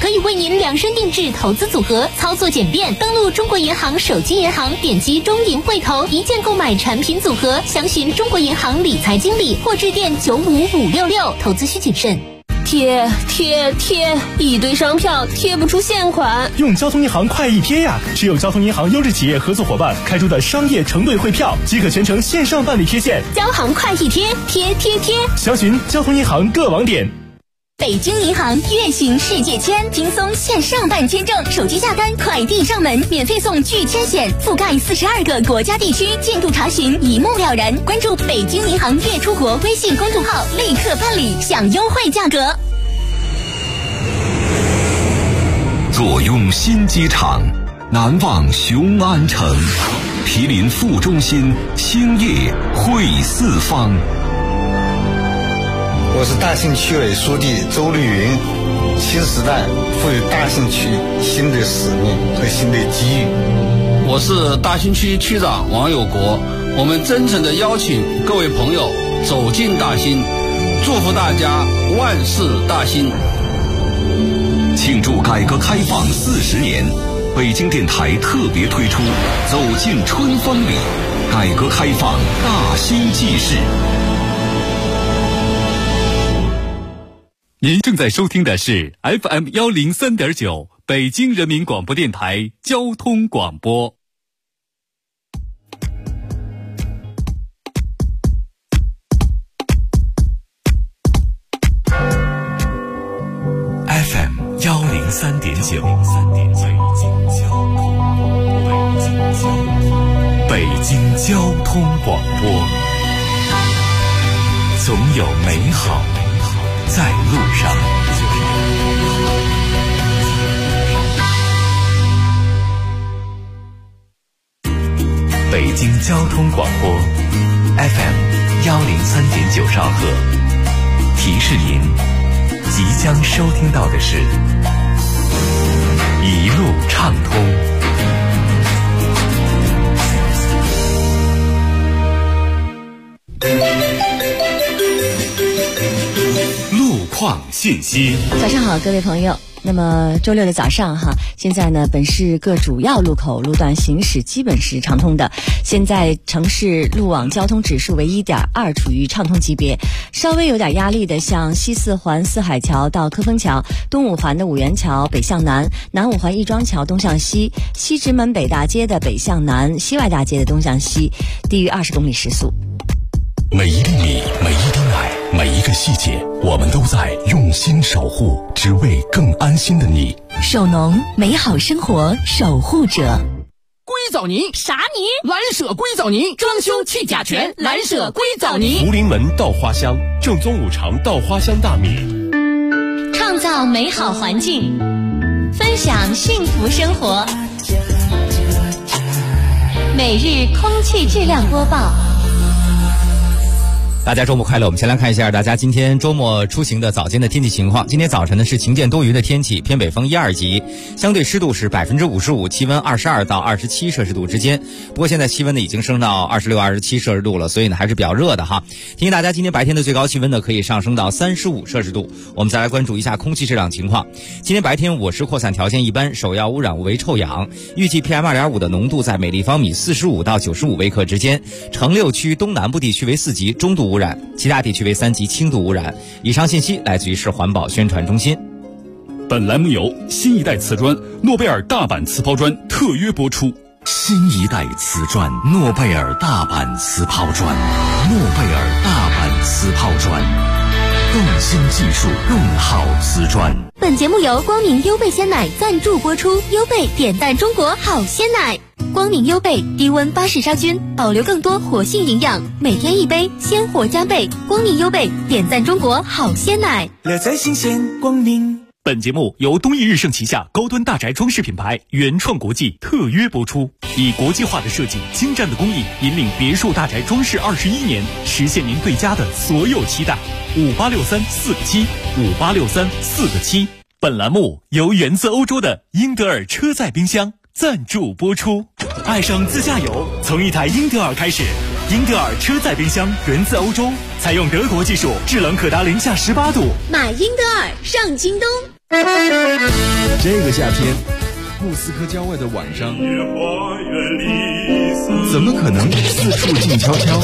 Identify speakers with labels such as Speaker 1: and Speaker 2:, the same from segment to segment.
Speaker 1: 可以为您量身定制投资组合，操作简便。登录中国银行手机银行，点击中银汇投，一键购买产品组合，详询中国银行理财经理或致电95566。投资需谨慎。
Speaker 2: 贴，一堆商票贴不出现款。
Speaker 3: 用交通银行快易贴呀，持有交通银行优质企业合作伙伴开出的商业承兑汇票，即可全程线上办理贴现。
Speaker 1: 交行快易贴，贴。
Speaker 3: 详询交通银行各网点。
Speaker 1: 北京银行月行世界签，轻松线上办签证，手机下单，快递上门，免费送拒签险，覆盖42个国家地区，进度查询一目了然。关注北京银行月出国微信公众号，立刻办理，享优惠价格。
Speaker 4: 坐拥新机场，难忘雄安城，毗邻副中心，兴业汇四方。
Speaker 5: 我是大兴区委书记周绿云，新时代赋予大兴区新的使命和新的机遇。
Speaker 6: 我是大兴区区长王有国，我们真诚地邀请各位朋友走进大兴，祝福大家万事大兴。
Speaker 4: 庆祝改革开放40年，北京电台特别推出走进春风里，改革开放大兴纪事。
Speaker 7: 您正在收听的是 FM 103.9北京人民广播电台交通广播。FM 103.9北京交通广播，总有美好在路上。北京交通广播 FM 103.9兆赫，提示您即将收听到的是一路畅通。路况信息。
Speaker 8: 早上好，各位朋友。那么周六的早上现在呢，本市各主要路口路段行驶基本是畅通的。现在城市路网交通指数为 1.2， 处于畅通级别。稍微有点压力的，像西四环四海桥到科丰桥，东五环的五元桥北向南，南五环亦庄桥东向西，西直门北大街的北向南，西外大街的东向西，低于20公里时速。
Speaker 7: 每一粒米，每一滴奶，每一个细节，我们都在用心守护，只为更安心的你。
Speaker 1: 首农，美好生活守护者。
Speaker 9: 硅藻泥
Speaker 1: 啥泥？
Speaker 9: 蓝舍硅藻泥，装修去甲醛，蓝舍硅藻泥。
Speaker 3: 福临门稻花香，正宗五常稻花香大米。
Speaker 1: 创造美好环境，分享幸福生活。每日空气质量播报。
Speaker 10: 大家周末快乐！我们先来看一下大家今天周末出行的早间的天气情况。今天早晨呢是晴间多云的天气，偏北风1、2级，相对湿度是55%，气温22到27摄氏度之间。不过现在气温呢已经升到26、27摄氏度了，所以呢还是比较热的哈。提醒大家，今天白天的最高气温呢可以上升到35摄氏度。我们再来关注一下空气质量情况。今天白天我市扩散条件一般，首要污染物为臭氧，预计 PM2.5 的浓度在每立方米45到95微克之间。城6区东南部地区为4级中度污染，其他地区为3级轻度污染。以上信息来自于市环保宣传中心。
Speaker 7: 本栏目由新一代瓷砖诺贝尔大阪瓷抛砖特约播出。
Speaker 4: 新一代瓷砖诺贝尔大阪瓷抛砖，诺贝尔大阪瓷抛砖，更新技术，更好瓷砖。
Speaker 1: 本节目由光明优贝鲜奶赞助播出，优贝点赞中国好鲜奶。光明优贝低温巴氏杀菌，保留更多活性营养，每天一杯，鲜活加倍。光明优贝点赞中国好鲜奶，
Speaker 3: 乐在新鲜光明。
Speaker 7: 本节目由东益日盛旗下高端大宅装饰品牌原创国际特约播出，以国际化的设计、精湛的工艺，引领别墅大宅装饰21年，实现您对家的所有期待。5863-4个7，5863-4个7。本栏目由源自欧洲的英德尔车载冰箱赞助播出。爱上自驾游，从一台英德尔开始。英德尔车载冰箱源自欧洲，采用德国技术，制冷可达零下18度。
Speaker 1: 买英德尔上京东。
Speaker 11: 这个夏天，莫斯科郊外的晚上，怎么可能四处静悄悄？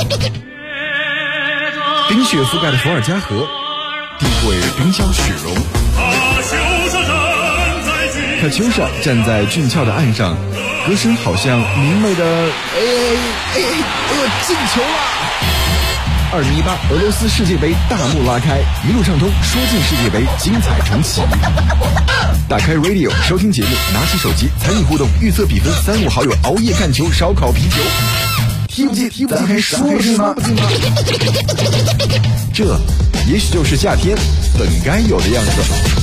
Speaker 11: 冰雪覆盖的伏尔加河，地会冰消雪融。卡秋莎站在俊俏的岸上，歌声好像明媚的进球了！2018俄罗斯世界杯大幕拉开，一路畅通，说进世界杯，精彩重启。打开 Radio 收听节目，拿起手机参与互动，预测比分，3、5好友熬夜看球，烧烤啤酒。踢不进，咱还说不进吗？这也许就是夏天本该有的样子。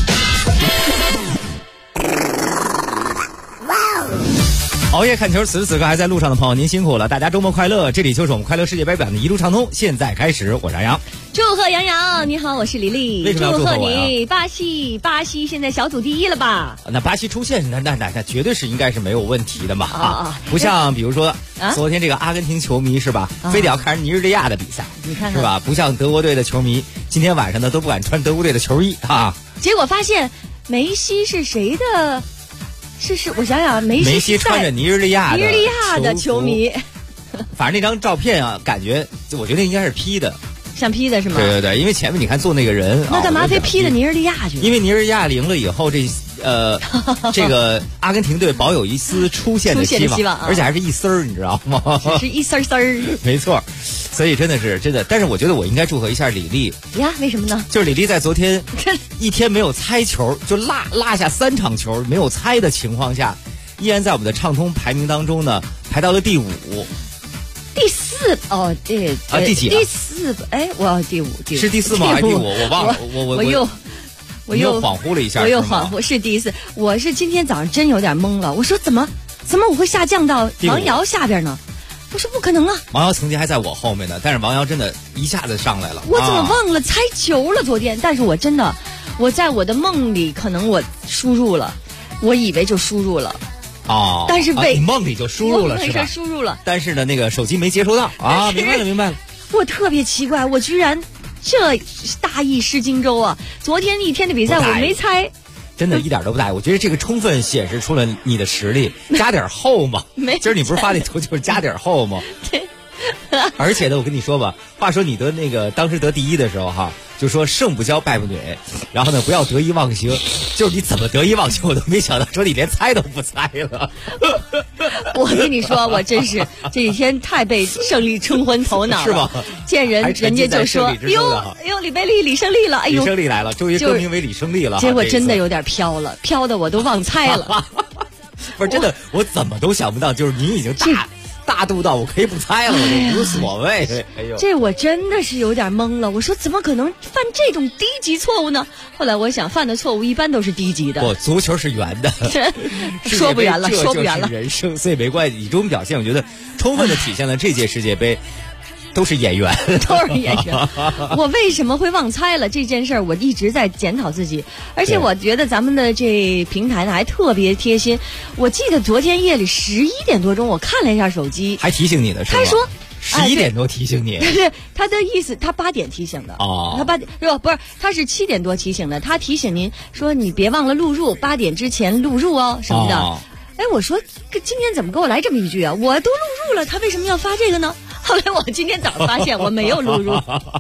Speaker 10: 熬夜看球，此时此刻还在路上的朋友，您辛苦了！大家周末快乐！这里就是我们快乐世界杯版的一路畅通，现在开始，我是杨洋。
Speaker 8: 祝贺杨洋，你好，我是李丽。
Speaker 10: 为什么要祝贺我呀？
Speaker 8: 你，巴西现在小组第一了吧？
Speaker 10: 那巴西出现，那绝对是应该是没有问题的嘛！不像比如说昨天这个阿根廷球迷是吧，非得要看尼日利亚的比赛，
Speaker 8: 你看看
Speaker 10: 是吧？不像德国队的球迷，今天晚上呢都不敢穿德国队的球衣啊。
Speaker 8: 结果发现梅西是谁的？是我想想，梅
Speaker 10: 西穿着尼日利亚
Speaker 8: 的球迷，
Speaker 10: 反正那张照片啊，感觉我觉得应该是 P 的，
Speaker 8: 像 P 的是吗？
Speaker 10: 对，因为前面你看坐那个人，
Speaker 8: 那干嘛非 P 的尼日利亚去？
Speaker 10: 因为尼日利亚赢了以后，这个阿根廷队保有一丝出现的希望，而且还是一丝儿，你知道吗？
Speaker 8: 是一丝儿，
Speaker 10: 没错。所以真的，但是我觉得我应该祝贺一下李丽
Speaker 8: 呀？为什么呢？
Speaker 10: 就是李丽在昨天一天没有猜球，就落下3场球没有猜的情况下，依然在我们的畅通排名当中呢排到了第5。
Speaker 8: 第4哦，对
Speaker 10: 啊，第几？
Speaker 8: 第4，哎，我第5，
Speaker 10: 是第4吗？还是第5？我忘了，我又恍惚了一下，
Speaker 8: 我又恍惚是第4。我是今天早上真有点懵了，我说怎么我会下降到王瑶下边呢？我说不可能啊！
Speaker 10: 王瑶曾经还在我后面呢，但是王瑶真的一下子上来了。
Speaker 8: 我怎么忘了猜球了？昨天，但是我真的，我在我的梦里可能我输入了，我以为就输入了。
Speaker 10: 哦，
Speaker 8: 但是
Speaker 10: 你梦里就输入了是吧？
Speaker 8: 输入了，
Speaker 10: 但是呢，那个手机没接收到啊！明白了。
Speaker 8: 我特别奇怪，我居然这大意失荆州啊！昨天一天的比赛我没猜。
Speaker 10: 真的一点都不大，我觉得这个充分显示出了你的实力，加点厚嘛。今儿你不是发那图就是加点厚吗？
Speaker 8: 对。
Speaker 10: 而且呢，我跟你说吧，话说你得当时得第1的时候哈，就说胜不骄败不馁，然后呢不要得意忘形，就是你怎么得意忘形我都没想到，说你连猜都不猜了。
Speaker 8: 我跟你说，我真是这几天太被胜利冲昏头脑了，
Speaker 10: 是吗？
Speaker 8: 见人家就说，哎呦，李胜利了，哎呦，
Speaker 10: 李胜利来了，终于更名为李胜利了。
Speaker 8: 结果真的有点飘了，飘的我都忘猜了。
Speaker 10: 不是真的，我怎么都想不到，就是你已经大度到我可以不猜了，我无所谓。哎呦，
Speaker 8: 这我真的是有点懵了。我说怎么可能犯这种低级错误呢？后来我想，犯的错误一般都是低级的。
Speaker 10: 不，足球是圆的，
Speaker 8: 说不圆了，说不圆了。
Speaker 10: 人生，所以没关系。以这种表现，我觉得充分的体现了这届世界杯。都是演员，我为什么会忘猜了这件事儿？我一直在检讨自己，而且我觉得咱们的这平台呢还特别贴心。我记得昨天夜里11点多钟，我看了一下手机， 还提醒你的是吗？
Speaker 8: 他说
Speaker 10: 11点多提醒你，
Speaker 8: 对，他的意思，他8点提醒的哦，他8点不是，他是7点多提醒的，他提醒您说你别忘了录入，8点之前录入哦什么的。哎，我说今天怎么给我来这么一句啊？我都录入了，他为什么要发这个呢？后来我今天早上发现我没有录入。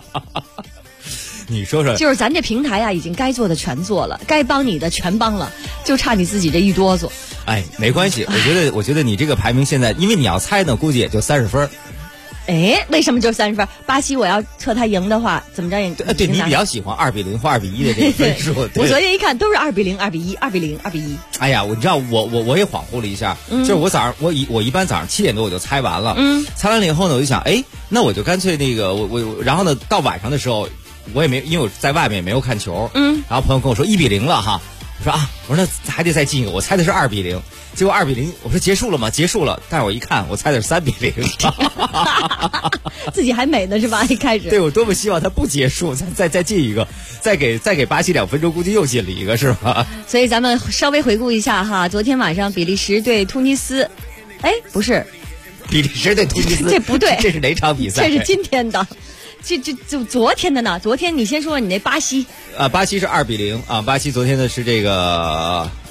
Speaker 10: 你说说，
Speaker 8: 就是咱这平台啊，已经该做的全做了，该帮你的全帮了，就差你自己这一哆嗦。
Speaker 10: 哎，没关系，我觉得你这个排名现在，因为你要猜呢，估计也就30分。
Speaker 8: 哎，为什么就30分？巴西我要测他赢的话，怎么着也
Speaker 10: 对你比较喜欢2比0或2比1的这个分数。
Speaker 8: 我昨天一看都是2比0、2比1、2比0、2比1。
Speaker 10: 哎呀，你知道我也恍惚了一下，就是我早上我一般早上7点多我就猜完了，猜完了以后呢，我就想，哎，那我就干脆那个我然后呢到晚上的时候，我也没因为我在外面也没有看球，然后朋友跟我说1比0了哈。我说我说那还得再进一个，我猜的是2比0，结果2比0，我说结束了吗？结束了，但是我一看，我猜的是3比0，
Speaker 8: 自己还美呢是吧？一开始，
Speaker 10: 对，我多么希望他不结束，再进一个，再给巴西2分钟，估计又进了一个是吧？
Speaker 8: 所以咱们稍微回顾一下哈，昨天晚上比利时对突尼斯，哎，不是，
Speaker 10: 比利时对突尼斯，
Speaker 8: 这不对，
Speaker 10: 这是哪场比赛？
Speaker 8: 这是今天的。就昨天的呢？昨天你先说你那巴西
Speaker 10: 巴西是2比0啊，巴西昨天的是这个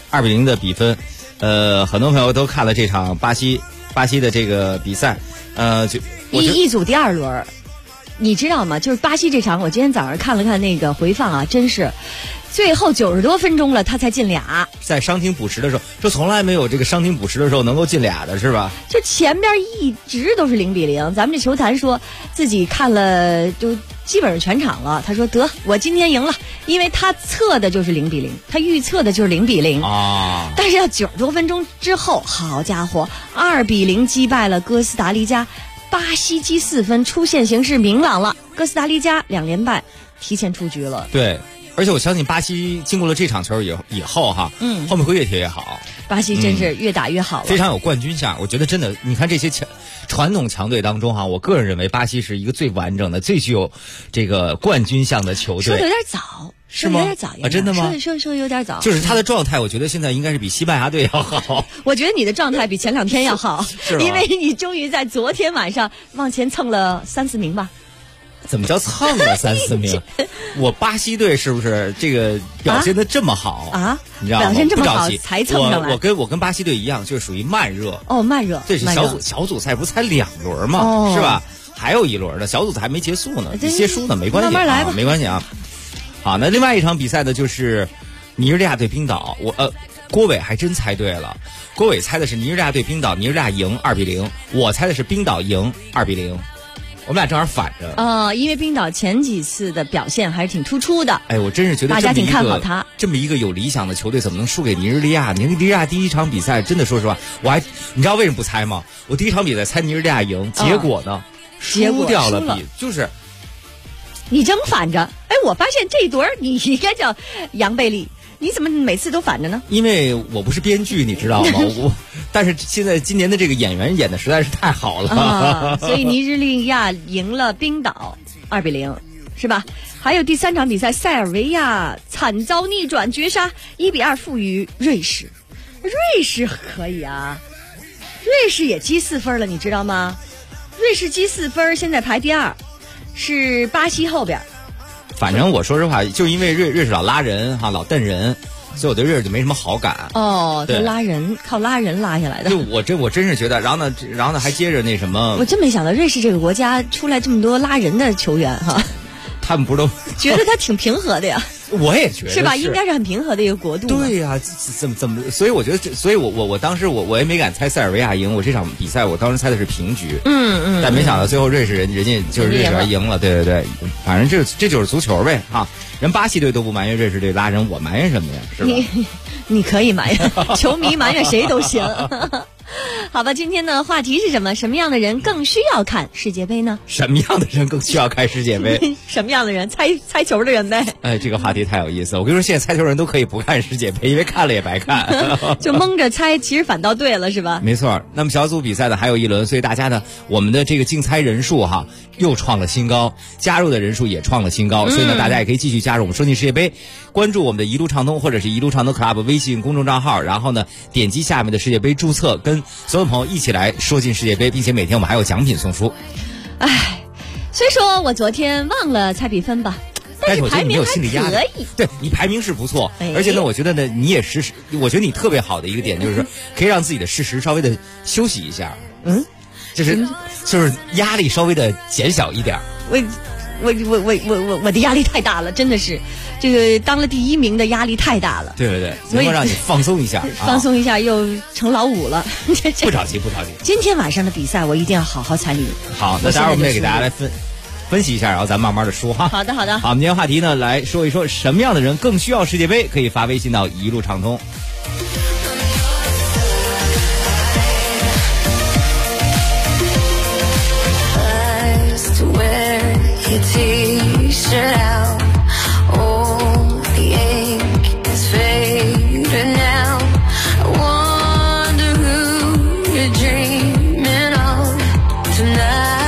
Speaker 10: 2-0的比分。很多朋友都看了这场巴西的这个比赛，
Speaker 8: 一组第2轮，你知道吗？就是巴西这场，我今天早上看了看那个回放啊，真是最后90多分钟了，他才进俩。
Speaker 10: 在伤停补时的时候，说从来没有这个伤停补时的时候能够进俩的是吧？
Speaker 8: 就前边一直都是0-0，咱们这球坛说自己看了就基本上全场了，他说得我今天赢了，因为他测的就是0-0，他预测的就是0-0
Speaker 10: 啊。
Speaker 8: 但是要90多分钟之后，好家伙，2-0击败了哥斯达黎加，巴西积4分，出线形势明朗了，哥斯达黎加2连败，提前出局了。
Speaker 10: 对。而且我相信巴西经过了这场球以后哈，后面会越踢越好。
Speaker 8: 巴西真是越打越好了，
Speaker 10: 非常有冠军相。我觉得真的，你看这些传统强队当中哈，我个人认为巴西是一个最完整的、最具有这个冠军相的球队。
Speaker 8: 说的有点早，
Speaker 10: 是吗？
Speaker 8: 有点早
Speaker 10: 啊，真的吗？
Speaker 8: 说有点早。
Speaker 10: 就是他的状态，我觉得现在应该是比西班牙队要好。
Speaker 8: 我觉得你的状态比前2天要好，因为你终于在昨天晚上往前蹭了3-4名吧。
Speaker 10: 怎么叫蹭了3-4名？我巴西队是不是这个表现的这么好
Speaker 8: 啊？
Speaker 10: 你知道吗？
Speaker 8: 表现这么好才蹭上来。
Speaker 10: 我跟巴西队一样，就是属于慢热。
Speaker 8: 哦，慢热。
Speaker 10: 对，是小组赛不才2轮吗？是吧？还有1轮呢，小组赛还没结束呢，结束呢，没关系，
Speaker 8: 慢慢来吧，
Speaker 10: 没关系啊。好，那另外一场比赛呢，就是尼日利亚对冰岛。郭伟还真猜对了，郭伟猜的是尼日利亚对冰岛，尼日利亚赢2-0，我猜的是冰岛赢2-0。我们俩正好反着。
Speaker 8: 因为冰岛前几次的表现还是挺突出的。
Speaker 10: 哎，我真是觉得
Speaker 8: 大家挺看好他。
Speaker 10: 这么一个有理想的球队，怎么能输给尼日利亚？尼日利亚第一场比赛真的，说实话，你知道为什么不猜吗？我第一场比赛猜尼日利亚赢，结果呢，输掉了就是
Speaker 8: 你正反着。哎，我发现这一轮你应该叫杨贝利。你怎么每次都反着呢？
Speaker 10: 因为我不是编剧，你知道吗？但是现在今年的这个演员演的实在是太好了，
Speaker 8: 所以尼日利亚赢了冰岛2-0，是吧？还有第3场比赛，塞尔维亚惨遭逆转绝杀，1-2负于瑞士。瑞士可以啊，瑞士也积4分了，你知道吗？瑞士积4分，现在排第2，是巴西后边。
Speaker 10: 反正我说实话，就因为瑞士老拉人哈，老瞪人，所以我对瑞士就没什么好感。
Speaker 8: 哦，对，拉人靠拉人拉下来的。
Speaker 10: 就我真是觉得，然后呢还接着那什么。
Speaker 8: 我真没想到瑞士这个国家出来这么多拉人的球员哈。
Speaker 10: 他们不是都
Speaker 8: 觉得他挺平和的呀？
Speaker 10: 我也觉得
Speaker 8: 是吧？应该是很平和的一个国度。
Speaker 10: 对呀，怎么？所以我觉得，所以我当时我也没敢猜塞尔维亚赢。我这场比赛我当时猜的是平局。但没想到最后瑞士人家就是瑞士人赢了。对，反正这就是足球呗啊！人巴西队都不埋怨瑞士队拉人，我埋怨什么呀？是吧？
Speaker 8: 你可以埋怨，球迷埋怨谁都行。好吧，今天的话题是什么？什么样的人更需要看世界杯呢？
Speaker 10: 什么样的人更需要看世界杯？
Speaker 8: 什么样的人？猜球的人呗。
Speaker 10: 哎，这个话题太有意思了。我跟你说，现在猜球人都可以不看世界杯，因为看了也白看。
Speaker 8: 就蒙着猜，其实反倒对了，是吧？
Speaker 10: 没错。那么小组比赛呢还有1轮，所以大家呢，我们的这个竞猜人数哈又创了新高，加入的人数也创了新高，所以呢，大家也可以继续加入我们收听世界杯，关注我们的一路畅通或者是一路畅通 Club 微信公众账号，然后呢，点击下面的世界杯注册，跟所有朋友一起来说进世界杯，并且每天我们还有奖品送出。
Speaker 8: 哎，虽说我昨天忘了猜比分吧，但是排名还可以。
Speaker 10: 对，你排名是不错，而且呢，我觉得呢，你也我觉得你特别好的一个点就是可以让自己的事实稍微的休息一下，就是压力稍微的减小一点。
Speaker 8: 我的压力太大了，真的是，这个当了第1名的压力太大了。
Speaker 10: 对，能够让你放松一下，
Speaker 8: 放松一下又成老5了。
Speaker 10: 不着急。
Speaker 8: 今天晚上的比赛我一定要好好参与。
Speaker 10: 好，那待会儿我们也给大家来分析一下，然后咱慢慢的说哈。
Speaker 8: 好的。
Speaker 10: 好，我们今天话题呢来说一说什么样的人更需要世界杯，可以发微信到一路畅通。
Speaker 12: Your t-shirt out, oh, the ink is faded now. I wonder who you're dreaming of tonight.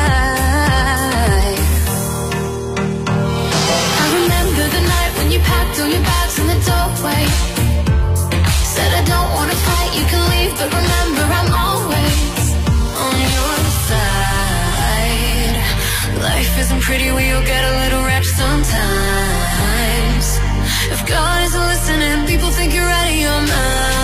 Speaker 12: I remember the night when you packed all your bags in the doorway. Said I don't wanna fight, you can leave, but remember I'm always on your side. Life isn't pretty, we'll get a little wretched sometimes. If God isn't listening, people think you're out of your mind.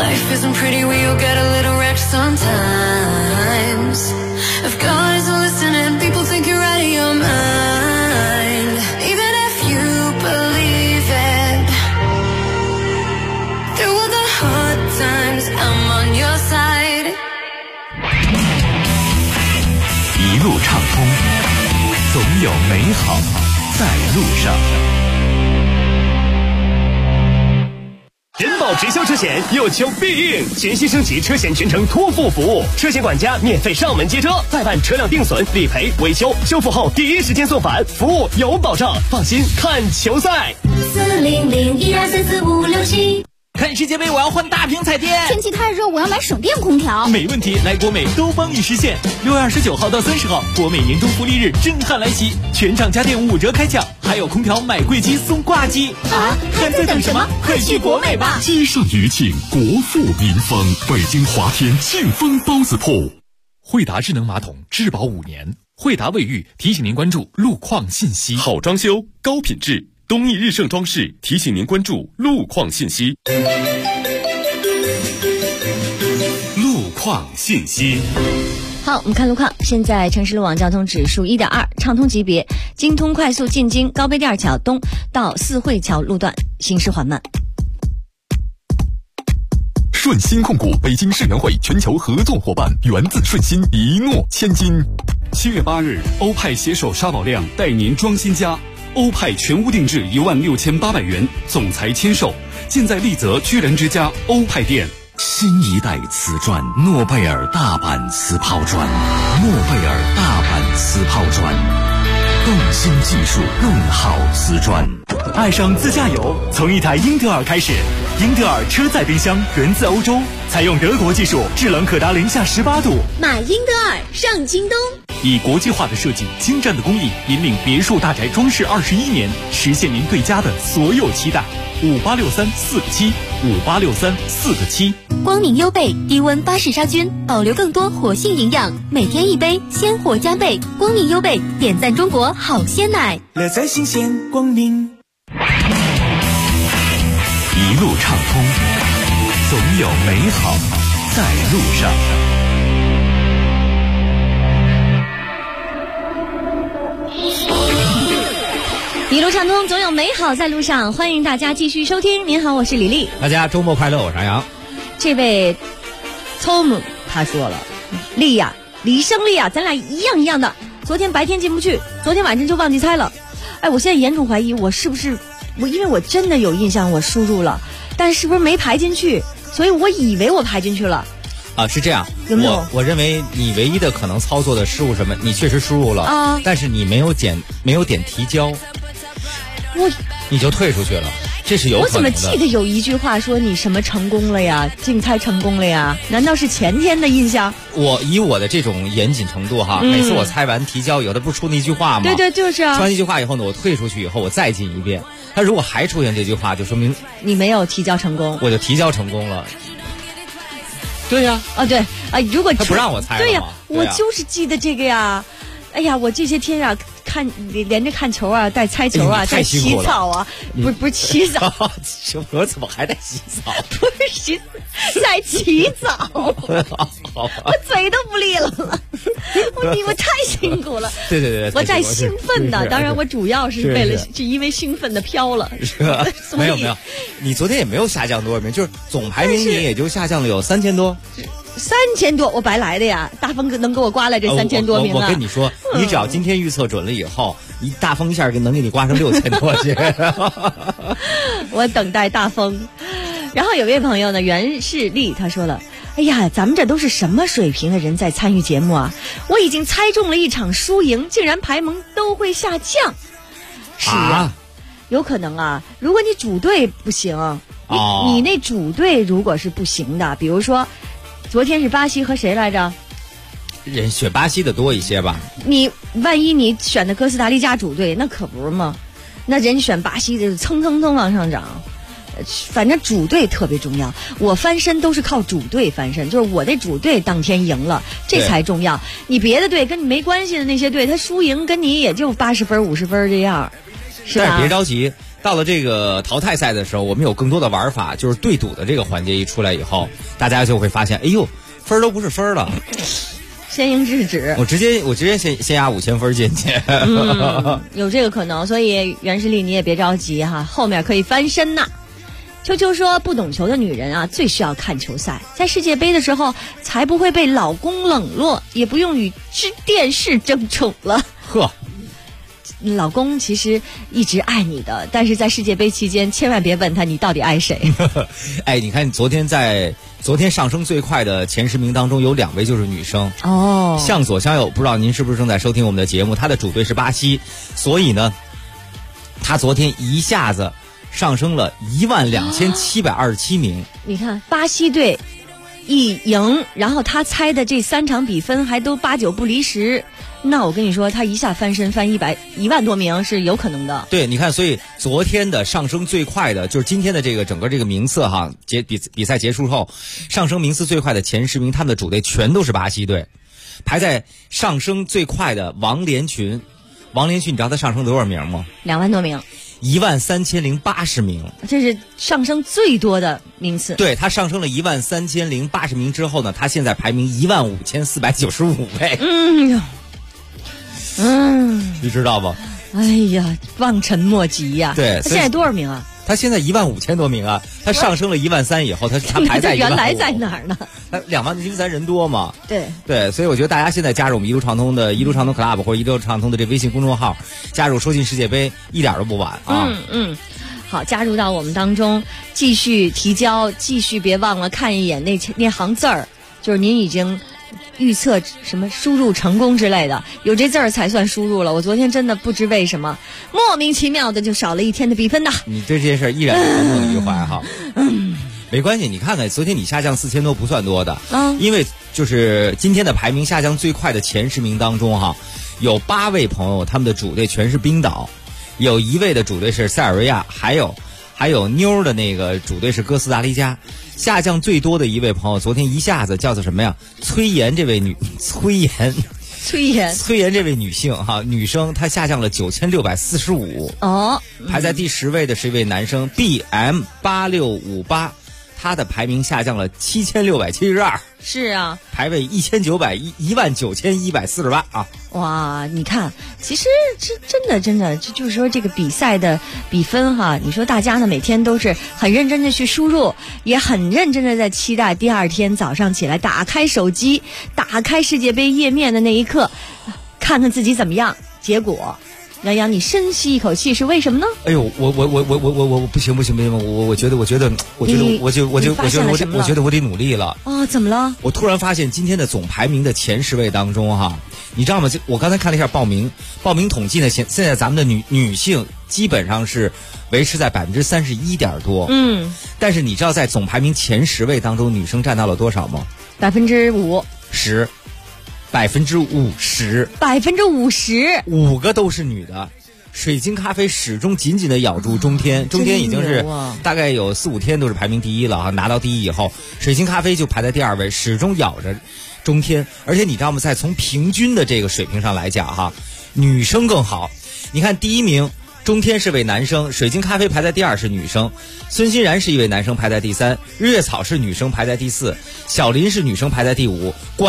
Speaker 12: Life isn't pretty, we all get a little wrecked sometimes. If God isn't listening, people think you're out of your mind. Even if you believe it, through all the hard times, I'm on your side.
Speaker 7: 一路畅通，总有美好在路上。
Speaker 3: 人保直销车险有求必应，全新升级车险全程托付服务，车险管家免费上门接车，代办车辆定损、理赔、维修，修复后第一时间送返，服务有保障，放心看球赛。
Speaker 1: 40012344567。
Speaker 7: 看世界杯我要换大屏彩电，
Speaker 1: 天气太热我要买省电空调。
Speaker 7: 没问题，来国美都帮你实现。6月29号到30号，国美年终福利日震撼来袭，全场家电5折开抢，还有空调买贵机送挂机
Speaker 1: 啊！还在等什么？快去国美吧！
Speaker 13: 街上余庆，国富民丰，北京华天庆丰包子铺。
Speaker 14: 惠达智能马桶质保5年，惠达卫浴提醒您关注路况信息。
Speaker 13: 好装修，高品质。东义日盛装饰提醒您关注路况信息。
Speaker 7: 路况信息。
Speaker 8: 好，我们看路况。现在城市路网交通指数1.2，畅通级别，京通快速进京高碑店桥东到四惠桥路段行驶缓慢。
Speaker 13: 顺鑫控股北京世园会全球合作伙伴，源自顺鑫，一诺千金。
Speaker 15: 7月8日，欧派携手沙宝亮带您装新家。欧派全屋定制16800元，总裁签售，现在丽泽居然之家欧派店。
Speaker 4: 新一代瓷砖，诺贝尔大阪瓷抛砖，诺贝尔大阪瓷抛砖，更新技术，更好瓷砖。
Speaker 3: 爱上自驾游，从一台英特尔开始。英特尔车载冰箱源自欧洲，采用德国技术，制冷可达零下18度。
Speaker 1: 买英特尔上京东。
Speaker 7: 以国际化的设计、精湛的工艺，引领别墅大宅装饰21年，实现您对家的所有期待。586347，586347。
Speaker 1: 光明优贝低温巴氏杀菌，保留更多活性营养，每天一杯，鲜活加倍。光明优贝点赞中国好鲜奶，
Speaker 16: 乐在新鲜光明。
Speaker 7: 一路畅通，总有美好在路上。
Speaker 8: 一路畅通，总有美好在路上。欢迎大家继续收听。您好，我是李丽。
Speaker 10: 大家周末快乐，我是杨洋。
Speaker 8: 这位 Tom 他说了，丽呀，李胜利呀，咱俩一样的。昨天白天进不去，昨天晚上就忘记猜了。哎，我现在严重怀疑我是不是因为我真的有印象我输入了，但是不是没排进去，所以我以为我排进去了。
Speaker 10: 啊，是这样，
Speaker 8: 有没有？
Speaker 10: 我认为你唯一的可能操作的失误什么，你确实输入了啊，但是你没有点提交，你就退出去了，这是有可能的。
Speaker 8: 我怎么记得有一句话说你什么成功了呀，竞猜成功了呀？难道是前天的印象？
Speaker 10: 以我的这种严谨程度哈，每次我猜完提交，有的不出那句话吗？
Speaker 8: 对，就是啊。
Speaker 10: 说完一句话以后呢，我退出去以后，我再进一遍。他如果还出现这句话，就说明
Speaker 8: 你没有提交成功，
Speaker 10: 我就提交成功了。对呀，
Speaker 8: 对啊，如果
Speaker 10: 他不让我猜了
Speaker 8: 对呀，我就是记得这个呀。哎呀，我这些天啊，连着看球啊，带猜球啊，带洗澡啊，不是洗澡，
Speaker 10: 我怎么还在洗澡？
Speaker 8: 不是在洗澡，我嘴都不利了，我太辛苦了。
Speaker 10: 对，
Speaker 8: 我在兴奋的，当然我主要是因为兴奋的飘了。
Speaker 10: 没有，你昨天也没有下降多少名，就是总排名你也就下降了有3000多。
Speaker 8: 3000多，我白来的呀！大风能给我刮来这3000多名啊！
Speaker 10: 我跟你说，你只要今天预测准了以后，大风一下能给你刮成6000多去。
Speaker 8: 我等待大风。然后有位朋友呢，袁世丽他说了：“哎呀，咱们这都是什么水平的人在参与节目啊？我已经猜中了一场输赢，竟然排名都会下降。”是啊，有可能啊。如果你主队不行，你那主队如果是不行的，比如说。昨天是巴西和谁来着？
Speaker 10: 人选巴西的多一些吧。
Speaker 8: 你万一你选的哥斯达黎加主队，那可不是吗？那人选巴西的蹭往上涨。反正主队特别重要，我翻身都是靠主队翻身，就是我那主队当天赢了，这才重要。你别的队跟你没关系的那些队，他输赢跟你也就80分50分这样，是吧？
Speaker 10: 但是别着急。 到了这个淘汰赛的时候，我们有更多的玩法，就是对赌的这个环节一出来以后，大家就会发现，哎呦，分都不是分了，
Speaker 8: 先赢制止。
Speaker 10: 我直接先压5000分进去。
Speaker 8: 有这个可能，所以袁实力你也别着急哈，后面可以翻身呐。秋秋说，不懂球的女人啊，最需要看球赛，在世界杯的时候才不会被老公冷落，也不用与电视争宠了。
Speaker 10: 呵。
Speaker 8: 老公其实一直爱你的，但是在世界杯期间千万别问他你到底爱谁。
Speaker 10: 哎，你看昨天上升最快的前10名当中有2位就是女生
Speaker 8: 哦。
Speaker 10: 向左相右，不知道您是不是正在收听我们的节目，他的主队是巴西，所以呢他昨天一下子上升了12727名。
Speaker 8: 你看巴西队一赢，然后他猜的这3场比分还都8-9不离10，那我跟你说他一下翻身翻1万多名是有可能的。
Speaker 10: 对，你看，所以昨天的上升最快的就是今天的这个整个这个名次哈，比赛结束后上升名次最快的前10名，他们的主队全都是巴西队。排在上升最快的王连群，你知道他上升多少名吗
Speaker 8: ？2万多名
Speaker 10: ，13080名，这
Speaker 8: 是上升最多的名次。
Speaker 10: 对，他上升了13080名之后呢，他现在排名15495位。你知道吗？
Speaker 8: 哎呀，望尘莫及呀。
Speaker 10: 对，
Speaker 8: 他现在多少名啊？
Speaker 10: 他现在15000多名啊，他上升了13000以后，他排在15000。
Speaker 8: 原来在哪儿呢？
Speaker 10: 他2万，因为咱人多嘛。
Speaker 8: 对，
Speaker 10: 所以我觉得大家现在加入我们一路畅通 Club 或者一路畅通的这微信公众号，加入收进世界杯一点都不晚啊。
Speaker 8: 好，加入到我们当中，继续提交，继续别忘了看一眼那行字儿，就是您已经预测什么输入成功之类的，有这字儿才算输入了。我昨天真的不知为什么莫名其妙的就少了1天的比分呐。
Speaker 10: 你对这件事依然耿耿于怀哈。没关系，你看看昨天你下降4000多不算多的，因为就是今天的排名下降最快的前10名当中哈，有8位朋友他们的主队全是冰岛，有1位的主队是塞尔维亚，还有妞的那个主队是哥斯达黎加。下降最多的一位朋友，昨天一下子叫做什么呀？崔岩这位女性哈，女生她下降了9645
Speaker 8: 哦，
Speaker 10: 排在第10位的是一位男生 BM8658，他的排名下降了7672。
Speaker 8: 是啊，
Speaker 10: 排位19148啊！
Speaker 8: 哇，你看，其实这真的，就是说这个比赛的比分哈，你说大家呢每天都是很认真的去输入，也很认真的在期待第2天早上起来打开手机，打开世界杯页面的那一刻，看看自己怎么样。结果，杨洋，你深吸一口气是为什么呢？
Speaker 10: 哎呦，我不行，我觉得我得努力了。
Speaker 8: 哦，怎么了？
Speaker 10: 我突然发现今天的总排名的前10位当中哈，你知道吗？我刚才看了一下报名统计呢，现在咱们的女性基本上是维持在31%点多。但是你知道在总排名前10位当中，女生占到了多少吗
Speaker 8: ？5%。
Speaker 10: 50%，5个都是女的。水晶咖啡始终紧紧的咬住中天，中天已经是大概有4-5天都是排名第1了哈，拿到第1以后，水晶咖啡就排在第2位，始终咬着中天。而且你知道吗，在从平均的这个水平上来讲哈，女生更好。你看第1名中天是位男生，水晶咖啡排在第2是女生，孙欣然是一位男生排在第3，日月草是女生排在第4，小林是女生排在第5，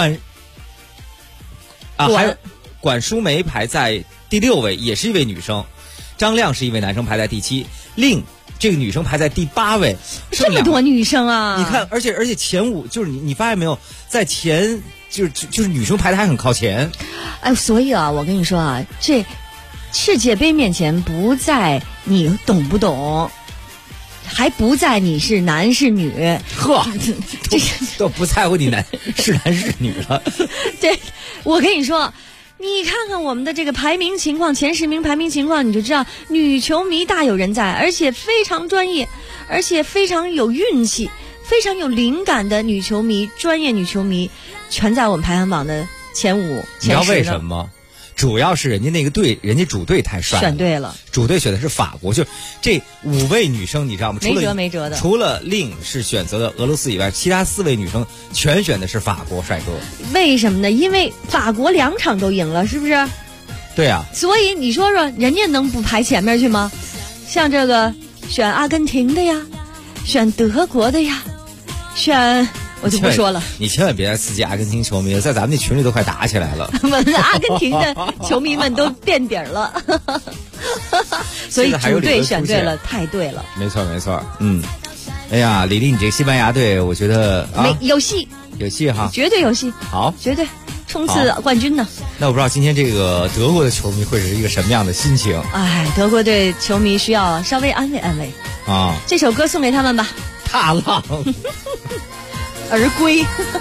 Speaker 10: 还有管淑梅排在第6位，也是一位女生。张亮是一位男生排在第7，令这个女生排在第8位。
Speaker 8: 这么多女生啊！
Speaker 10: 你看，而且前5就是你发现没有，在前就是女生排的还很靠前。
Speaker 8: 哎，所以啊，我跟你说啊，这世界杯面前不在你懂不懂，还不在你是男是女，
Speaker 10: 这都不在乎你是男是女了。
Speaker 8: 对，我跟你说，你看看我们的这个排名情况，前10名排名情况，你就知道女球迷大有人在，而且非常专业，而且非常有运气，非常有灵感的女球迷，专业女球迷全在我们排行榜的前5、前10。
Speaker 10: 你知道为什么？主要是人家那个队，人家主队太帅了，
Speaker 8: 选对了。
Speaker 10: 主队选的是法国，就这5位女生，你知道吗？
Speaker 8: 没辙的。
Speaker 10: 除了令是选择了俄罗斯以外，其他4位女生全选的是法国帅哥。
Speaker 8: 为什么呢？因为法国2场都赢了，是不是？
Speaker 10: 对啊。
Speaker 8: 所以你说说，人家能不排前面去吗？ 像这个选阿根廷的呀，选德国的呀，选我就不说了。
Speaker 10: 你千万别再刺激阿根廷球迷了，在咱们那群里都快打起来了。
Speaker 8: 阿根廷的球迷们都垫底了，所以主队选对了，太对了。
Speaker 10: 没错没错，哎呀，李丽，你这个西班牙队，我觉得
Speaker 8: 有戏，
Speaker 10: 有戏哈，
Speaker 8: 绝对有戏。
Speaker 10: 好，
Speaker 8: 绝对冲刺冠军呢。
Speaker 10: 那我不知道今天这个德国的球迷会是一个什么样的心情？
Speaker 8: 哎，德国队球迷需要稍微安慰安慰
Speaker 10: 啊。
Speaker 8: 这首歌送给他们吧，
Speaker 10: 《踏浪》
Speaker 8: 而归。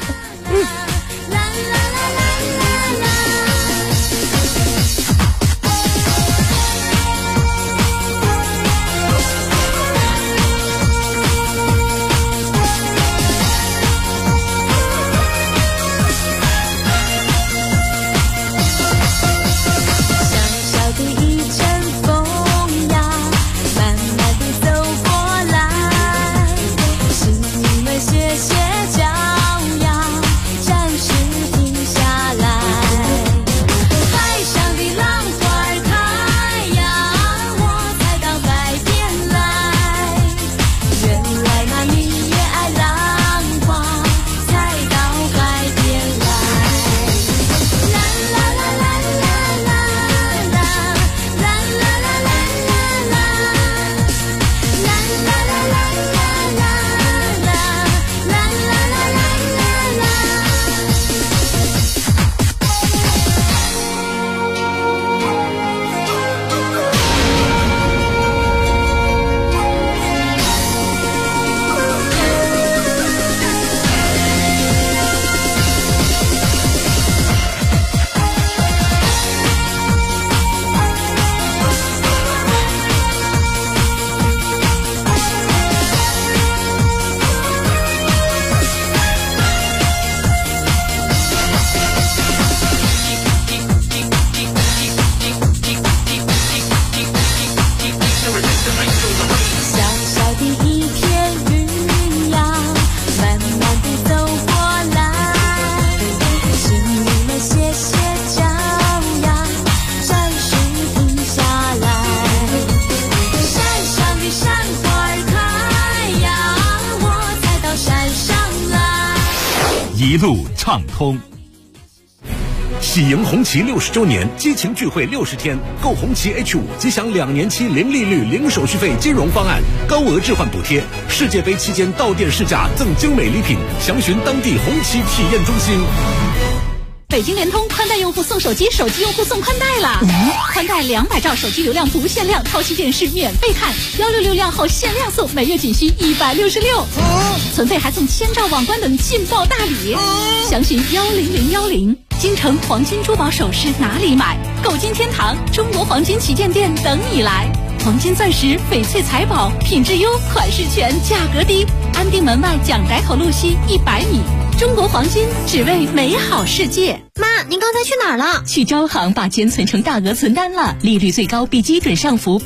Speaker 17: 一路畅通。喜迎红旗60周年激情聚会60天，购红旗 H5 即享2年期零利率、零手续费金融方案，高额置换补贴，世界杯期间到店试驾赠精美礼品，详询当地红旗体验中心。
Speaker 1: 北京联通宽带用户送手机，手机用户送宽带啦！宽带200兆手机流量不限量，超级电视免费看，166量后限量送，每月仅需166，存费还送1000兆网关等劲爆大礼，详询10010。京城黄金珠宝首饰哪里买？购金天堂中国黄金旗舰店等你来。黄金钻石、翡翠财宝，品质优，款式全，价格低。安定门外蒋改口路西100米。中国黄金，只为美好世界。
Speaker 18: 妈，您刚才去哪儿了？
Speaker 1: 去招行把钱存成大额存单了，利率最高，比基准上浮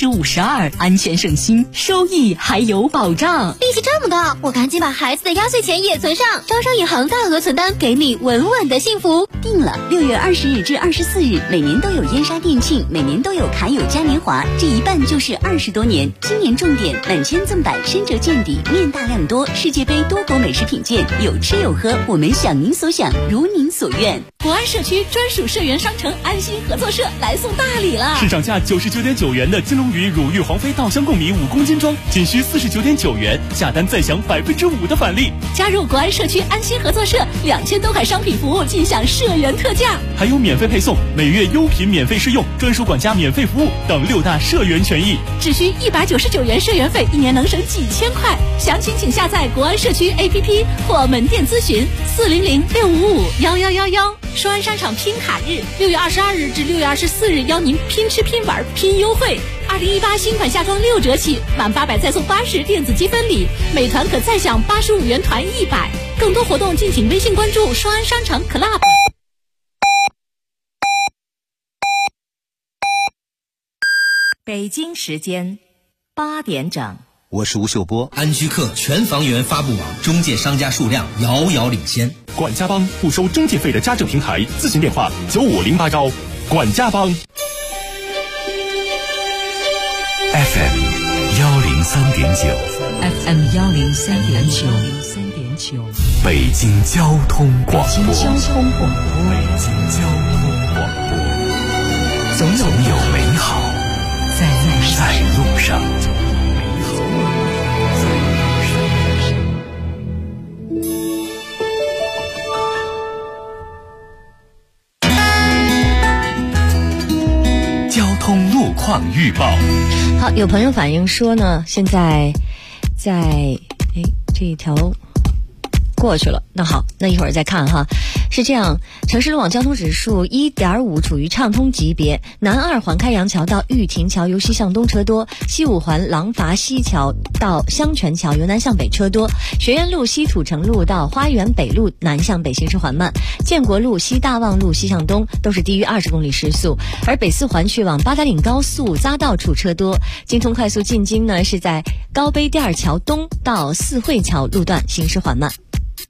Speaker 1: 52%，安全省心，收益还有保障。
Speaker 18: 利息这么高，我赶紧把孩子的压岁钱也存上。招商银行大额存单，给你稳稳的幸福。
Speaker 1: 定了，6月20日至24日，每年都有燕莎店庆，每年都有卡友嘉年华，这一办就是20多年。今年重点满千赠百，深折见底，面大量多，世界杯多国美食品鉴，有吃有喝，我们想您所想，如您所愿。国安社区专属社员商城安心合作社来送大礼了，
Speaker 14: 市场价99.9元的金龙鱼乳育黄飞稻香贡米5公斤装，仅需49.9元，下单再享5%的返利。
Speaker 1: 加入国安社区安心合作社，2000多款商品服务尽享社员特价，
Speaker 14: 还有免费配送、每月优品免费试用、专属管家免费服务等6大社员权益，
Speaker 1: 只需199元社员费，一年能省几千块。详情请下载国安社区 APP 或门店咨询400-655-1111。双安商场拼卡日，6月22日至6月24日，邀您拼吃拼玩拼优惠。2018新款夏装6折起，满800再送80电子积分礼，美团可再享85元团100。更多活动敬请微信关注双安商场 Club。
Speaker 19: 北京时间8点整。
Speaker 20: 我是吴秀波。
Speaker 21: 安居客全房源发布网中介商家数量遥遥领先。
Speaker 14: 管家帮不收中介费的家政平台，咨询电话9508招。管家帮。
Speaker 4: FM
Speaker 20: 103.9，
Speaker 4: 北京交通广播，总有美好在路上。交通路况预报。
Speaker 8: 好，有朋友反映说呢，现在在这一条过去了，那好，那一会儿再看哈。是这样，城市路网交通指数 1.5 处于畅通级别，南二环开阳桥到玉亭桥由西向东车多，西五环廊坊西桥到香泉桥由南向北车多，学院路西土城路到花园北路南向北行驶缓慢，建国路西大望路西向东都是低于20公里时速，而北四环去往八达岭高速匝道处车多，京通快速进京呢是在高碑第二桥东到四惠桥路段行驶缓慢。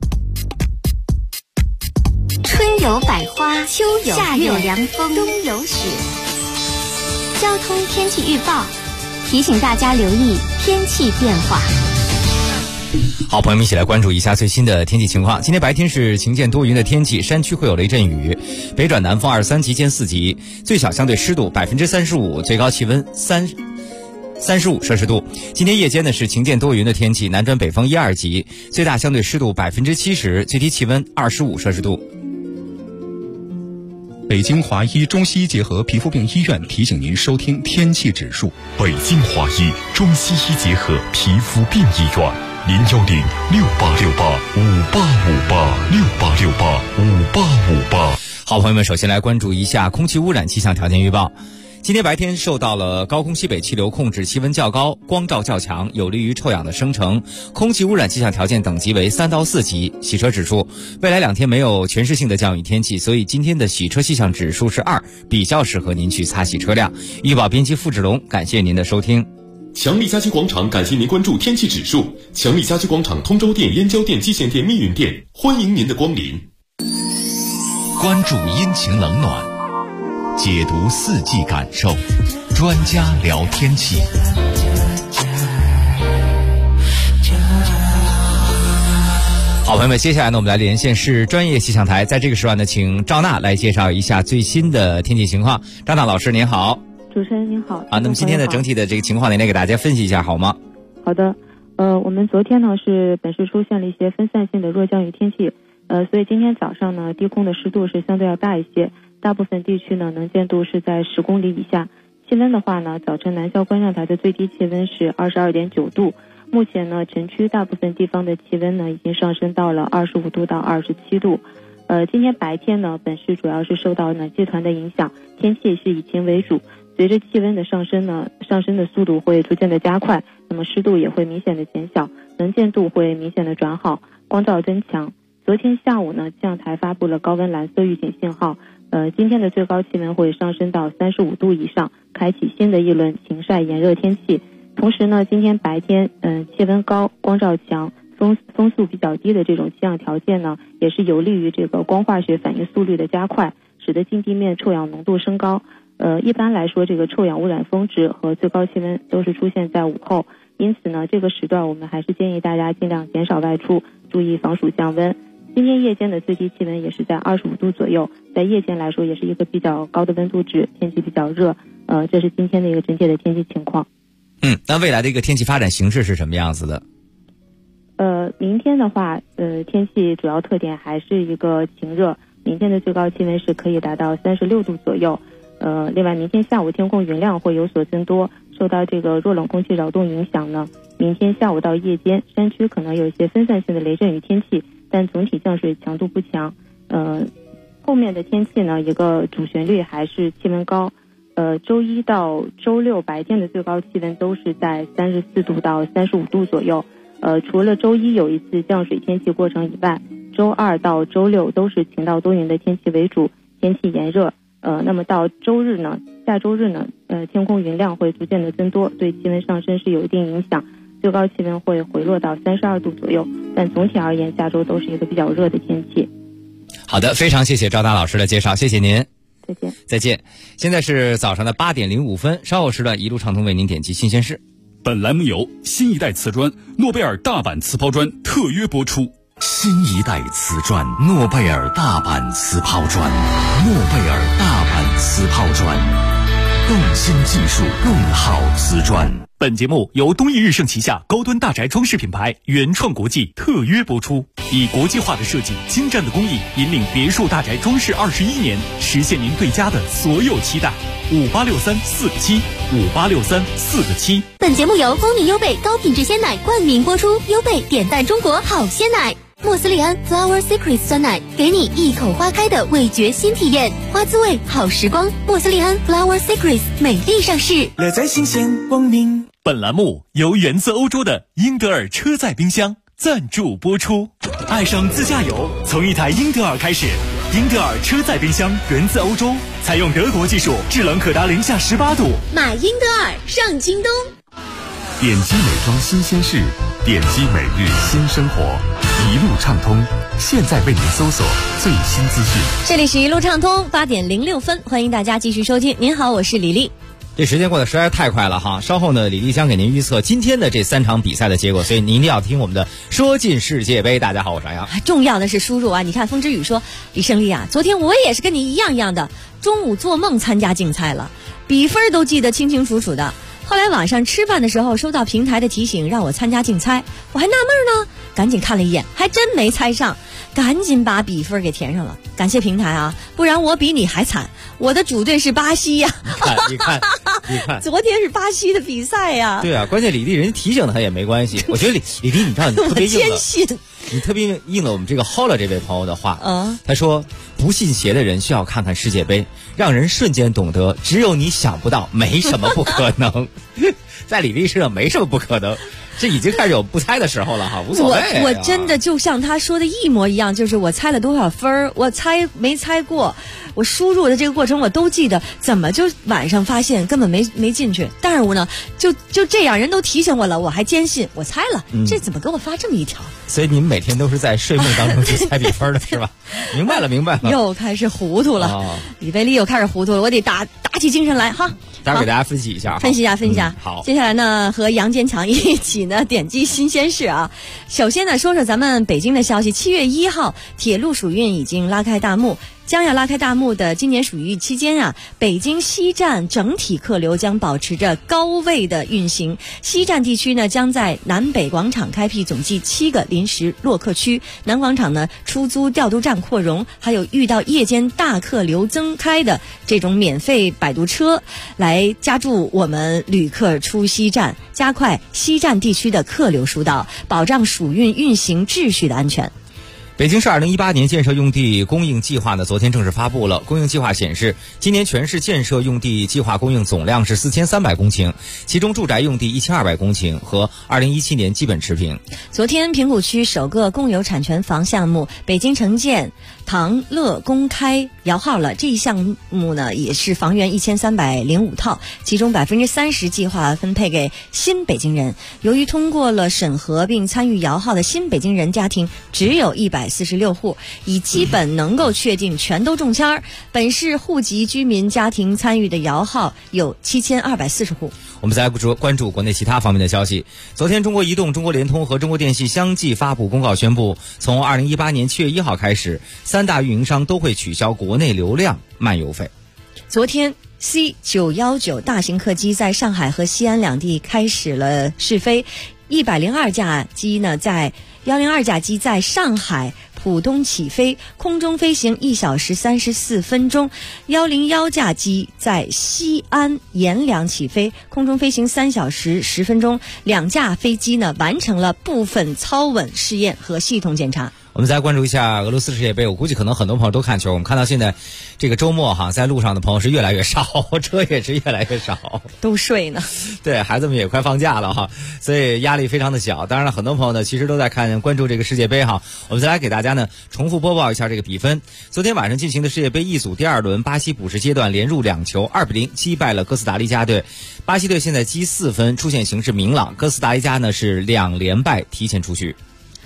Speaker 18: 春有百花，秋有夏有凉风，冬有雪。交通天气预报提醒大家留意天气变化。
Speaker 10: 好，朋友们一起来关注一下最新的天气情况。今天白天是晴间多云的天气，山区会有雷阵雨，北转南风23级见4级，最小相对湿度35%，最高气温35摄氏度。今天夜间呢是晴间多云的天气，南转北风1、2级，最大相对湿度70%，最低气温25摄氏度。
Speaker 13: 北京华医中西医结合皮肤病医院提醒您收听天气指数。
Speaker 17: 北京华医中西医结合皮肤病医院，0106868585858，6885858。
Speaker 10: 好，朋友们，首先来关注一下空气污染气象条件预报。今天白天受到了高空西北气流控制，气温较高，光照较强，有利于臭氧的生成，空气污染气象条件等级为3到4级。洗车指数，未来2天没有全市性的降雨天气，所以今天的洗车气象指数是2，比较适合您去擦洗车辆。预报编辑付志龙，感谢您的收听。
Speaker 22: 强力家居广场感谢您关注天气指数。强力家居广场通州店、燕郊店、蓟县店、密云店，欢迎您的光临。
Speaker 4: 关注阴晴冷暖，解读四季感受，专家聊天气。
Speaker 10: 好，朋友们，接下来呢，我们来连线是专业气象台，在这个时段呢，请赵娜来介绍一下最新的天气情况。赵娜老师您好。
Speaker 23: 主持人您好。
Speaker 10: 那么今天的整体的这个情况，您来给大家分析一下好吗？
Speaker 23: 好的，我们昨天呢是本市出现了一些分散性的弱降雨天气，所以今天早上呢低空的湿度是相对要大一些，大部分地区呢能见度是在10公里以下。气温的话呢，早晨南郊观象台的最低气温是22.9度，目前呢城区大部分地方的气温呢已经上升到了25度到27度。今天白天呢，本市主要是受到暖气团的影响，天气是以晴为主。随着气温的上升呢，上升的速度会逐渐的加快，那么湿度也会明显的减小，能见度会明显的转好，光照增强。昨天下午呢，气象台发布了高温蓝色预警信号，今天的最高气温会上升到35度以上，开启新的一轮晴晒炎热天气。同时呢，今天白天气温高，光照强，风速比较低的这种气象条件呢，也是有利于这个光化学反应速率的加快，使得近地面臭氧浓度升高。一般来说，这个臭氧污染峰值和最高气温都是出现在午后，因此呢，这个时段我们还是建议大家尽量减少外出，注意防暑降温。今天夜间的最低气温也是在25度左右，在夜间来说也是一个比较高的温度值，天气比较热。这是今天的一个整体的天气情况。
Speaker 10: 那未来的一个天气发展形势是什么样子的？
Speaker 23: 明天的话，天气主要特点还是一个晴热，明天的最高气温是可以达到36度左右。另外明天下午天空云量会有所增多，受到这个弱冷空气扰动影响呢，明天下午到夜间山区可能有一些分散性的雷阵雨天气，但总体降水强度不强。后面的天气呢，一个主旋律还是气温高。周一到周六白天的最高气温都是在34度到35度左右。除了周一有一次降水天气过程以外，周二到周六都是晴到多云的天气为主，天气炎热。那么到周日呢，下周日呢，天空云量会逐渐的增多，对气温上升是有一定影响，最高气温会回落到32度左右，但总体而言，下周都是一个比较热的天气。
Speaker 10: 好的，非常谢谢赵大老师的介绍，谢谢您。
Speaker 23: 再见。
Speaker 10: 再见。现在是早上的8点05分，稍后时段一路畅通为您点击新鲜事。
Speaker 15: 本栏目由新一代瓷砖诺贝尔大阪瓷抛砖特约播出。
Speaker 4: 新一代瓷砖诺贝尔大阪瓷抛砖，诺贝尔大阪瓷抛砖，更新技术，更好瓷砖。
Speaker 7: 本节目由东益日盛旗下高端大宅装饰品牌原创国际特约播出，以国际化的设计、精湛的工艺，引领别墅大宅装饰21年，实现您对家的所有期待。5863-4个7，5863-4个7。
Speaker 1: 本节目由蜂蜜优贝高品质鲜奶冠名播出，优贝点赞中国好鲜奶。莫斯利安 Flower Secrets 酸奶，给你一口花开的味觉新体验，花滋味好时光。莫斯利安 Flower Secrets 美丽上市，
Speaker 16: 乐在新鲜光明。
Speaker 7: 本栏目由源自欧洲的英德尔车载冰箱赞助播出。爱上自驾游，从一台英德尔开始。英德尔车载冰箱源自欧洲，采用德国技术，制冷可达零下18度。
Speaker 1: 买英德尔上京东。
Speaker 13: 点击美妆新鲜事，点击每日新生活，一路畅通。现在为您搜索最新资讯。
Speaker 8: 这里是一路畅通，8点06分，欢迎大家继续收听。您好，我是李丽。
Speaker 10: 这时间过得实在太快了哈，稍后呢，李丽将给您预测今天的这3场比赛的结果，所以您一定要听我们的说进世界杯。大家好，我是杨洋。
Speaker 8: 重要的是输入啊！你看风之雨说，李胜利啊，昨天我也是跟你一样的，中午做梦参加竞赛了，比分都记得清清楚楚的。后来晚上吃饭的时候收到平台的提醒，让我参加竞猜，我还纳闷呢，赶紧看了一眼，还真没猜上，赶紧把比分给填上了。感谢平台啊，不然我比你还惨，我的主队是巴西呀。
Speaker 10: 你看，
Speaker 8: 昨天是巴西的比赛呀。
Speaker 10: 对啊，关键李丽人家提醒他也没关系。我觉得李丽，你知道你特别应了，你特别应了我们这个 Holla 这位朋友的话。他说不信邪的人需要看看世界杯，让人瞬间懂得只有你想不到，没什么不可能。在李丽身上没什么不可能，这已经开始有不猜的时候了哈，无所谓。
Speaker 8: 我真的就像他说的一模一样，就是我猜了多少分，我猜没猜过，我输入的这个过程我都记得，怎么就晚上发现根本没进去？但是我呢，就这样，人都提醒我了，我还坚信我猜了，这怎么给我发这么一条？
Speaker 10: 所以你们每天都是在睡梦当中去猜比分的是吧？明白了。
Speaker 8: 又开始糊涂了，李贝丽又开始糊涂了，我得打起精神来哈。
Speaker 10: 待会儿给大家分析一下。
Speaker 8: 好，接下来呢，和杨坚强一起呢点击新鲜事啊。首先呢，说说咱们北京的消息，7月1号，铁路暑运已经拉开大幕。将要拉开大幕的今年暑运期间啊，北京西站整体客流将保持着高位的运行。西站地区呢，将在南北广场开辟总计7个临时落客区，南广场呢出租调度站扩容，还有遇到夜间大客流增开的这种免费摆渡车，来加注我们旅客出西站，加快西站地区的客流疏导，保障暑运运行秩序的安全。
Speaker 10: 北京市2018年建设用地供应计划呢，昨天正式发布了。供应计划显示，今年全市建设用地计划供应总量是4300公顷，其中住宅用地1200公顷，和2017年基本持平。
Speaker 8: 昨天平谷区首个共有产权房项目北京城建唐乐公开摇号了，这一项目呢也是房源1305套，其中30%计划分配给新北京人。由于通过了审核并参与摇号的新北京人家庭只有146户，已基本能够确定全都中签。本市户籍居民家庭参与的摇号有7240户。
Speaker 10: 我们再来关注国内其他方面的消息。昨天，中国移动、中国联通和中国电信相继发布公告，宣布从2018年7月1号开始，3大运营商都会取消国内流量漫游费。
Speaker 8: 昨天C919大型客机在上海和西安两地开始了试飞，102架机呢在102架机在上海浦东起飞，空中飞行1小时34分钟；101架机在西安阎良起飞，空中飞行3小时10分钟。两架飞机呢完成了部分操稳试验和系统检查。
Speaker 10: 我们再关注一下俄罗斯世界杯，我估计可能很多朋友都看球。我们看到现在这个周末哈，在路上的朋友是越来越少，车也是越来越少，
Speaker 8: 都睡呢。
Speaker 10: 对，孩子们也快放假了哈，所以压力非常的小。当然了，很多朋友呢其实都在关注这个世界杯哈。我们再来给大家呢重复播报一下这个比分。昨天晚上进行的世界杯一组第2轮，巴西补时阶段连入2球，2比0击败了哥斯达黎加队。巴西队现在积4分，出线形势明朗。哥斯达黎加呢是2连败，提前出局。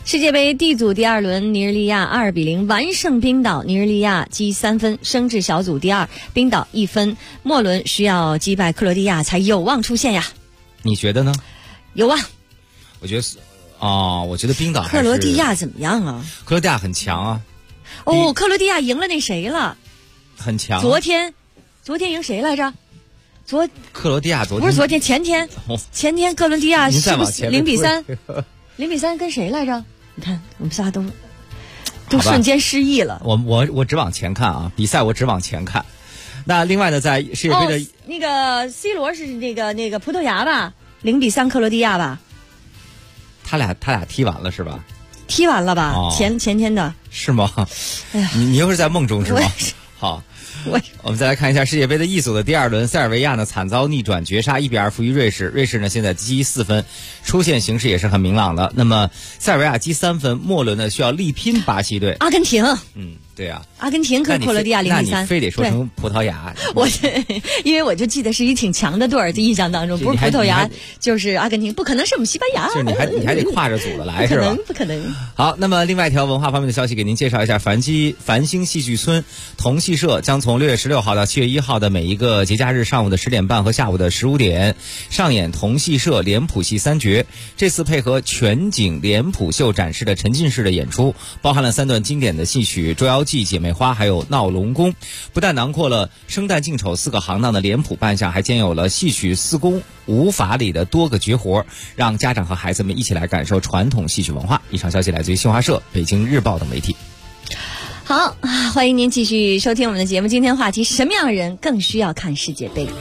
Speaker 8: 世界杯 D 组第二轮，尼日利亚2比0完胜冰岛，尼日利亚积3分，升至小组第二，冰岛1分。末轮需要击败克罗地亚才有望出线呀。
Speaker 10: 你觉得呢？
Speaker 8: 有望。
Speaker 10: 我觉得我觉得冰岛还是
Speaker 8: 克罗地亚怎么样啊？
Speaker 10: 克罗地亚很强啊。
Speaker 8: 克罗地亚赢了那谁了？
Speaker 10: 很强。
Speaker 8: 昨天赢谁来着？
Speaker 10: 克罗地亚昨天
Speaker 8: 不是昨天，前天克罗地亚是不是0比3？0比3跟谁来着？你看我们仨都瞬间失忆了。
Speaker 10: 我只往前看啊，比赛我只往前看。那另外呢，在世界杯的
Speaker 8: 那个 C 罗是那个葡萄牙吧，0比3克罗地亚吧。
Speaker 10: 他俩踢完了是吧？
Speaker 8: 踢完了吧？前天的
Speaker 10: 是吗？
Speaker 8: 哎呀，
Speaker 10: 你又是在梦中是吗？好。我们再来看一下世界杯的 E 组的第二轮，塞尔维亚呢惨遭逆转绝杀，1比2负于瑞士。瑞士呢现在积4分，出线形势也是很明朗的。那么塞尔维亚积3分，末轮呢需要力拼巴西队。
Speaker 8: 阿根廷，
Speaker 10: 对啊，
Speaker 8: 阿根廷和克罗地亚0比3，
Speaker 10: 那你非得说成葡萄牙？
Speaker 8: 因为我就记得是一挺强的队儿，在印象当中不是葡萄牙就是阿根廷，不可能是我们西班牙。
Speaker 10: 就是你还得跨着组的来是吧？
Speaker 8: 不可能。
Speaker 10: 好，那么另外一条文化方面的消息，给您介绍一下，繁星戏剧村同戏社将从6月16号到7月1号的每一个节假日上午的10点半和下午的15点上演同戏社脸谱戏3角。这次配合全景脸谱秀展示的沉浸式的演出，包含了3段经典的戏曲《捉妖记》、《姐妹花》还有《闹龙宫》，不但囊括了生旦净丑4个行当的脸谱扮相，还兼有了戏曲4功5法里的多个绝活，让家长和孩子们一起来感受传统戏曲文化。以上消息来自于新华社、北京日报等媒体。
Speaker 8: 好，欢迎您继续收听我们的节目。今天话题：什么样的人更需要看世界杯？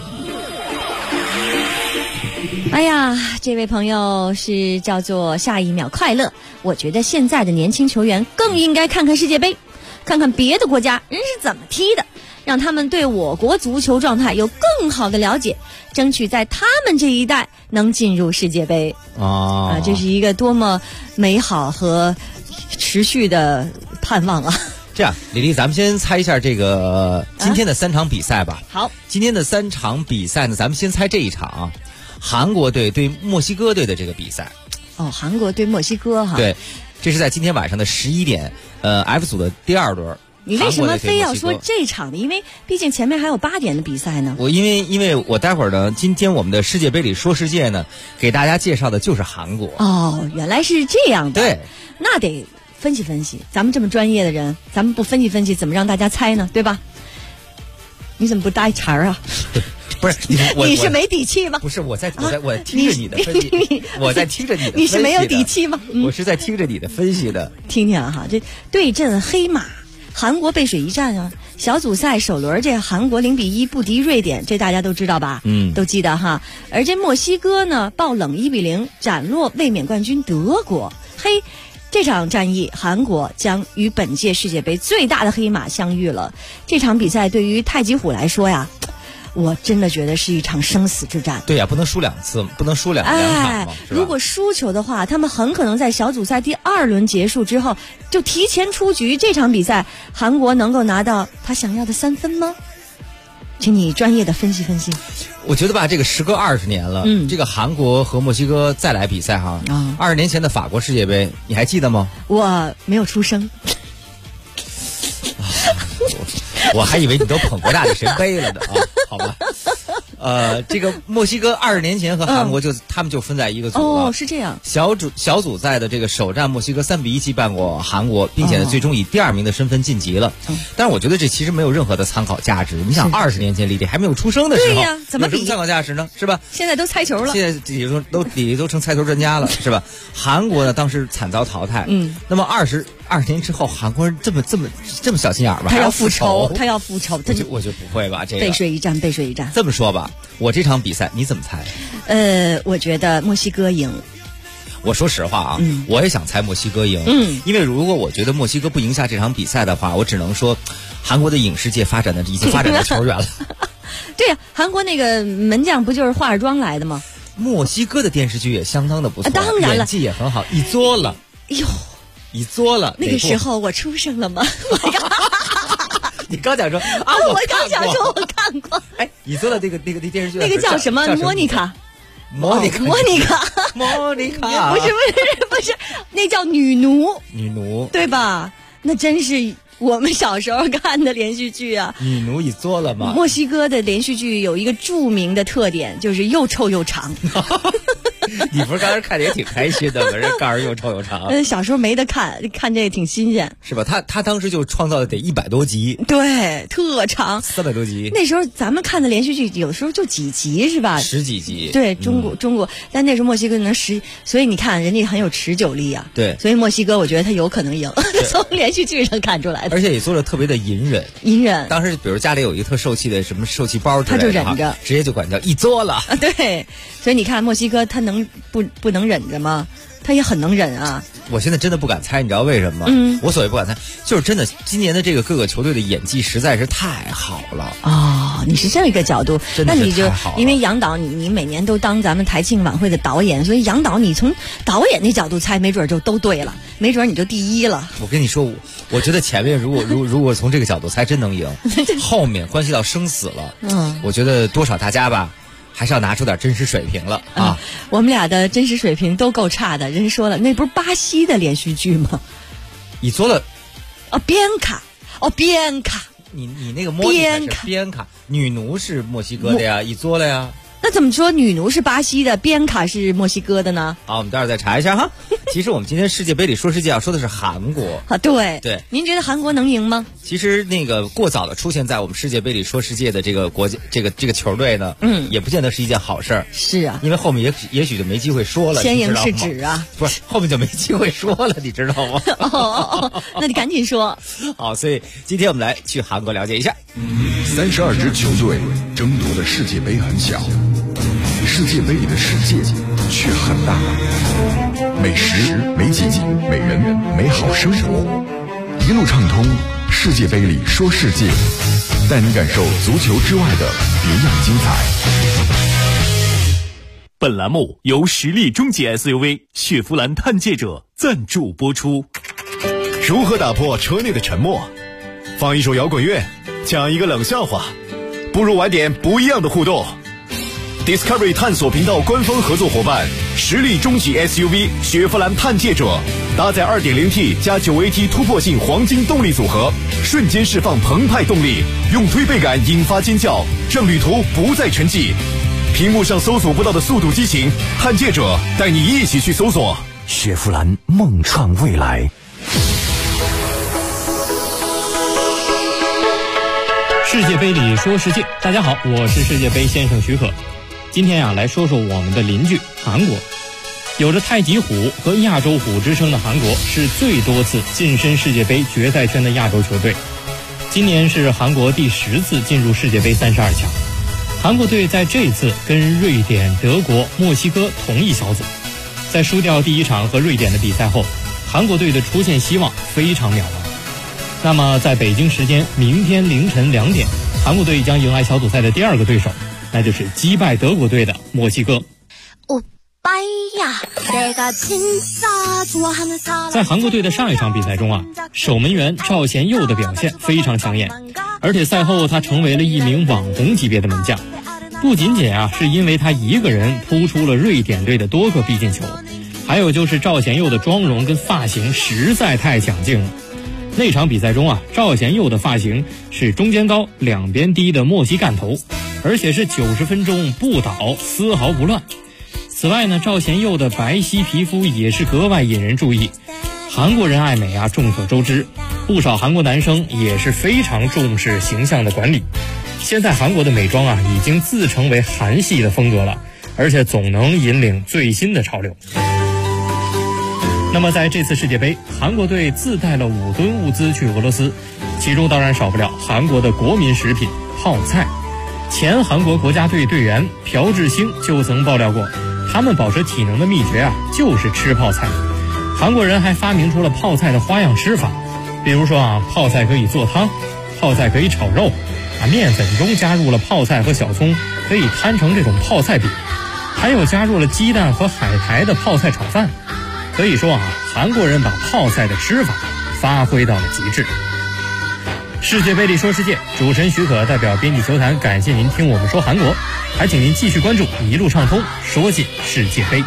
Speaker 8: 哎呀，这位朋友是叫做下一秒快乐。我觉得现在的年轻球员更应该看看世界杯，看看别的国家人是怎么踢的，让他们对我国足球状态有更好的了解，争取在他们这一代能进入世界杯。这是一个多么美好和持续的盼望啊！
Speaker 10: 这样，李丽，咱们先猜一下这个今天的3场比赛吧。
Speaker 8: 好，
Speaker 10: 今天的3场比赛呢，咱们先猜这一场啊，韩国队对墨西哥队的这个比赛。
Speaker 8: 韩国对墨西哥哈。
Speaker 10: 对，这是在今天晚上的11点，F 组的第2轮。
Speaker 8: 你为什么非要说这场呢？因为毕竟前面还有8点的比赛呢。
Speaker 10: 因为我待会儿呢，今天我们的世界杯里说世界呢，给大家介绍的就是韩国。
Speaker 8: 原来是这样的。
Speaker 10: 对，
Speaker 8: 那得分析分析，咱们这么专业的人，咱们不分析分析，怎么让大家猜呢？对吧？你怎么不搭一茬啊？
Speaker 10: 不是
Speaker 8: 你是没底气吗？
Speaker 10: 不是，我听着你的分析，我在听着你的分析。
Speaker 8: 你是没有底气吗？
Speaker 10: 我是在听着你的分析的。
Speaker 8: 听听哈，这对阵黑马，韩国背水一战啊！小组赛首轮这韩国0比1不敌瑞典，这大家都知道吧？都记得哈。而这墨西哥呢，爆冷1比0斩落卫冕冠军德国。这场战役，韩国将与本届世界杯最大的黑马相遇了。这场比赛对于太极虎来说呀，我真的觉得是一场生死之战。
Speaker 10: 对呀，不能输2次，不能输两场嘛。
Speaker 8: 如果输球的话，他们很可能在小组赛第2轮结束之后就提前出局。这场比赛，韩国能够拿到他想要的3分吗？请你专业的分析分析。
Speaker 10: 我觉得吧，这个时隔20年了，这个韩国和墨西哥再来比赛哈，20年前的法国世界杯你还记得吗？
Speaker 8: 我没有出生。
Speaker 10: 我还以为你都捧国大的神杯了呢啊，好吧。这个墨西哥20年前和韩国他们就分在一个组了。
Speaker 8: 是这样。
Speaker 10: 小组赛的这个首战，墨西哥3比1击败过韩国，并且呢最终以第2名的身份晋级了。但是我觉得这其实没有任何的参考价值。你想20年前李丽还没有出生的时候，
Speaker 8: 对呀，怎么比？
Speaker 10: 有什么参考价值呢？是吧？
Speaker 8: 现在都猜球了。
Speaker 10: 现在李丽都成猜球专家了，是吧？韩国呢当时惨遭淘汰。那么20年之后，韩国人这么小心眼吧？
Speaker 8: 他要复仇。
Speaker 10: 我就不会吧？这个
Speaker 8: 背水一战。
Speaker 10: 这么说吧，我这场比赛你怎么猜？
Speaker 8: 我觉得墨西哥赢。
Speaker 10: 我说实话啊，我也想猜墨西哥赢。因为如果我觉得墨西哥不赢下这场比赛的话，我只能说，韩国的影视界已经发展的球员了。
Speaker 8: 对呀，韩国那个门将不就是化着妆来的吗？
Speaker 10: 墨西哥的电视剧也相当的不错，
Speaker 8: 当然了，
Speaker 10: 演技也很好。一作了，一作了。
Speaker 8: 那个时候我出生了吗？
Speaker 10: 你刚讲说
Speaker 8: 我刚讲说我看过。
Speaker 10: 你做的那个电视剧，
Speaker 8: 那个叫什么？莫妮卡。
Speaker 10: 莫妮卡，
Speaker 8: 莫妮卡，不是，那叫女奴，对吧？那真是我们小时候看的连续剧啊。
Speaker 10: 女奴已做了吗？
Speaker 8: 墨西哥的连续剧有一个著名的特点，就是又臭又长。
Speaker 10: 你不是刚才看的也挺开心的吗？这盖儿又臭又长。
Speaker 8: 小时候没得看，看这个挺新鲜，
Speaker 10: 是吧？他当时就创造了得100多集，
Speaker 8: 对，特长
Speaker 10: ，300多集。
Speaker 8: 那时候咱们看的连续剧有时候就几集是吧
Speaker 10: ？10几集。
Speaker 8: 对，中国，但那时候墨西哥能10，所以你看人家很有持久力啊。
Speaker 10: 对，
Speaker 8: 所以墨西哥我觉得他有可能赢，从连续剧上看出来的。
Speaker 10: 而且也做的特别的隐忍。当时比如家里有一个特受气的什么受气包之类的，
Speaker 8: 他就忍着，
Speaker 10: 直接就管叫一作了。
Speaker 8: 对，所以你看墨西哥他能不能忍着吗？他也很能忍啊。
Speaker 10: 我现在真的不敢猜，你知道为什么吗？我所谓不敢猜，就是真的今年的这个各个球队的演技实在是太好了。
Speaker 8: 哦，你是这个角度，那你就因为杨导你每年都当咱们台庆晚会的导演，所以杨导你从导演那角度猜，没准就都对了，没准你就第一了。
Speaker 10: 我跟你说，我觉得前面如果从这个角度猜真能赢，后面关系到生死了。我觉得多少大家吧。还是要拿出点真实水平了啊！
Speaker 8: 我们俩的真实水平都够差的。人说了，那不是巴西的连续剧吗？
Speaker 10: 你做了
Speaker 8: 边卡，边卡。
Speaker 10: 你那个莫妮卡是边卡，女奴是墨西哥的呀，你做了呀。
Speaker 8: 那怎么说女奴是巴西的，边卡是墨西哥的呢？
Speaker 10: 好，我们待会儿再查一下哈。其实我们今天世界杯里说世界说的是韩国
Speaker 8: 啊，对。您觉得韩国能赢吗？
Speaker 10: 其实那个过早的出现在我们世界杯里说世界的这个国家这个球队呢，也不见得是一件好事儿。
Speaker 8: 是啊，
Speaker 10: 因为后面也许就没机会说了。
Speaker 8: 先赢是指啊，
Speaker 10: 不是后面就没机会说了，你知道吗？
Speaker 8: 那你赶紧说。
Speaker 10: 好，所以今天我们来去韩国了解一下。
Speaker 11: 32支球队争夺的世界杯很小，世界杯里的世界却很大。美食、美景、美人、美好生活，一路畅通世界杯里说世界，带你感受足球之外的别样精彩。
Speaker 7: 本栏目由实力中级 SUV 雪佛兰探界者赞助播出。
Speaker 3: 如何打破车内的沉默？放一首摇滚乐，讲一个冷笑话，不如玩点不一样的互动。Discovery 探索频道官方合作伙伴，实力中级 SUV 雪佛兰探界者，搭载 2.0T 加 9AT 突破性黄金动力组合，瞬间释放澎湃动力，用推背感引发尖叫，让旅途不再沉寂。屏幕上搜索不到的速度激情，探界者带你一起去搜索。
Speaker 2: 雪佛兰梦创未来。
Speaker 5: 世界杯里说世界，大家好，我是世界杯先生许可。今天来说说我们的邻居韩国。有着太极虎和亚洲虎之称的韩国是最多次晋身世界杯决赛圈的亚洲球队。今年是韩国第10次进入世界杯32强。韩国队在这次跟瑞典、德国、墨西哥同一小组。在输掉第一场和瑞典的比赛后，韩国队的出线希望非常渺茫。那么在北京时间明天凌晨2点，韩国队将迎来小组赛的第2个对手，那就是击败德国队的墨西哥。在韩国队的上一场比赛中守门员赵贤佑的表现非常抢眼，而且赛后他成为了一名网红级别的门将。不仅仅是因为他一个人扑出了瑞典队的多个必进球，还有就是赵贤佑的妆容跟发型实在太抢镜了。那场比赛中赵贤佑的发型是中间高两边低的莫西干头，而且是90分钟不倒，丝毫不乱。此外呢，赵贤佑的白皙皮肤也是格外引人注意。韩国人爱美众所周知，不少韩国男生也是非常重视形象的管理。现在韩国的美妆已经自成为韩系的风格了，而且总能引领最新的潮流。那么在这次世界杯，韩国队自带了5吨物资去俄罗斯，其中当然少不了韩国的国民食品泡菜。前韩国国家队队员朴智星就曾爆料过，他们保持体能的秘诀就是吃泡菜。韩国人还发明出了泡菜的花样吃法，比如说泡菜可以做汤，泡菜可以炒肉，面粉中加入了泡菜和小葱，可以摊成这种泡菜饼，还有加入了鸡蛋和海苔的泡菜炒饭。可以说韩国人把泡菜的吃法发挥到了极致。 世界杯里说世界，主持人许可代表编辑球坛感谢您听我们说韩国，还请您继续关注一路畅通，说进世界杯。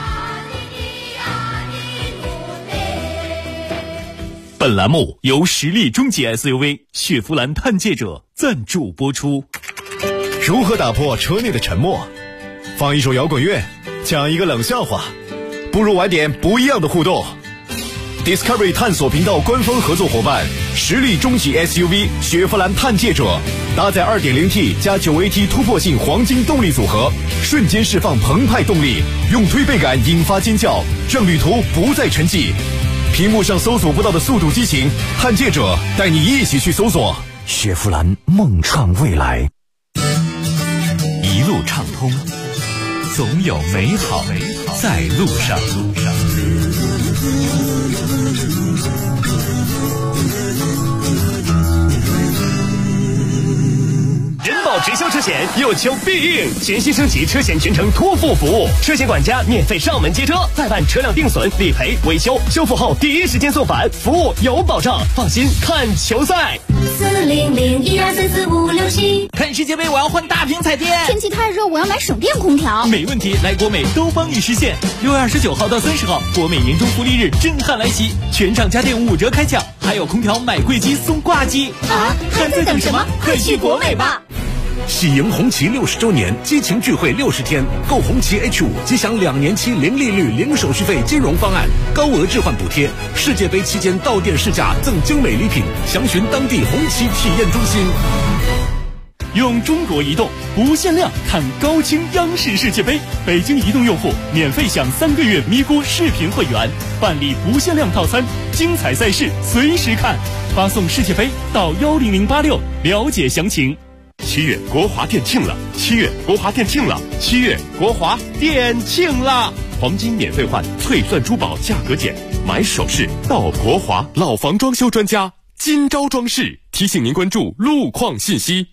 Speaker 7: 本栏目由实力中级 SUV 雪佛兰探界者赞助播出。
Speaker 6: 如何打破车内的沉默？放一首摇滚乐，讲一个冷笑话，不如玩点不一样的互动。Discovery 探索频道官方合作伙伴，实力中级 SUV 雪佛兰探界者，搭载 2.0T 加 9AT 突破性黄金动力组合，瞬间释放澎湃动力，用推背感引发尖叫，让旅途不再沉寂。屏幕上搜索不到的速度激情，探界者带你一起去搜索。
Speaker 2: 雪佛兰梦创未来，
Speaker 7: 一路畅通，总有美好在路上。
Speaker 3: 人保直销车险有求必应，全新升级车险全程托付服务，车险管家免费上门接车，代办车辆定损、理赔、维修，修复后第一时间送返，服务有保障，放心看球赛。
Speaker 1: 40012344567。
Speaker 9: 看世界杯我要换大屏彩电，
Speaker 1: 天气太热我要买省电空调。
Speaker 9: 没问题，来国美都帮你实现。6月29号到30号，国美年终福利日震撼来袭，全场家电5折开抢，还有空调买贵机送挂机
Speaker 1: 啊！还在等什么？快去国美吧！
Speaker 17: 喜迎红旗60周年激情聚会60天，购红旗 H5 即享2年期零利率、零手续费金融方案，高额置换补贴。世界杯期间到店试驾赠精美礼品，详询当地红旗体验中心。
Speaker 14: 用中国移动不限量看高清央视世界杯，北京移动用户免费享3个月咪咕视频会员，办理不限量套餐，精彩赛事随时看，发送世界杯到10086了解详情。
Speaker 22: 7月国华店庆了，7月国华店庆了，7月国华店庆了！黄金免费换，翠钻珠宝价格减，买首饰到国华。老房装修专家今朝装饰提醒您关注路况信息。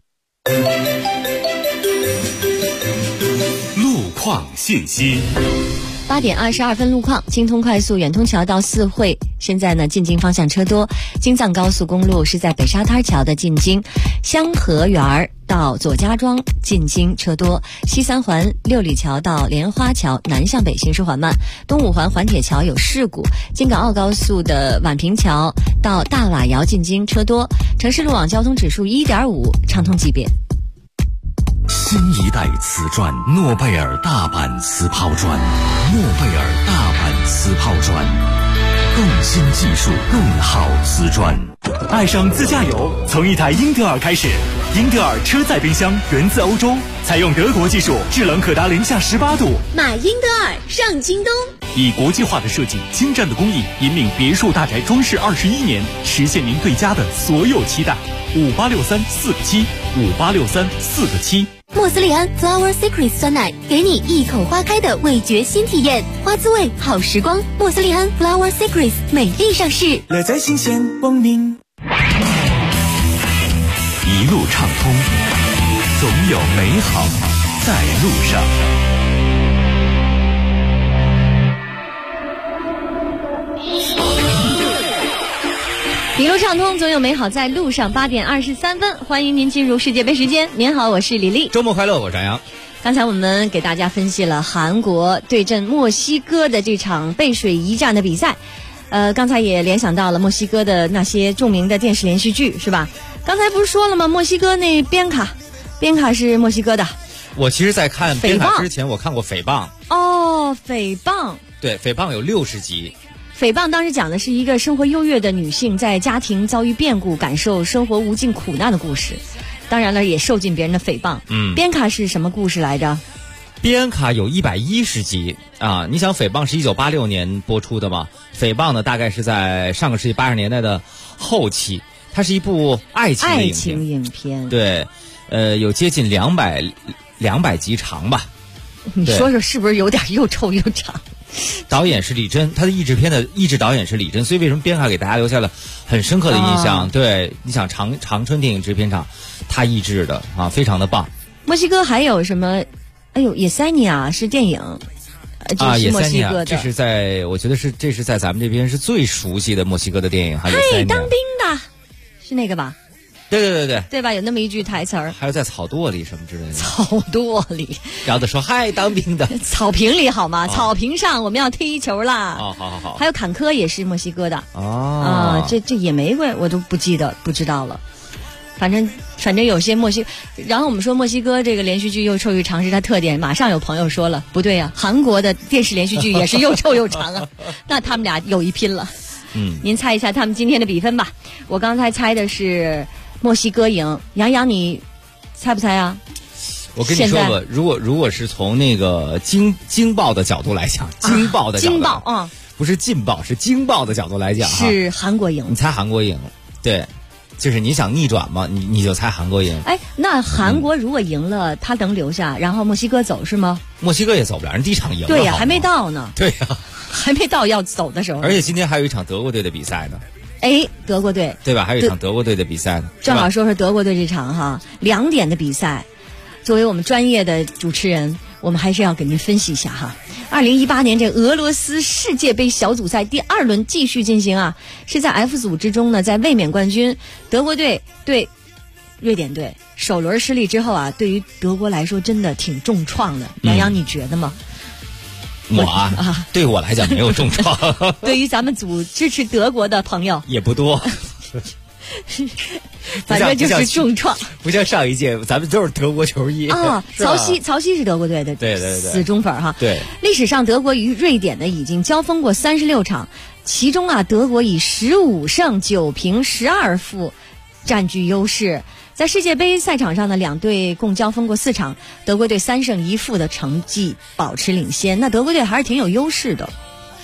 Speaker 22: 路况信息。
Speaker 8: 8点22分，路况：京通快速远通桥到四惠，现在呢进京方向车多；京藏高速公路是在北沙滩桥的进京，香河园到左家庄进京车多；西三环六里桥到莲花桥南向北行驶缓慢；东五环环铁桥有事故；京港澳高速的宛平桥到大瓦窑进京车多；城市路网交通指数1.5，畅通级别。
Speaker 2: 新一代瓷砖，诺贝尔大阪瓷抛砖，诺贝尔大阪瓷抛砖，更新技术，更好瓷砖。
Speaker 7: 爱上自驾游，从一台英特尔开始。英特尔车载冰箱源自欧洲，采用德国技术，制冷可达零下18度。
Speaker 1: 买英特尔上京东。
Speaker 7: 以国际化的设计、精湛的工艺，引领别墅大宅装饰21年，实现您对家的所有期待。5863-4个7，5863-4个7。
Speaker 1: 莫斯利安 Flower Secret 酸奶，给你一口花开的味觉新体验，花滋味好时光。莫斯利安 Flower Secret 美丽上市，
Speaker 16: 乐在新鲜，光明。
Speaker 7: 一路畅通，总有美好在路上。
Speaker 8: 一路畅通，总有美好在路上。8点23分，欢迎您进入世界杯时间。您好，我是李丽。
Speaker 10: 周末快乐，我是杨洋。
Speaker 8: 刚才我们给大家分析了韩国对阵墨西哥的这场背水一战的比赛。刚才也联想到了墨西哥的那些著名的电视连续剧，是吧？刚才不是说了吗？墨西哥那边卡是墨西哥的。
Speaker 10: 我其实在看边卡之前，我看过《诽谤》。
Speaker 8: 哦，诽谤。
Speaker 10: 对，诽谤有60集。
Speaker 8: 诽谤当时讲的是一个生活优越的女性在家庭遭遇变故，感受生活无尽苦难的故事。当然了，也受尽别人的诽谤。边卡是什么故事来着？
Speaker 10: 边卡有110集啊！你想，诽谤是1986年播出的嘛？诽谤呢，大概是在上个世纪80年代的后期。它是一部爱情
Speaker 8: 影片。
Speaker 10: 对，有接近200集长吧。
Speaker 8: 你说说是不是有点又臭又长？
Speaker 10: 导演是李真，他的译制导演是李真，所以为什么边卡给大家留下了很深刻的印象？对，你想长春电影制片厂他译制的啊，非常的棒。
Speaker 8: 墨西哥还有什么？哎呦，野塞尼亚是电影啊，
Speaker 10: 野塞尼亚，这是我觉得这是在咱们这边是最熟悉的墨西哥的电影。
Speaker 8: 嘿，当兵的是那个吧？
Speaker 10: 对，
Speaker 8: 对吧？有那么一句台词儿，
Speaker 10: 还有在草垛里什么之类的。
Speaker 8: 草垛里，
Speaker 10: 然后他说：“嗨，当兵的。”
Speaker 8: 草坪里好吗？草坪上我们要踢球啦。
Speaker 10: 哦，好。
Speaker 8: 还有坎坷也是墨西哥的。这野玫瑰我都不知道了。反正有些然后我们说墨西哥这个连续剧又臭又长是它特点，马上有朋友说了，不对啊，韩国的电视连续剧也是又臭又长啊，那他们俩有一拼了。您猜一下他们今天的比分吧。我刚才猜的是墨西哥赢，杨你猜不猜啊？
Speaker 10: 我跟你说吧，如果是从那个惊爆的角度来讲，惊爆不是劲爆，是惊爆的角度来讲，
Speaker 8: 是韩国赢。
Speaker 10: 你猜韩国赢？对，就是你想逆转嘛，你就猜韩国赢。
Speaker 8: 哎，那韩国如果赢了，他能留下，然后墨西哥走是吗？
Speaker 10: 墨西哥也走不了，人第一场赢了。
Speaker 8: 对呀，还没到呢。
Speaker 10: 对呀，
Speaker 8: 还没到要走的时候。
Speaker 10: 而且今天还有一场德国队的比赛呢。
Speaker 8: 哎，德国队
Speaker 10: 对吧？还有一场德国队的比赛呢。
Speaker 8: 正好说说德国队这场哈，2点的比赛。作为我们专业的主持人，我们还是要给您分析一下哈。2018年这俄罗斯世界杯小组赛第2轮继续进行啊，是在 F 组之中呢，在卫冕冠军德国队对瑞典队首轮失利之后啊，对于德国来说真的挺重创的。杨你觉得吗？
Speaker 10: 对我来讲没有重创。
Speaker 8: 对于咱们组支持德国的朋友
Speaker 10: 也不多。
Speaker 8: 反正就是重创，
Speaker 10: 不像上一届咱们都是德国球衣
Speaker 8: 啊。曹曦是德国队的
Speaker 10: 对
Speaker 8: 死忠粉哈。
Speaker 10: 对，
Speaker 8: 历史上德国与瑞典呢已经交锋过36场，其中啊德国以15胜9平12负占据优势。在世界杯赛场上呢，两队共交锋过4场，德国队3胜1负的成绩保持领先。那德国队还是挺有优势的。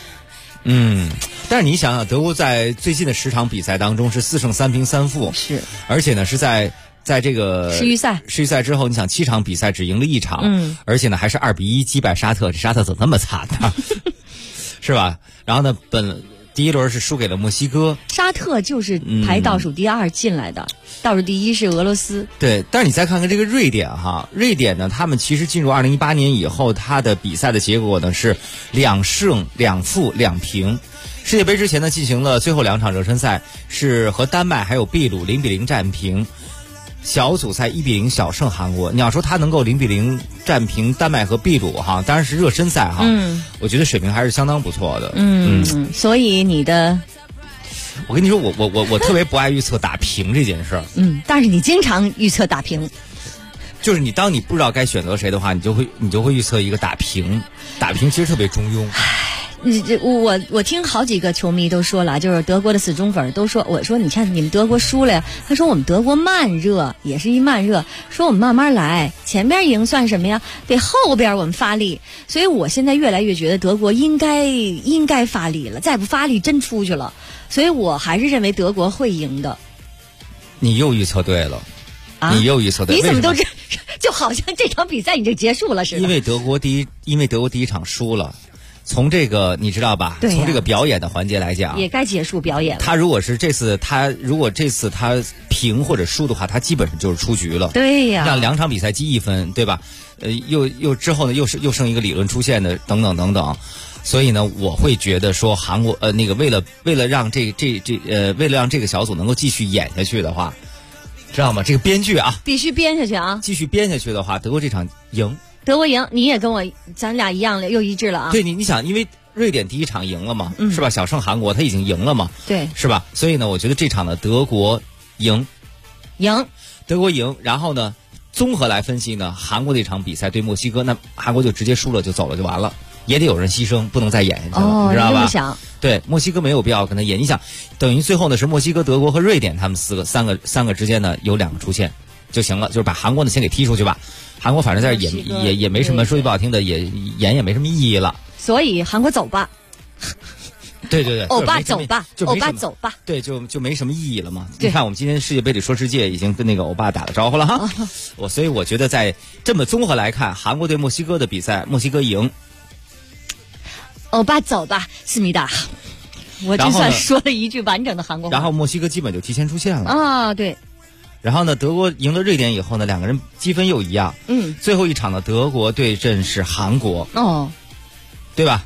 Speaker 10: 但是你想想，德国在最近的10场比赛当中是4胜3平3负，
Speaker 8: 是，
Speaker 10: 而且呢是在这个
Speaker 8: 世预赛之
Speaker 10: 后，你想7场比赛只赢了1场，而且呢还是2-1击败沙特，这沙特怎么那么惨呢？是吧？然后呢，第一轮是输给了墨西哥，
Speaker 8: 沙特就是排倒数第2进来的，倒数第1是俄罗斯。
Speaker 10: 对，但是你再看看这个瑞典哈，瑞典呢，他们其实进入2018年以后，他的比赛的结果呢是2胜2负2平。世界杯之前呢，进行了最后2场热身赛，是和丹麦还有秘鲁0-0战平。小组赛1-0小胜韩国。你要说他能够0-0战平丹麦和秘鲁哈，当然是热身赛哈，我觉得水平还是相当不错的。
Speaker 8: 所以
Speaker 10: 我跟你说，我特别不爱预测打平这件事儿。
Speaker 8: 但是你经常预测打平。
Speaker 10: 就是当你不知道该选择谁的话，你就会预测一个打平其实特别中庸。
Speaker 8: 我听好几个球迷都说了，就是德国的死忠粉都说，我说你看你们德国输了呀，他说我们德国慢热，也是一慢热，说我们慢慢来，前边赢算什么呀？得后边我们发力。所以我现在越来越觉得德国应该发力了，再不发力真出去了。所以我还是认为德国会赢的。
Speaker 10: 你又预测对了。你又预测对，
Speaker 8: 你怎么都就好像这场比赛已经结束了似的。
Speaker 10: 因为德国第一场输了。从这个你知道吧？
Speaker 8: 对
Speaker 10: 从这个表演的环节来讲，
Speaker 8: 也该结束表演了。
Speaker 10: 他如果这次他平或者输的话，他基本上就是出局了。
Speaker 8: 对呀，
Speaker 10: 让2场比赛积1分，对吧？又之后呢，又剩一个理论出现的等等。所以呢，我会觉得说韩国为了让这个小组能够继续演下去的话，知道吗？这个编剧啊，
Speaker 8: 必须编下去啊！
Speaker 10: 继续编下去的话，德国这场赢。
Speaker 8: 德国赢，你也跟咱俩一样了，又一致了啊！
Speaker 10: 对，你想，因为瑞典第一场赢了嘛，是吧？小胜韩国，他已经赢了嘛，
Speaker 8: 对，
Speaker 10: 是吧？所以呢，我觉得这场呢，德国赢，德国赢。然后呢，综合来分析呢，韩国这场比赛对墨西哥，那韩国就直接输了就走了就完了，也得有人牺牲，不能再演下去了，你知道吧？
Speaker 8: 这么想。
Speaker 10: 对，墨西哥没有必要跟他演。你想，等于最后呢是墨西哥、德国和瑞典他们三个之间呢有2个出线就行了，就是把韩国呢先给踢出去吧。韩国反正在这也没什么，说句不好听的，也没什么意义了。
Speaker 8: 所以韩国走吧。
Speaker 10: 对，
Speaker 8: 欧巴走吧，欧巴走吧。
Speaker 10: 对，就没什么意义了嘛。你看我们今天世界杯里说世界已经跟那个欧巴打了招呼了哈。所以我觉得在这么综合来看，韩国对墨西哥的比赛，墨西哥赢。
Speaker 8: 欧巴走吧，思密达。我就算说了一句完整的韩国话。
Speaker 10: 然后墨西哥基本就提前出线了
Speaker 8: 啊，对。
Speaker 10: 然后呢，德国赢了瑞典以后呢，2个人积分又一样。最后一场呢，德国对阵是韩国。
Speaker 8: 哦，
Speaker 10: 对吧？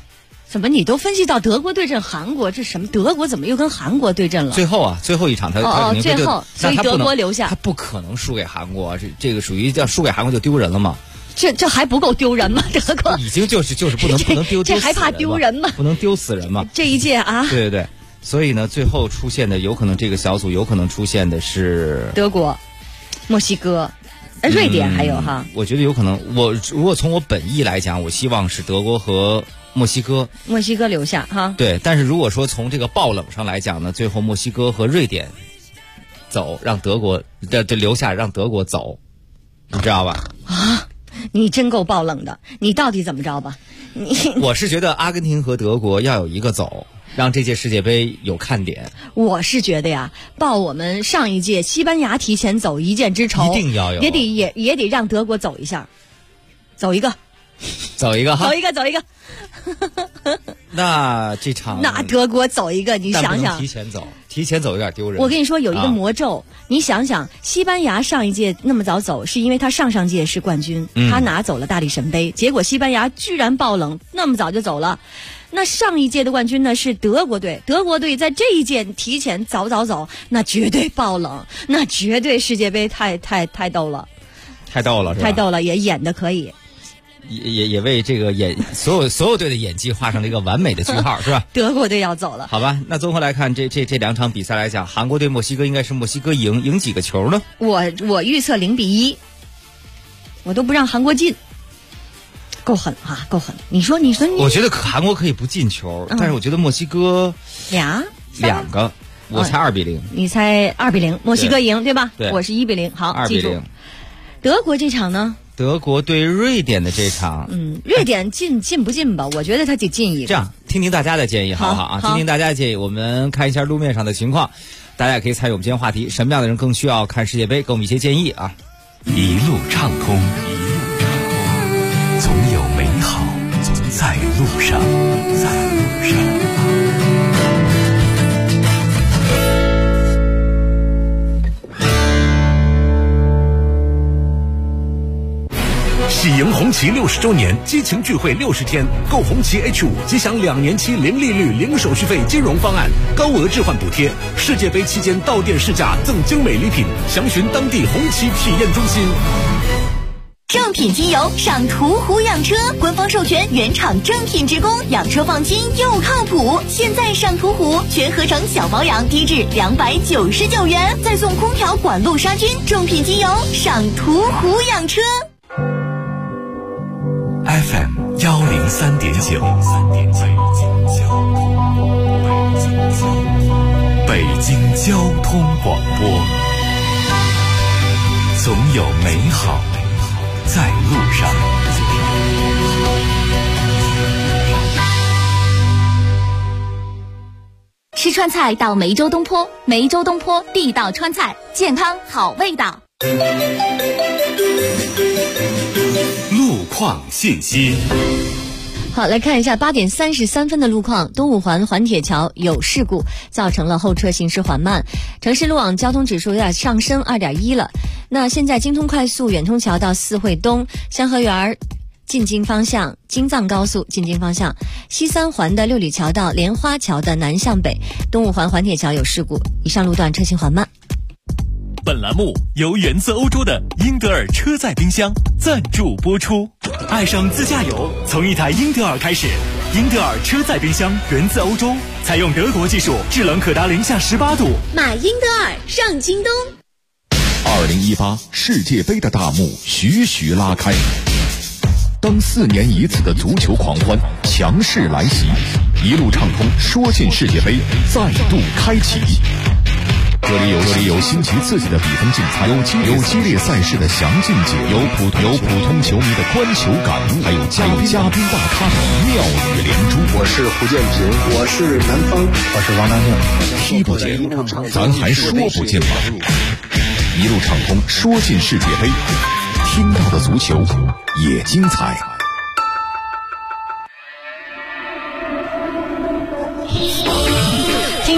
Speaker 8: 怎么你都分析到德国对阵韩国，这什么德国怎么又跟韩国对阵了？
Speaker 10: 最后一场他肯定会
Speaker 8: 最后所以德国留下，
Speaker 10: 他不可能输给韩国，这个属于要输给韩国就丢人了嘛？
Speaker 8: 这还不够丢人吗？德国
Speaker 10: 已经就是不能丢，
Speaker 8: 这还怕丢人吗？
Speaker 10: 不能丢死人吗？
Speaker 8: 这一届啊，
Speaker 10: 对，所以呢，最后出现的有可能这个小组有可能出现的是
Speaker 8: 德国、墨西哥。瑞典还有哈，
Speaker 10: 我觉得有可能。如果从我本意来讲，我希望是德国和墨西哥
Speaker 8: 留下哈。
Speaker 10: 对，但是如果说从这个爆冷上来讲呢，最后墨西哥和瑞典走，让德国的留下，让德国走，你知道吧？
Speaker 8: 啊，你真够爆冷的，你到底怎么着吧？
Speaker 10: 我是觉得阿根廷和德国要有一个走。让这届世界杯有看点。
Speaker 8: 我是觉得呀，报我们上一届西班牙提前走一箭之仇，
Speaker 10: 一定要有，
Speaker 8: 也得让德国走一下，走一个哈，
Speaker 10: 走一个。
Speaker 8: 那
Speaker 10: 这场
Speaker 8: 那德国走一个，你想想，
Speaker 10: 提前走有点丢人。
Speaker 8: 我跟你说有一个魔咒，你想想，西班牙上一届那么早走，是因为他上届是冠军，他拿走了大力神杯，结果西班牙居然爆冷，那么早就走了。那上一届的冠军呢是德国队，德国队在这一届提前早走，那绝对爆冷，那绝对世界杯太逗了，
Speaker 10: 太逗了，是吧？
Speaker 8: 太逗了，也演得可以，
Speaker 10: 也为这个所有队的演技画上了一个完美的句号，是吧？
Speaker 8: 德国队要走了，
Speaker 10: 好吧？那综合来看，这两场比赛来讲，韩国对墨西哥应该是墨西哥赢几个球呢？
Speaker 8: 我预测0-1，我都不让韩国进。够狠啊，够狠！你说你，
Speaker 10: 我觉得韩国可以不进球，但是我觉得墨西哥两个，我猜2-0，
Speaker 8: 你猜2-0，墨西哥赢对吧？
Speaker 10: 对，
Speaker 8: 我是1-0，好
Speaker 10: ，2-0。
Speaker 8: 记住。德国这场呢？
Speaker 10: 德国对瑞典的这场，
Speaker 8: 瑞典进不进吧？我觉得他得进一个。
Speaker 10: 这样，听听大家的建议，好不好啊？听听大家的建议，我们看一下路面上的情况，大家也可以参与我们今天话题，什么样的人更需要看世界杯？给我们一些建议啊！
Speaker 2: 一路畅通。总有美好在路上，
Speaker 17: 喜迎红旗60周年激情聚会60天，购红旗 H5 即享2年期零利率、零手续费金融方案，高额置换补贴。世界杯期间到店试驾赠精美礼品，详询当地红旗体验中心。
Speaker 1: 正品机油上途虎养车，官方授权原厂正品职工，养车放心又靠谱。现在上途虎全合成小保养低至299元，再送空调管路杀菌。正品机油上途虎养车。
Speaker 2: FM 103.9，北京交通广播，总有美好在路上。
Speaker 1: 吃川菜到梅州东坡，梅州东坡地道川菜，健康好味道。
Speaker 2: 路况信息。
Speaker 8: 好，来看一下8点33分的路况。东五环环铁桥有事故，造成了后车行驶缓慢，城市路网交通指数有点上升2.1了。那现在京通快速远通桥到四惠东、香河园进京方向、京藏高速进京方向、西三环的六里桥到莲花桥的南向北，东五环环铁桥有事故，以上路段车行缓慢。
Speaker 7: 本栏目由源自欧洲的英德尔车载冰箱赞助播出。爱上自驾游，从一台英德尔开始。英德尔车载冰箱源自欧洲，采用德国技术，制冷可达-18度。
Speaker 1: 买英德尔上京东。
Speaker 11: 2018世界杯的大幕徐徐拉开，当4年一次的足球狂欢强势来袭，一路畅通说进世界杯再度开启。这里有新奇刺激的比分竞猜，有激烈赛事的详尽解，有普通球迷的观球感悟，还有嘉宾大咖的妙语连珠。
Speaker 12: 我是胡建平，我是南方，我是王大庆。
Speaker 11: 踢不见，咱还说不见吗？一路畅通说进世界杯，听到的足球也精彩。
Speaker 8: 听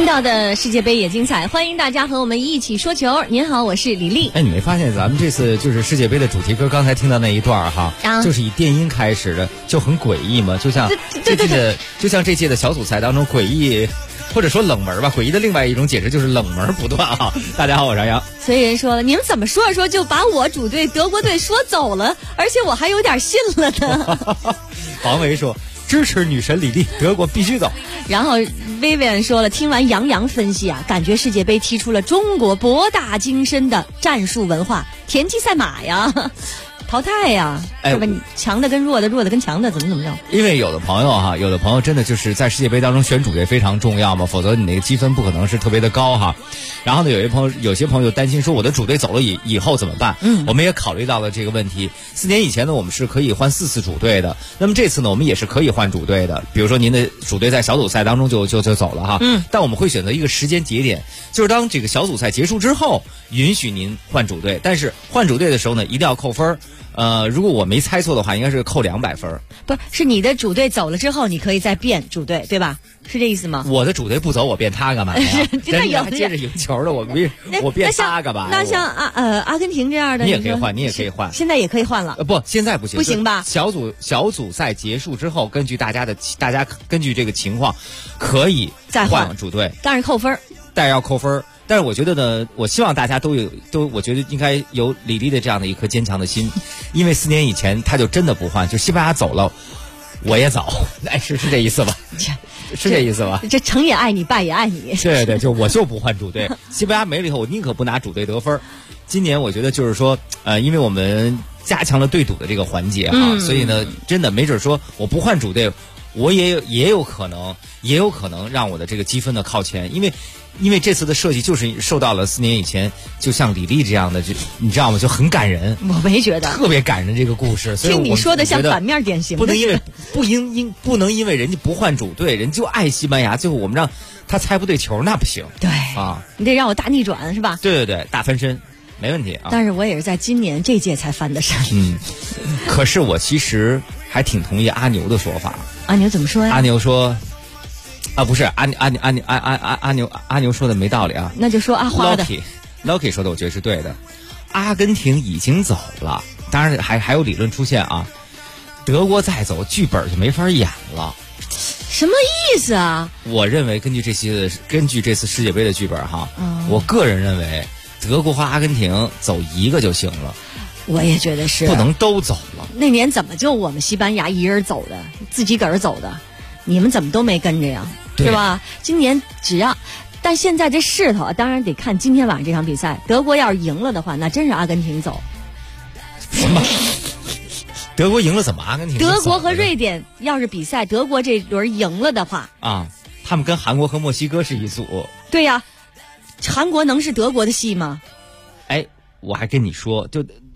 Speaker 8: 道的世界杯也精彩，欢迎大家和我们一起说球。您好，我是李丽。
Speaker 10: 哎，你没发现咱们这次就是世界杯的主题歌，刚才听到那一段哈，就是以电音开始的，就很诡异嘛，就像这届的小组赛当中诡异，或者说冷门吧，诡异的另外一种解释就是冷门不断哈。大家好，我是杨洋。
Speaker 8: 所以人说了，你们怎么说着说就把我主队德国队说走了，而且我还有点信了呢。
Speaker 10: 王维说。支持女神李丽，德国必须走。
Speaker 8: 然后 Vivian 说了，听完杨洋分析啊，感觉世界杯踢出了中国博大精深的战术文化，田忌赛马呀，淘汰呀，是吧？强的跟弱的，弱的跟强的，怎么着？
Speaker 10: 因为有的朋友真的就是在世界杯当中选主队非常重要嘛，否则你那个积分不可能是特别的高哈。然后呢，有些朋友担心说我的主队走了以后怎么办？我们也考虑到了这个问题。4年以前呢，我们是可以换4次主队的，那么这次呢，我们也是可以换主队的。比如说您的主队在小组赛当中就走了哈，但我们会选择一个时间节点，就是当这个小组赛结束之后，允许您换主队。但是换主队的时候呢，一定要扣分。如果我没猜错的话，应该是扣200分。
Speaker 8: 不是你的主队走了之后，你可以再变主队，对吧？是这意思吗？
Speaker 10: 我的主队不走，我变他干嘛呀？人家还接着赢球的，我变他干嘛？
Speaker 8: 那像阿根廷这样的，
Speaker 10: 你也可以换，你也可以换。
Speaker 8: 现在也可以换了。
Speaker 10: 不，现在不行，
Speaker 8: 不行吧？
Speaker 10: 小组赛结束之后，根据大家根据这个情况，可以
Speaker 8: 再
Speaker 10: 换主队，
Speaker 8: 但是扣分，
Speaker 10: 但是要扣分。但是我觉得呢，我希望大家都，我觉得应该有李丽的这样的一颗坚强的心，因为4年以前他就真的不换，就西班牙走了，我也走，哎，是这意思吧？是这意思吧？
Speaker 8: 这成也爱你，败也爱你。
Speaker 10: 对，就我就不换主队，西班牙没了以后，我宁可不拿主队得分。今年我觉得就是说，因为我们加强了对赌的这个环节哈，所以呢，真的没准说我不换主队，我也有可能让我的这个积分呢靠前，因为这次的设计就是受到了4年以前就像李丽这样的，你知道吗？就很感人。
Speaker 8: 我没觉得
Speaker 10: 特别感人这个故事，所以
Speaker 8: 听你说的像反面典型。
Speaker 10: 不能因为人家不换主队，人就爱西班牙，最后我们让他猜不对球，那不行。
Speaker 8: 对
Speaker 10: 啊，
Speaker 8: 你得让我大逆转是吧？
Speaker 10: 对，大翻身没问题啊。
Speaker 8: 但是我也是在今年这届才翻的身。
Speaker 10: 可是我其实还挺同意阿牛的说法。
Speaker 8: 阿牛怎么说呀？
Speaker 10: 阿牛说。不是阿牛说的没道理啊，
Speaker 8: 那就说阿花的
Speaker 10: Loki 说的，我觉得是对的。阿根廷已经走了，当然还有理论出现啊，德国再走剧本就没法演了。
Speaker 8: 什么意思啊？
Speaker 10: 我认为根据这次世界杯的剧本哈，我个人认为德国和阿根廷走一个就行了。
Speaker 8: 我也觉得是，
Speaker 10: 不能都走了。
Speaker 8: 那年怎么就我们西班牙一人走的，自己个儿走的？你们怎么都没跟着呀？是吧？今年但现在这势头，当然得看今天晚上这场比赛。德国要是赢了的话，那真是阿根廷走。
Speaker 10: 什么？德国赢了怎么阿根廷？
Speaker 8: 德国和瑞典要是比赛，德国这轮赢了的话
Speaker 10: 啊，他们跟韩国和墨西哥是一组。
Speaker 8: 对呀，韩国能是德国的戏吗？
Speaker 10: 哎，我跟你说，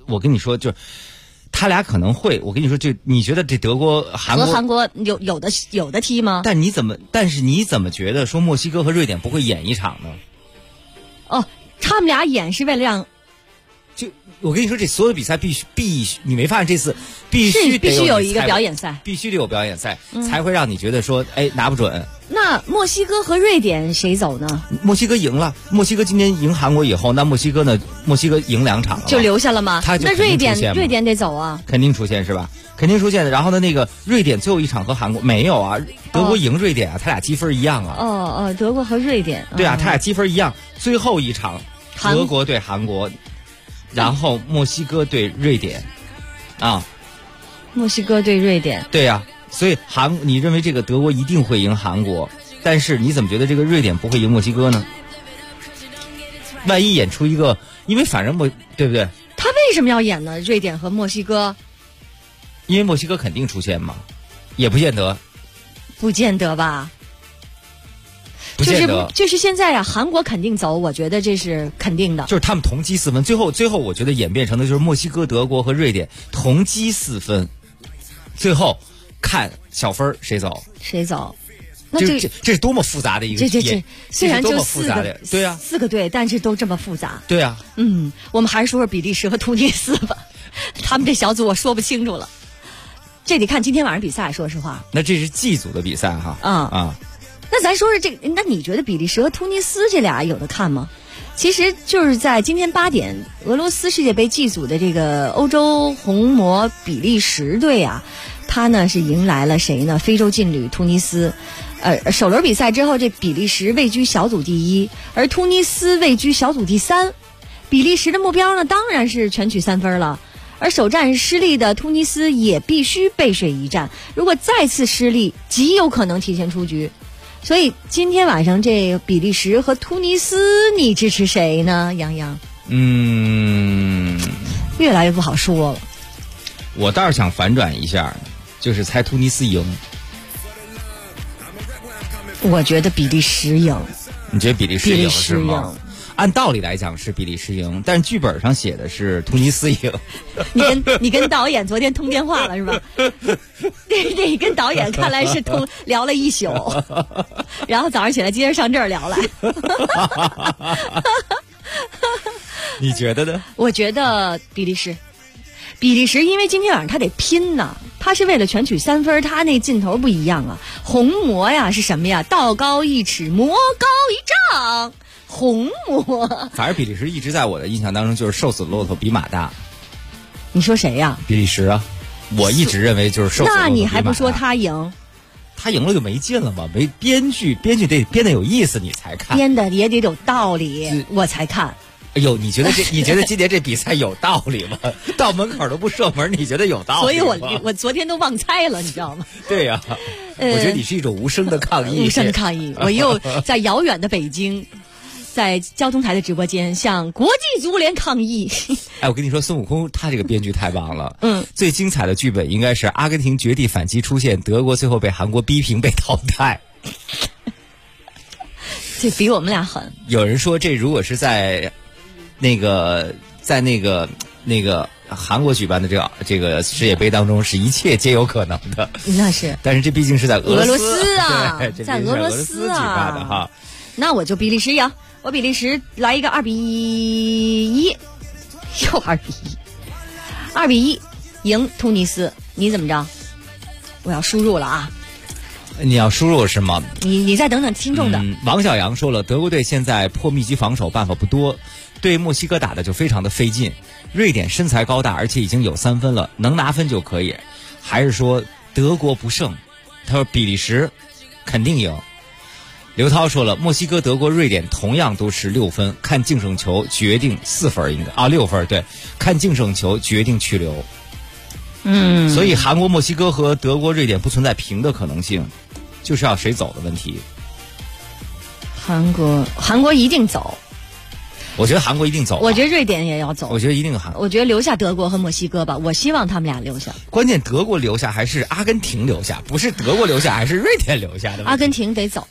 Speaker 10: 他俩可能会，我跟你说，就你觉得这德国、韩
Speaker 8: 国有的踢吗？
Speaker 10: 但是你怎么觉得说墨西哥和瑞典不会演一场呢？
Speaker 8: 哦，他们俩演是为了让，
Speaker 10: 就我跟你说，这所有的比赛必须，你没发现这次必须
Speaker 8: 有一个表演赛，
Speaker 10: 必须得有表演赛，才会让你觉得说，哎，拿不准。
Speaker 8: 那墨西哥和瑞典谁走呢？
Speaker 10: 墨西哥赢了，墨西哥今年赢韩国以后，那墨西哥赢2场了，
Speaker 8: 就留下了吗？那瑞典得走啊，
Speaker 10: 肯定出现是吧？肯定出现的。然后呢，那个瑞典最后一场和韩国没有啊，德国赢瑞典啊，他俩积分一样啊。
Speaker 8: 德国和瑞典，
Speaker 10: 对啊，他俩积分一样。最后一场德国对韩国，然后墨西哥对瑞典，啊，
Speaker 8: 墨西哥对瑞典，
Speaker 10: 对呀。所以你认为这个德国一定会赢韩国，但是你怎么觉得这个瑞典不会赢墨西哥呢？万一演出一个，因为反正对不对？
Speaker 8: 他为什么要演呢？瑞典和墨西哥？
Speaker 10: 因为墨西哥肯定出现嘛，也不见得。
Speaker 8: 不见得吧？
Speaker 10: 不见得。
Speaker 8: 就是现在啊，韩国肯定走，我觉得这是肯定的。
Speaker 10: 就是他们同积4分，最后我觉得演变成的就是墨西哥、德国和瑞典同积4分，最后。看小分谁走，
Speaker 8: 那
Speaker 10: 这是多么复杂的一个
Speaker 8: 这虽然就
Speaker 10: 4个，对啊
Speaker 8: ，4个队，但是都这么复杂。
Speaker 10: 对啊，
Speaker 8: 我们还是说说比利时和突尼斯吧，他们这小组我说不清楚了，这得看今天晚上比赛。说实话，
Speaker 10: 那这是 G 组的比赛哈，
Speaker 8: 那咱说说这个，那你觉得比利时和突尼斯这俩有的看吗？其实就是在今天8点，俄罗斯世界杯 G 组的这个欧洲红魔比利时队啊，他呢是迎来了谁呢？非洲劲旅突尼斯。首轮比赛之后，这比利时位居小组第1，而突尼斯位居小组第3。比利时的目标呢，当然是全取3分了。而首战失利的突尼斯也必须背水一战，如果再次失利，极有可能提前出局。所以今天晚上这比利时和突尼斯，你支持谁呢？杨洋？越来越不好说了。
Speaker 10: 我倒是想反转一下，就是猜突尼斯赢。
Speaker 8: 我觉得比利时赢。
Speaker 10: 你觉得比利时赢是吗？按道理来讲是比利时赢，但是剧本上写的是突尼斯赢。
Speaker 8: 你跟导演昨天通电话了是吧？你跟导演看来是聊了一宿，然后早上起来接着上这儿聊来。
Speaker 10: 你觉得呢？
Speaker 8: 我觉得比利时，因为今天晚上他得拼呐，他是为了全取3分，他那劲头不一样啊。红魔呀是什么呀？道高1尺，魔高1丈。红魔，
Speaker 10: 反正比利时一直在我的印象当中就是瘦死的骆驼比马大。
Speaker 8: 你说谁呀？
Speaker 10: 比利时啊，我一直认为就是瘦死的骆驼比马大。
Speaker 8: 那你还不说他赢？
Speaker 10: 他赢了就没劲了吗？没编剧得编得有意思你才看，
Speaker 8: 编的也得有道理我才看。
Speaker 10: 哎呦，你觉得今年这比赛有道理吗？到门口都不射门，你觉得有道理吗？
Speaker 8: 所以我昨天都忘猜了，你知道吗？
Speaker 10: 对呀，我觉得你是一种无声的抗议。
Speaker 8: 无声的抗议，我又在遥远的北京。在交通台的直播间向国际足联抗议。
Speaker 10: 哎，我跟你说，孙悟空他这个编剧太棒了。最精彩的剧本应该是阿根廷绝地反击出现，德国最后被韩国逼平被淘汰。
Speaker 8: 这比我们俩狠。
Speaker 10: 有人说，这如果是在那个韩国举办的这个世界杯当中，是一切皆有可能的。
Speaker 8: 那是。
Speaker 10: 但是这毕竟是在俄罗斯
Speaker 8: 啊，
Speaker 10: 对，
Speaker 8: 在俄罗斯
Speaker 10: 举办的哈。
Speaker 8: 那我就比利时赢。我比利时来一个2-1，又2-1赢突尼斯。你怎么着？我要输入了啊！
Speaker 10: 你要输入是吗？
Speaker 8: 你再等等听众的。
Speaker 10: 王小阳说了，德国队现在破密集防守办法不多，对墨西哥打的就非常的费劲。瑞典身材高大，而且已经有3分了，能拿分就可以。还是说德国不胜？他说比利时肯定赢。刘涛说了，墨西哥、德国、瑞典同样都是6分，看净胜球决定4分，应该6分，对，看净胜球决定去留。所以韩国、墨西哥和德国、瑞典不存在平的可能性，就是要谁走的问题。
Speaker 8: 韩国一定走。
Speaker 10: 我觉得韩国一定走。
Speaker 8: 我觉得瑞典也要走。
Speaker 10: 我觉得一定
Speaker 8: 我觉得留下德国和墨西哥吧，我希望他们俩留下。
Speaker 10: 关键德国留下还是阿根廷留下，不是德国留下还是瑞典留下的。
Speaker 8: 阿根廷得走。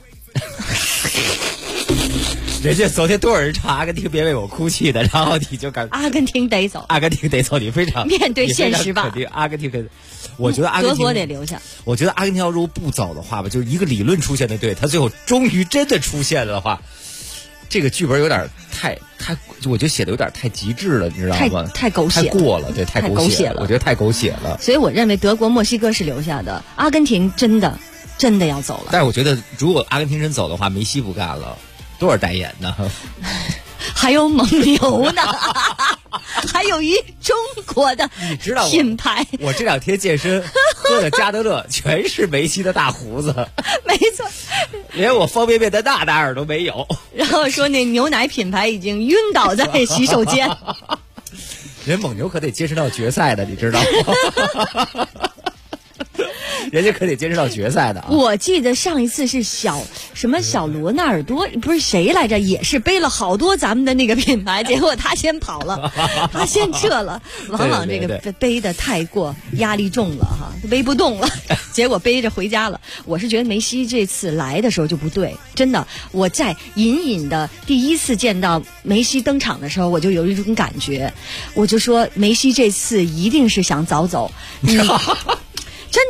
Speaker 10: 人家昨天多少人唱阿根廷别为我哭泣的，然后你就敢
Speaker 8: 阿根廷得走，
Speaker 10: 阿根廷得走，你非常
Speaker 8: 面对现实吧？
Speaker 10: 肯定阿根廷跟，我觉得阿根廷
Speaker 8: 德国得留下。
Speaker 10: 我觉得阿根廷要如果不走的话吧，就是一个理论出现的队，他最后终于真的出现了的话，这个剧本有点太，我觉得写的有点太极致了，你知道吗？
Speaker 8: 太狗血，
Speaker 10: 太过了，对，太狗血了。我觉得太狗血了。
Speaker 8: 所以我认为德国、墨西哥是留下的，阿根廷真的要走了。
Speaker 10: 但是我觉得，如果阿根廷真走的话，梅西不干了。多少代言呢？
Speaker 8: 还有蒙牛呢，还有一中国的品牌。
Speaker 10: 我这2天健身喝的加德乐全是梅西的大胡子，
Speaker 8: 没错，
Speaker 10: 连我方便面的大耳都没有。
Speaker 8: 然后说那牛奶品牌已经晕倒在洗手间。
Speaker 10: 人蒙牛可得坚持到决赛的，你知道吗？人家可得坚持到决赛的啊！
Speaker 8: 我记得上一次是小罗纳尔多，不是谁来着，也是背了好多咱们的那个品牌，结果他先跑了，他先撤了。往往这个背的太过压力重了哈，背不动了，结果背着回家了。我是觉得梅西这次来的时候就不对，真的。我在隐隐的第一次见到梅西登场的时候，我就有一种感觉，我就说梅西这次一定是想早走。真的。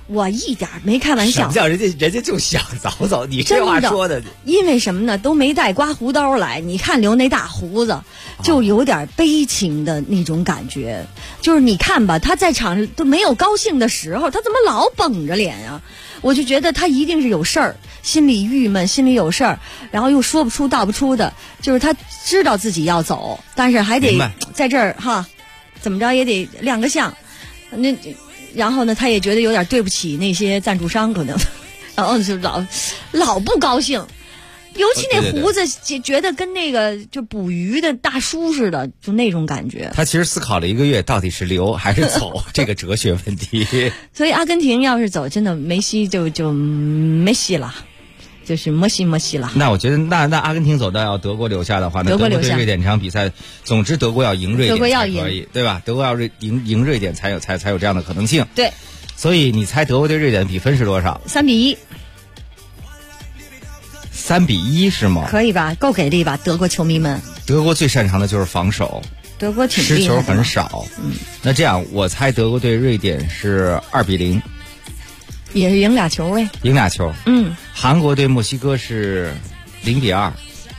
Speaker 8: 我一点没开玩笑。
Speaker 10: 什么叫人家就想早走？你这话说的，
Speaker 8: 因为什么呢？都没带刮胡刀来，你看留那大胡子，就有点悲情的那种感觉。就是你看吧，他在场上都没有高兴的时候，他怎么老绷着脸啊？我就觉得他一定是有事儿，心里郁闷，心里有事儿，然后又说不出道不出的，就是他知道自己要走，但是还得在这儿哈，怎么着也得亮个相。那然后呢，他也觉得有点对不起那些赞助商，可能，然后就老不高兴。尤其那胡子，觉得跟那个就捕鱼的大叔似的，就那种感觉。
Speaker 10: 他其实思考了1个月，到底是留还是走这个哲学问题。
Speaker 8: 所以阿根廷要是走，真的梅西就没戏了，就是没戏了。
Speaker 10: 那我觉得，那阿根廷走到要德国留下的话，那德国对瑞典这场比赛，总之德国要赢瑞典才可以，对吧？德国要赢瑞典才有这样的可能性。
Speaker 8: 对。
Speaker 10: 所以你猜德国对瑞典比分是多少
Speaker 8: ？3-1。
Speaker 10: 3-1是吗？
Speaker 8: 可以吧，够给力吧，德国球迷们。
Speaker 10: 德国最擅长的就是防守，
Speaker 8: 德国挺
Speaker 10: 失球很少。那这样我猜德国对瑞典是2-0，
Speaker 8: 也是赢俩球呗。
Speaker 10: 赢俩球。韩国对墨西哥是0-2。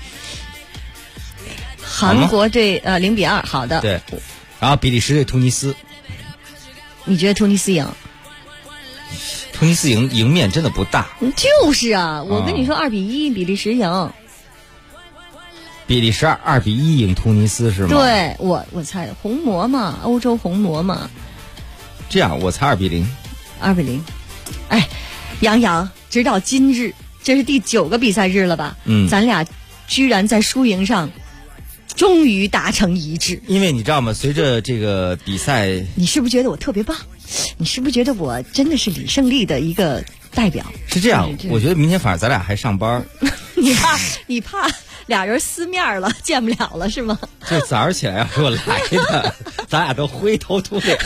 Speaker 8: 韩国对0-2，好的。
Speaker 10: 对，然后比利时对突尼斯。
Speaker 8: 你觉得突尼斯赢？
Speaker 10: 突尼斯赢面真的不大。
Speaker 8: 就是啊，我跟你说2-1，比利时赢。
Speaker 10: 比利时2-1赢突尼斯是吗？
Speaker 8: 对，我猜红魔嘛，欧洲红魔嘛。
Speaker 10: 这样我猜2-0。
Speaker 8: 2-0。哎，杨，直到今日，这是第9个比赛日了吧？咱俩居然在输赢上终于达成一致。
Speaker 10: 因为你知道吗？随着这个比赛，
Speaker 8: 你是不是觉得我特别棒？你是不是觉得我真的是李胜利的一个代表？
Speaker 10: 是这样，我觉得明天反正咱俩还上班。
Speaker 8: 你怕俩人撕面了，见不了了是吗？
Speaker 10: 就早上起来要给我来的，咱俩都灰头土脸。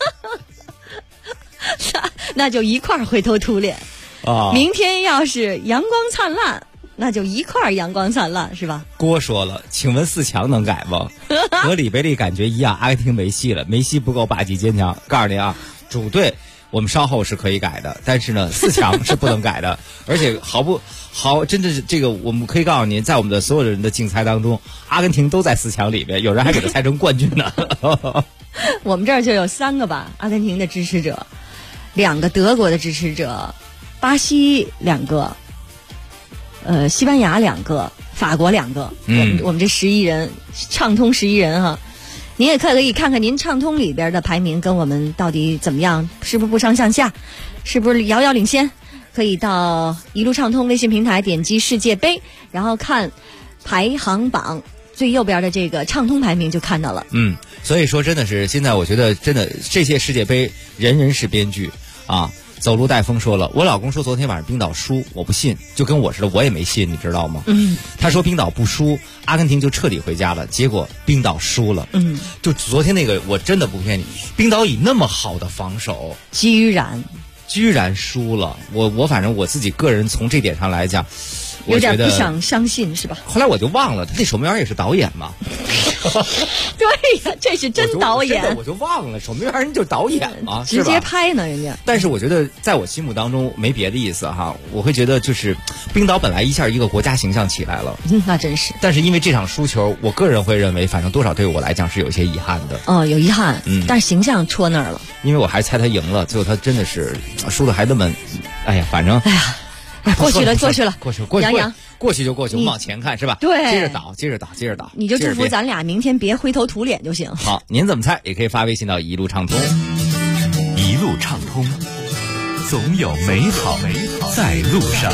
Speaker 8: 那就一块灰头土脸
Speaker 10: 啊！
Speaker 8: 明天要是阳光灿烂，那就一块阳光灿烂，是吧？
Speaker 10: 郭说了，请问4强能改吗？和里贝利感觉一样，阿根廷没戏了，梅西不够霸气坚强。告诉您啊，主队我们稍后是可以改的，但是呢，4强是不能改的。而且真的是这个，我们可以告诉您，在我们的所有人的竞猜当中，阿根廷都在4强里面，有人还给他猜成冠军呢。
Speaker 8: 我们这儿就有3个吧，阿根廷的支持者，2个德国的支持者，巴西2个。西班牙2个，法国2个，我们这11人，畅通11人哈。您也可以看看您畅通里边的排名跟我们到底怎么样，是不是不相上下，是不是遥遥领先？可以到一路畅通微信平台点击世界杯，然后看排行榜最右边的这个畅通排名就看到了。
Speaker 10: 所以说真的是现在我觉得真的这届世界杯人人是编剧啊。走路带风说了，我老公说昨天晚上冰岛输，我不信，就跟我似的，我也没信，你知道吗？他说冰岛不输，阿根廷就彻底回家了，结果冰岛输了。就昨天那个，我真的不骗你，冰岛以那么好的防守，
Speaker 8: 居然
Speaker 10: 输了。我反正我自己个人从这点上来讲，
Speaker 8: 有点不想相信是吧？
Speaker 10: 后来我就忘了，他那守门员也是导演嘛。
Speaker 8: 对呀，这是真导演。
Speaker 10: 我就忘了，守门员人就是导演嘛，
Speaker 8: 直接拍呢人家。
Speaker 10: 但是我觉得在我心目当中没别的意思哈，我会觉得就是冰岛本来一下一个国家形象起来了，
Speaker 8: 那真是。
Speaker 10: 但是因为这场输球，我个人会认为，反正多少对我来讲是有些遗憾的。
Speaker 8: 有遗憾，但是形象戳那儿了。
Speaker 10: 因为我还猜他赢了，最后他真的是输的还那么，反正。
Speaker 8: 过去了。杨洋，
Speaker 10: 过去就过去，我们往前看是吧？
Speaker 8: 对，
Speaker 10: 接着倒。
Speaker 8: 你就祝福咱俩明天别灰头土脸就行。
Speaker 10: 好，您怎么猜也可以发微信到一路畅通。
Speaker 2: 一路畅通，总有美好在路上。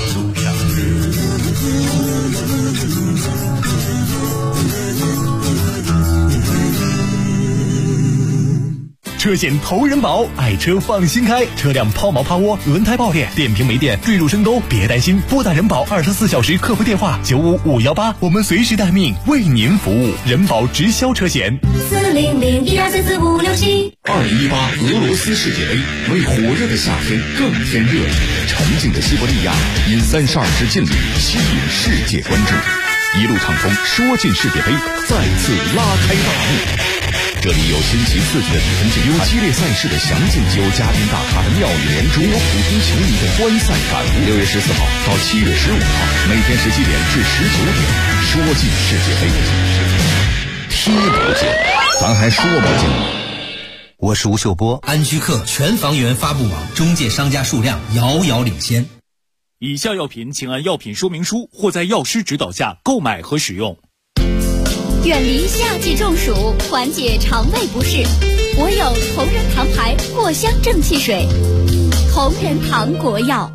Speaker 3: 车险投人保，爱车放心开，车辆抛锚趴窝、轮胎爆裂、电瓶没电、坠入深沟，别担心，拨打人保24小时客服电话95518，我们随时待命，为您服务。人保直销车险
Speaker 18: 40012445567。
Speaker 17: 2018俄罗斯世界杯为火热的夏天更添热情，沉静的西伯利亚因32支劲旅吸引世界关注。一路畅通说进世界杯再次拉开大幕。
Speaker 4: 这里有星期4局的比分竞判，有激烈赛事的详尽，有嘉宾大咖的妙语连珠，有普通球迷的观赛感悟。6月14号到7月15号，每天17点至19点，说尽世界杯，踢不进，咱还说不进。
Speaker 19: 我是吴秀波。安居客全房源发布网中介商家数量遥遥领先。
Speaker 7: 以下药品请按药品说明书或在药师指导下购买和使用。
Speaker 1: 远离夏季中暑，缓解肠胃不适，我有同仁堂牌藿香正气水。同仁堂国药。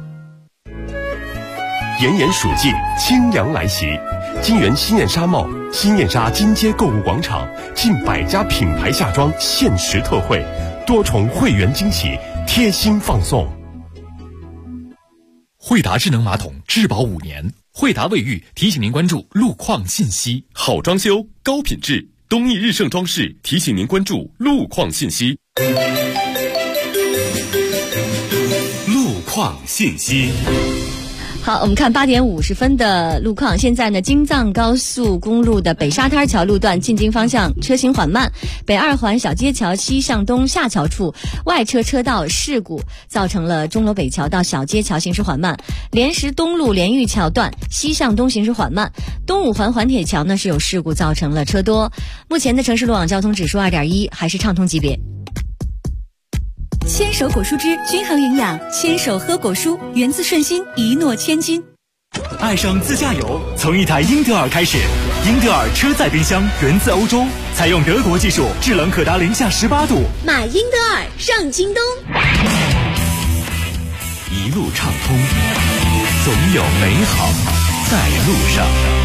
Speaker 22: 炎炎暑季，清凉来袭。金源新燕纱帽、新燕纱金街购物广场近100家品牌夏装限时特惠，多重会员惊喜，贴心放送。
Speaker 20: 惠达智能马桶质保5年，惠达卫浴提醒您关注路况信息。
Speaker 22: 好装修，高品质，东益日盛装饰提醒您关注路况信息。
Speaker 20: 路况信息。
Speaker 8: 好，我们看8点50分的路况。现在呢，京藏高速公路的北沙滩桥路段进京方向车行缓慢，北2环小街桥西向东下桥处外车车道事故，造成了钟楼北桥到小街桥行驶缓慢。莲石东路莲玉桥段西向东行驶缓慢。东5环环铁桥呢是有事故，造成了车多。目前的城市路网交通指数2.1，还是畅通级别。
Speaker 1: 牵手果蔬汁均衡营养，牵手喝果蔬，源自顺心，一诺千金。
Speaker 7: 爱上自驾游，从一台英特尔开始。英特尔车载冰箱源自欧洲，采用德国技术，制冷可达零下18度。
Speaker 1: 买英特尔上京东。
Speaker 22: 一路畅通，总有美好在路上。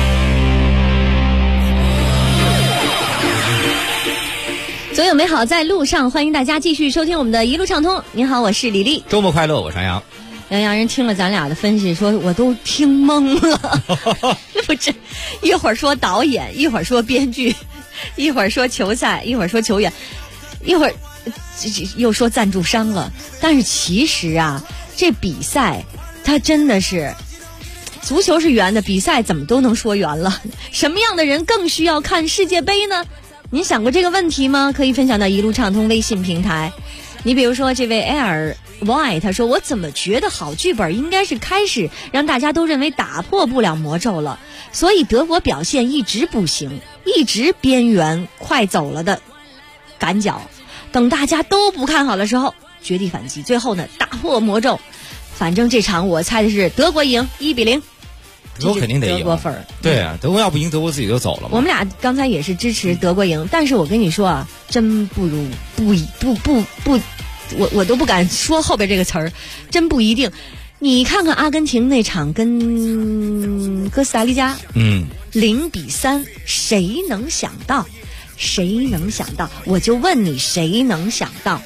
Speaker 8: 总有美好在路上，欢迎大家继续收听我们的一路畅通。您好，我是李丽。
Speaker 10: 周末快乐，我是杨洋。
Speaker 8: 杨洋人听了咱俩的分析，说我都听懵了。不是，一会儿说导演，一会儿说编剧，一会儿说球赛，一会儿说球员，一会儿又说赞助商了。但是其实啊，这比赛它真的是，足球是圆的，比赛怎么都能说圆了。什么样的人更需要看世界杯呢？您想过这个问题吗？可以分享到一路畅通微信平台。你比如说这位 LY， 他说我怎么觉得好剧本应该是开始让大家都认为打破不了魔咒了，所以德国表现一直不行，一直边缘快走了的赶脚，等大家都不看好的时候绝地反击，最后呢打破魔咒。反正这场我猜的是德国赢1-0。
Speaker 10: 德国肯定得赢，
Speaker 8: 德国粉。对
Speaker 10: 啊，德国要不赢，德国自己就走了嘛。
Speaker 8: 我们俩刚才也是支持德国赢，但是我跟你说啊，真不，我都不敢说后边这个词儿，真不一定。你看看阿根廷那场跟哥斯达黎加，0-3，谁能想到？谁能想到？我就问你，谁能想到？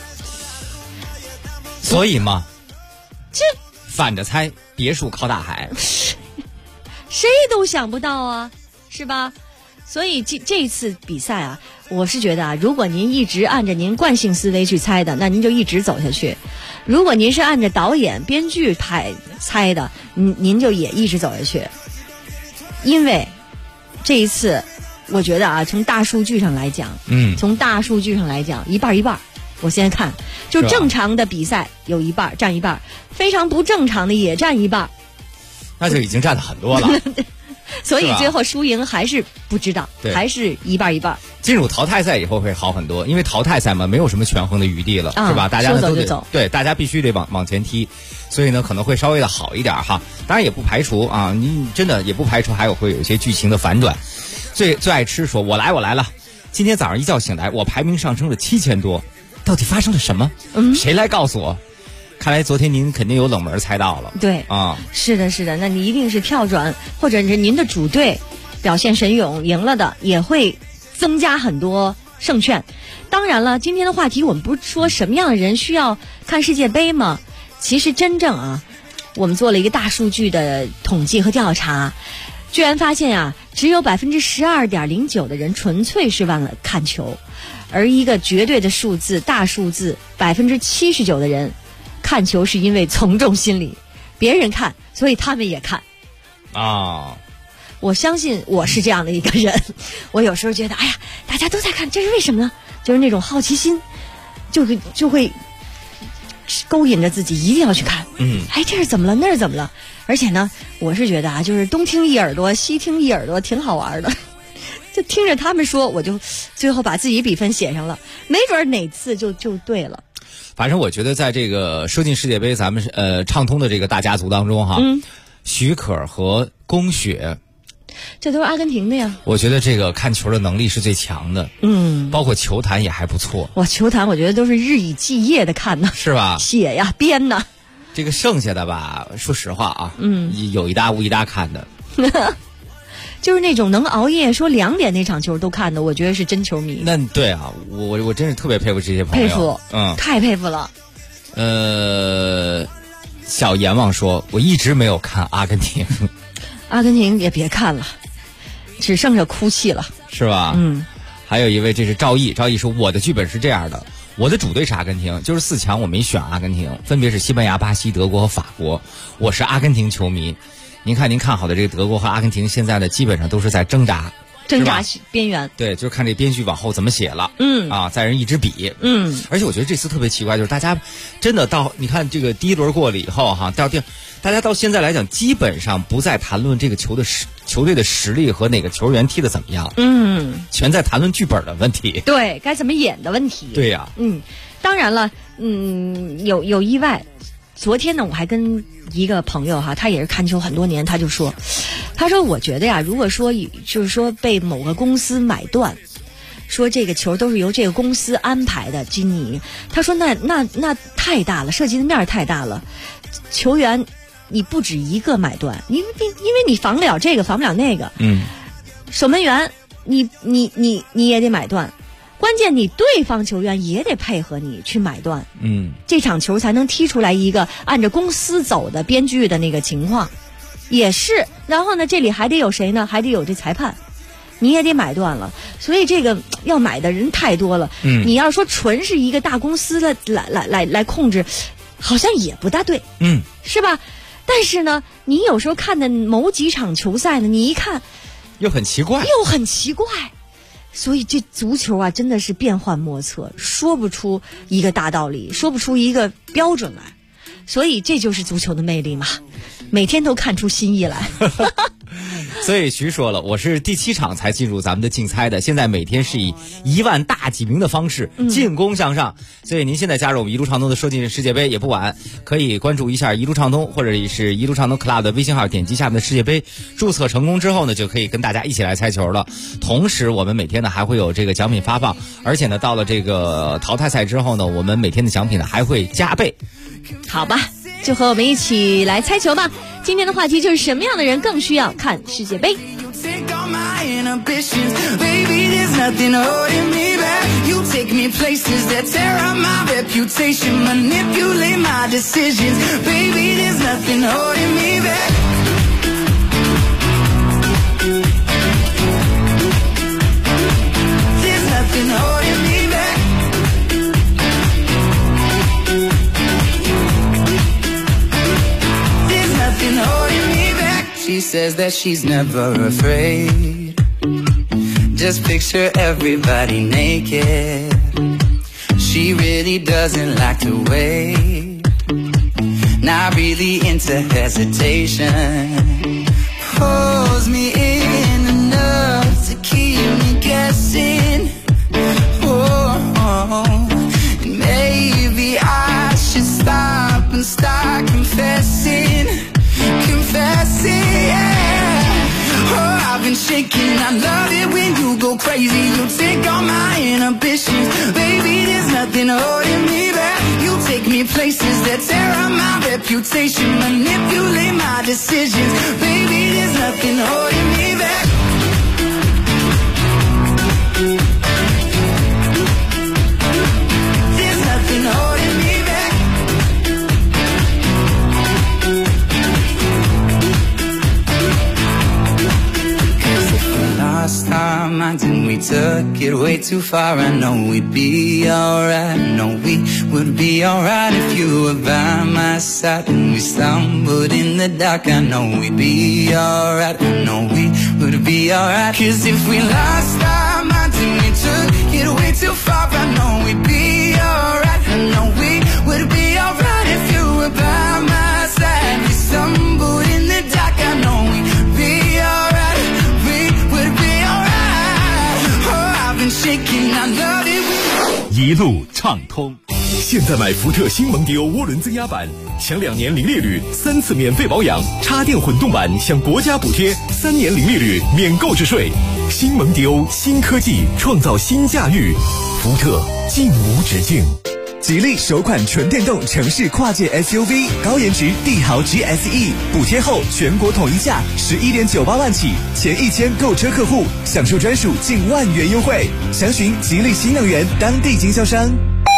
Speaker 10: 所以嘛，这反着猜，别墅靠大海。
Speaker 8: 谁都想不到啊，是吧？所以这次比赛啊，我是觉得啊，如果您一直按着您惯性思维去猜的，那您就一直走下去；如果您是按着导演、编剧猜的，您就也一直走下去。因为这一次，我觉得啊，从大数据上来讲，一半一半。我先看，就正常的比赛有一半占一半，非常不正常的也占一半。
Speaker 10: 那就已经占了很多了，
Speaker 8: 所以最后输赢还是不知道，还是一半一半。
Speaker 10: 进入淘汰赛以后会好很多，因为淘汰赛嘛，没有什么权衡的余地了，是吧？大家都得走，对，大家必须得往前踢，所以呢可能会稍微的好一点哈。当然也不排除啊，你真的也不排除会有一些剧情的反转。最爱吃说我来了，今天早上一觉醒来，我排名上升了7000多，到底发生了什么？谁来告诉我？看来昨天您肯定有冷门猜到了。
Speaker 8: 对啊，是的，那你一定是跳转，或者是您的主队表现神勇赢了的，也会增加很多胜券。当然了，今天的话题我们不是说什么样的人需要看世界杯吗？其实真正啊，我们做了一个大数据的统计和调查，居然发现啊，只有12.09%的人纯粹是为了看球，而一个绝对的数字，大数字，79%的人看球是因为从众心理，别人看，所以他们也看。
Speaker 10: 啊，
Speaker 8: 我相信我是这样的一个人。我有时候觉得，哎呀，大家都在看，这是为什么呢？ 就是那种好奇心，就会勾引着自己一定要去看。这是怎么了，那是怎么了？而且呢，我是觉得啊，就是东听一耳朵西听一耳朵挺好玩的，就听着他们说，我就最后把自己比分写上了，没准哪次就对了。
Speaker 10: 反正我觉得在这个说进世界杯咱们畅通的这个大家族当中哈，许可和龚雪，
Speaker 8: 这都是阿根廷的呀。
Speaker 10: 我觉得这个看球的能力是最强的，包括球坛也还不错。
Speaker 8: 哇，球坛我觉得都是日以继夜的看呢，
Speaker 10: 是吧？
Speaker 8: 写呀编呢。
Speaker 10: 这个剩下的吧，说实话啊，有一搭无一搭看的。
Speaker 8: 就是那种能熬夜说2点那场球都看的，我觉得是真球迷。
Speaker 10: 那对啊，我真是特别佩服这些朋友，
Speaker 8: 佩服，太佩服了。
Speaker 10: 小阎王说，我一直没有看阿根廷。
Speaker 8: 阿根廷也别看了，只剩下哭泣了，
Speaker 10: 是吧？还有一位，这是赵毅说，我的剧本是这样的，我的主队是阿根廷，就是4强我没选阿根廷，分别是西班牙、巴西、德国和法国，我是阿根廷球迷。您看好的这个德国和阿根廷，现在呢基本上都是在挣扎边缘。对，就是看这编剧往后怎么写了。再人一支笔。而且我觉得这次特别奇怪，就是大家真的到你看这个第一轮过了以后哈，大家到现在来讲，基本上不再谈论这个球队的实力和哪个球员踢得怎么样。全在谈论剧本的问题。对，该怎么演的问题。对呀。当然了，有意外。昨天呢，我还跟一个朋友哈，他也是看球很多年，他说我觉得呀，如果说就是说被某个公司买断，说这个球都是由这个公司安排的，基尼，他说那太大了，涉及的面太大了，球员你不止一个买断，因为你防不了这个，防不了那个，守门员你也得买断。关键你对方球员也得配合你去买断，这场球才能踢出来一个按照公司走的编剧的那个情况，也是。然后呢，这里还得有谁呢？还得有这裁判，你也得买断了。所以这个要买的人太多了，你要说纯是一个大公司来控制，好像也不大对，是吧？但是呢，你有时候看的某几场球赛呢，你一看又很奇怪。所以这足球啊，真的是变幻莫测，说不出一个大道理，说不出一个标准来。所以这就是足球的魅力嘛，每天都看出新意来。所以徐说了，我是第7场才进入咱们的竞猜的，现在每天是以1万大几名的方式进攻向上。所以您现在加入我们一路畅通的说进世界杯也不晚，可以关注一下一路畅通或者是一路畅通 Club 的微信号，点击下面的世界杯，注册成功之后呢，就可以跟大家一起来猜球了。同时我们每天呢还会有这个奖品发放，而且呢到了这个淘汰赛之后呢，我们每天的奖品呢还会加倍。好吧，就和我们一起来猜球吧。今天的话题就是什么样的人更需要看世界杯。
Speaker 15: She says that she's never afraid. Just picture everybody naked. She really doesn't like to wait. Not really into hesitation. Pulls me in enough to keep me guessing. Oh, maybe I should stop and start confessing, yeah. Oh, I've been shaking. I love it when you go crazy. You take all my inhibitions. Baby, there's nothing holding me back. You take me places that tear up my reputation. Manipulate my decisions. Baby, there's nothing holding me back. There's nothing holding me back. Last time I did, we took it way too far. I know we'd be alright. I know we would be alright if you were by my side. When we stumbled in the dark, I know we'd be alright. I know we would be alright. 'Cause if we last time I did, we took it way too far. shaking, I love it when
Speaker 17: 一路畅通。现在买福特新蒙迪欧涡轮增压版，享2年零利率，3次免费保养；插电混动版享国家补贴，3年零利率免购置税。新蒙迪欧，新科技创造新驾驭，福特尽无止境。
Speaker 13: 吉利首款纯电动城市跨界 SUV 高颜值帝豪 GSE， 补贴后全国统一价11.98万起，前1000购车客户享受专属近1万元优惠。详询吉利新能源当地经销商。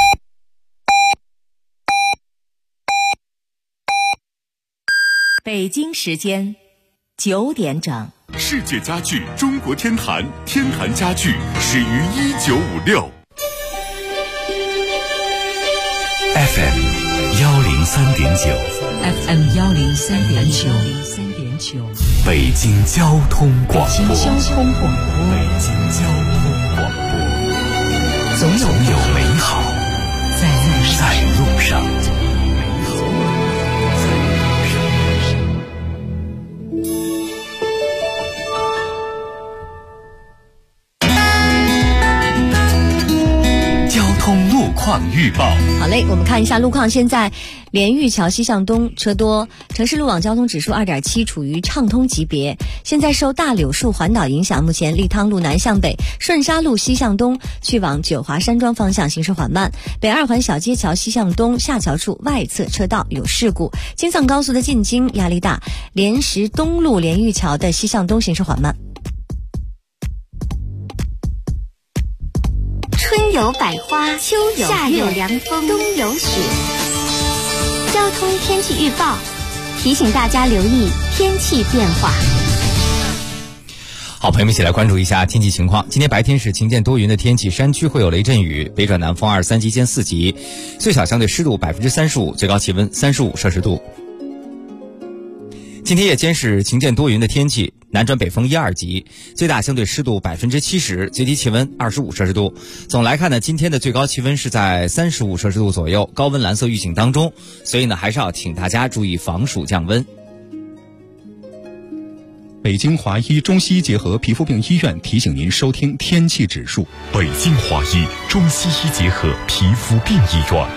Speaker 1: 北京时间9点整。
Speaker 22: 世界家具中国天坛，天坛家具始于1956。
Speaker 2: FM 103.9
Speaker 8: FM 103.9
Speaker 2: 北京交通广播。
Speaker 8: 北京交通广播，总有
Speaker 2: 美好在路上。路况预报。
Speaker 8: 好嘞，我们看一下路况。现在连玉桥西向东车多，城市路网交通指数2.7，处于畅通级别。现在受大柳树环岛影响，目前利汤路南向北、顺沙路西向东去往九华山庄方向行驶缓慢。北二环小街桥西向东下桥处外侧车道有事故。京藏高速的进京压力大，莲石东路连玉桥的西向东行驶缓慢。
Speaker 18: 春有百花，秋有夏有凉风，冬有雪。交通天气预报提醒大家留意天气变化。
Speaker 10: 好，朋友们一起来关注一下天气情况。今天白天是晴间多云的天气，山区会有雷阵雨，北转南风2、3级间4级，最小相对湿度35%，最高气温35摄氏度。今天夜间是晴间多云的天气，南转北风1、2级，最大相对湿度70%，最低气温25摄氏度。总来看呢，今天的最高气温是在35摄氏度左右，高温蓝色预警当中，所以呢，还是要请大家注意防暑降温。
Speaker 21: 北京华医中西医结合皮肤病医院提醒您收听天气指数。
Speaker 22: 北京华医中西医结合皮肤病医院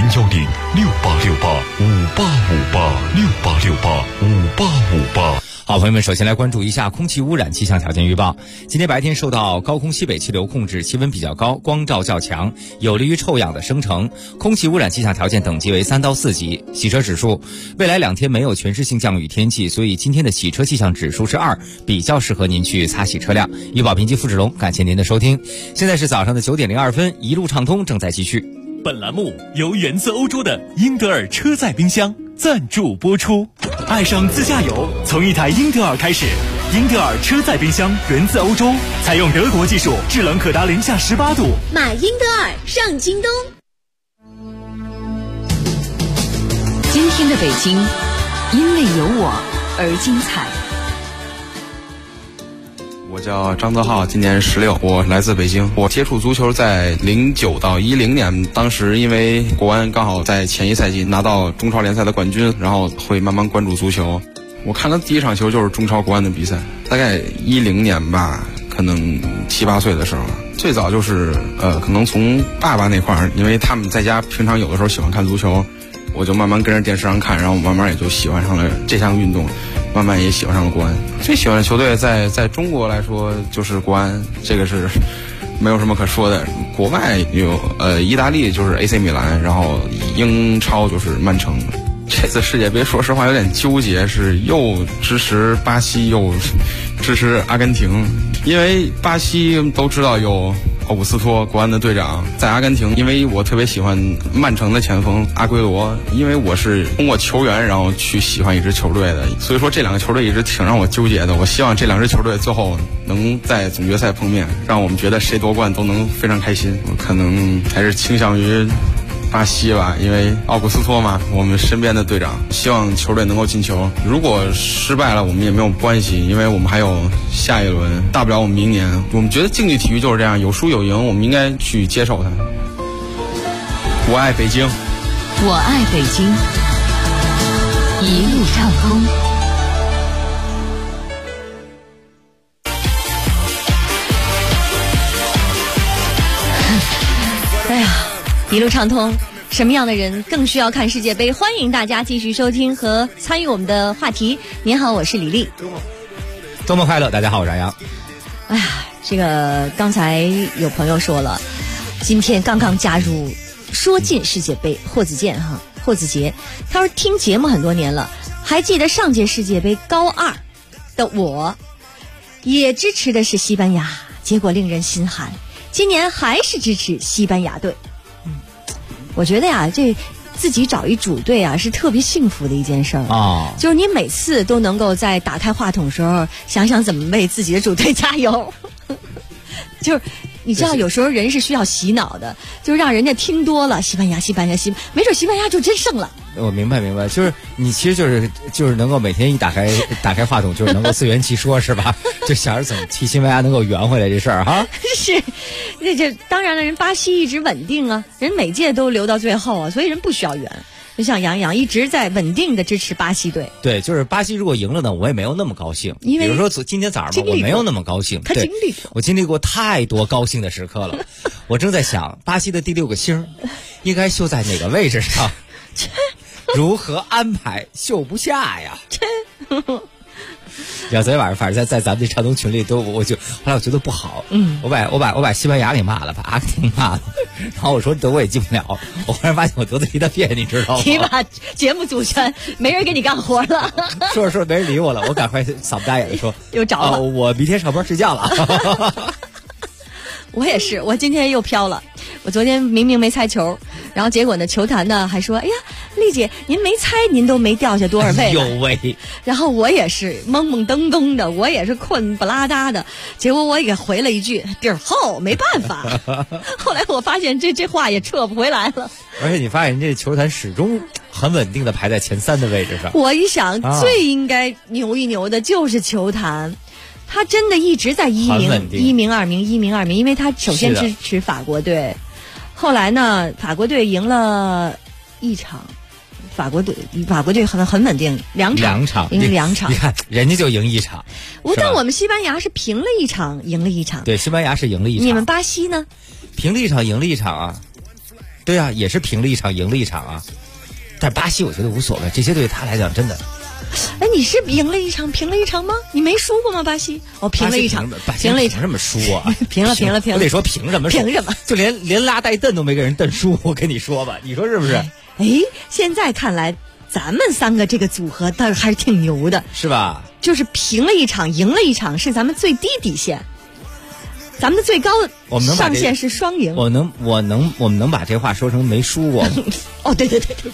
Speaker 22: ，010-6868-5858，6868-5858。
Speaker 10: 好，朋友们，首先来关注一下空气污染气象条件预报。今天白天受到高空西北气流控制，气温比较高，光照较强，有利于臭氧的生成。空气污染气象条件等级为3到4级。洗车指数，未来2天没有全市性降雨天气，所以今天的洗车气象指数是2，比较适合您去擦洗车辆。预报评级付志龙，感谢您的收听。现在是早上的9点02分，一路畅通正在继续。
Speaker 7: 本栏目由源自欧洲的英德尔车载冰箱赞助播出。爱上自驾游，从一台英德尔开始。英德尔车载冰箱源自欧洲，采用德国技术，制冷可达-18度。
Speaker 1: 买英德尔上京东。
Speaker 8: 今天的北京，因为有我而精彩。
Speaker 23: 我叫张德浩，今年16，我来自北京。我接触足球在09到10年，当时因为国安刚好在前一赛季拿到中超联赛的冠军，然后会慢慢关注足球。我看的第一场球就是中超国安的比赛，大概10年吧，可能7、8岁的时候。最早就是可能从爸爸那块儿，因为他们在家平常有的时候喜欢看足球，我就慢慢跟着电视上看，然后慢慢也就喜欢上了这项运动。慢慢也喜欢上了国安。最喜欢的球队在中国来说就是国安，这个是没有什么可说的。国外有意大利就是 AC 米兰，然后英超就是曼城。这次世界杯说实话有点纠结，是又支持巴西又支持阿根廷，因为巴西都知道有奥古斯托，国安的队长，在阿根廷，因为我特别喜欢曼城的前锋阿圭罗，因为我是通过球员然后去喜欢一支球队的，所以说这两个球队一直挺让我纠结的。我希望这两支球队最后能在总决赛碰面，让我们觉得谁夺冠都能非常开心。我可能还是倾向于巴西吧，因为奥古斯托嘛，我们身边的队长，希望球队能够进球。如果失败了，我们也没有关系，因为我们还有下一轮，大不了我们明年。我们觉得竞技体育就是这样，有输有赢，我们应该去接受它。我爱北京，
Speaker 8: 我爱北京，一路畅通。 一路畅通。什么样的人更需要看世界杯？欢迎大家继续收听和参与我们的话题。您好，我是李丽。
Speaker 10: 周末快乐，大家好，我是杨洋。
Speaker 8: 哎呀，这个刚才有朋友说了，今天刚刚加入说进世界杯，霍子健哈，霍子杰，他说听节目很多年了，还记得上届世界杯高2的我，也支持的是西班牙，结果令人心寒。今年还是支持西班牙队。我觉得呀，这自己找一主队啊，是特别幸福的一件事儿啊。就是你每次都能够在打开话筒的时候，想想怎么为自己的主队加油。就是你知道，有时候人是需要洗脑的，就是让人家听多了，西班牙，没准西班牙就真胜了。
Speaker 10: 我明白，就是你其实就是能够每天一打开话筒，就是能够自圆其说，是吧？就想着怎么替西班牙能够圆回来这事儿哈。
Speaker 8: 是，这当然了，人巴西一直稳定啊，人每届都留到最后啊，所以人不需要圆。就像杨洋一直在稳定的支持巴西队。对，
Speaker 10: 就是巴西如果赢了呢，我也没有那么高兴。比如说今天早上吧，我没有那么高兴。
Speaker 8: 他经历过，
Speaker 10: 我经历过太多高兴的时刻了。我正在想，巴西的第6个星应该绣在哪个位置上？如何安排？绣不下呀。昨天晚上反正在咱们这畅通群里都，后来我觉得不好，我把西班牙给骂了，把阿根廷骂了，然后我说德国也进不了，我忽然发现我得罪一大片，你知道吗？
Speaker 8: 你把节目组全没人给你干活了，
Speaker 10: 说着没人理我了，我赶快嗓子大眼的说
Speaker 8: 又着了，
Speaker 10: 我明天上班睡觉了。
Speaker 8: 我也是，我今天又飘了。我昨天明明没猜球，然后结果呢，球坛呢还说：“哎呀，丽姐，您没猜，您都没掉下多少位。”
Speaker 10: 有喂。
Speaker 8: 然后我也是懵懵登登的，我也是困不拉搭的，结果我也回了一句：“地儿厚，没办法。”后来我发现这话也撤不回来了。
Speaker 10: 而且你发现这球坛始终很稳定的排在前3的位置上。
Speaker 8: 我一想，最应该牛一牛的就是球坛。他真的一直在一名、2名，因为他首先支持法国队，后来呢，法国队赢了1场，法国队很稳定，2场赢2场，
Speaker 10: 你看人家就赢1场，
Speaker 8: 但我们西班牙是平了1场，赢了1场，
Speaker 10: 对，西班牙是赢了1场，
Speaker 8: 你们巴西呢？
Speaker 10: 平了1场，赢了1场啊，对啊，也是平了1场，赢了1场啊，但巴西我觉得无所谓，这些对他来讲真的。
Speaker 8: 哎，你是赢了1场，平了1场吗？你没输过吗？巴西？平了1场，平了1场，
Speaker 10: 凭什么输啊？
Speaker 8: 平了。
Speaker 10: 我得说凭什么输？
Speaker 8: 凭什么？
Speaker 10: 就连拉带蹬都没给人蹬输，我跟你说吧，你说是不是？
Speaker 8: 哎，现在看来，咱们3个这个组合倒是还是挺牛的，
Speaker 10: 是吧？
Speaker 8: 就是平了1场，赢了1场，是咱们最低底线。咱们的最高上限是双赢。
Speaker 10: 我们能把这话说成没输过吗？
Speaker 8: 哦，对。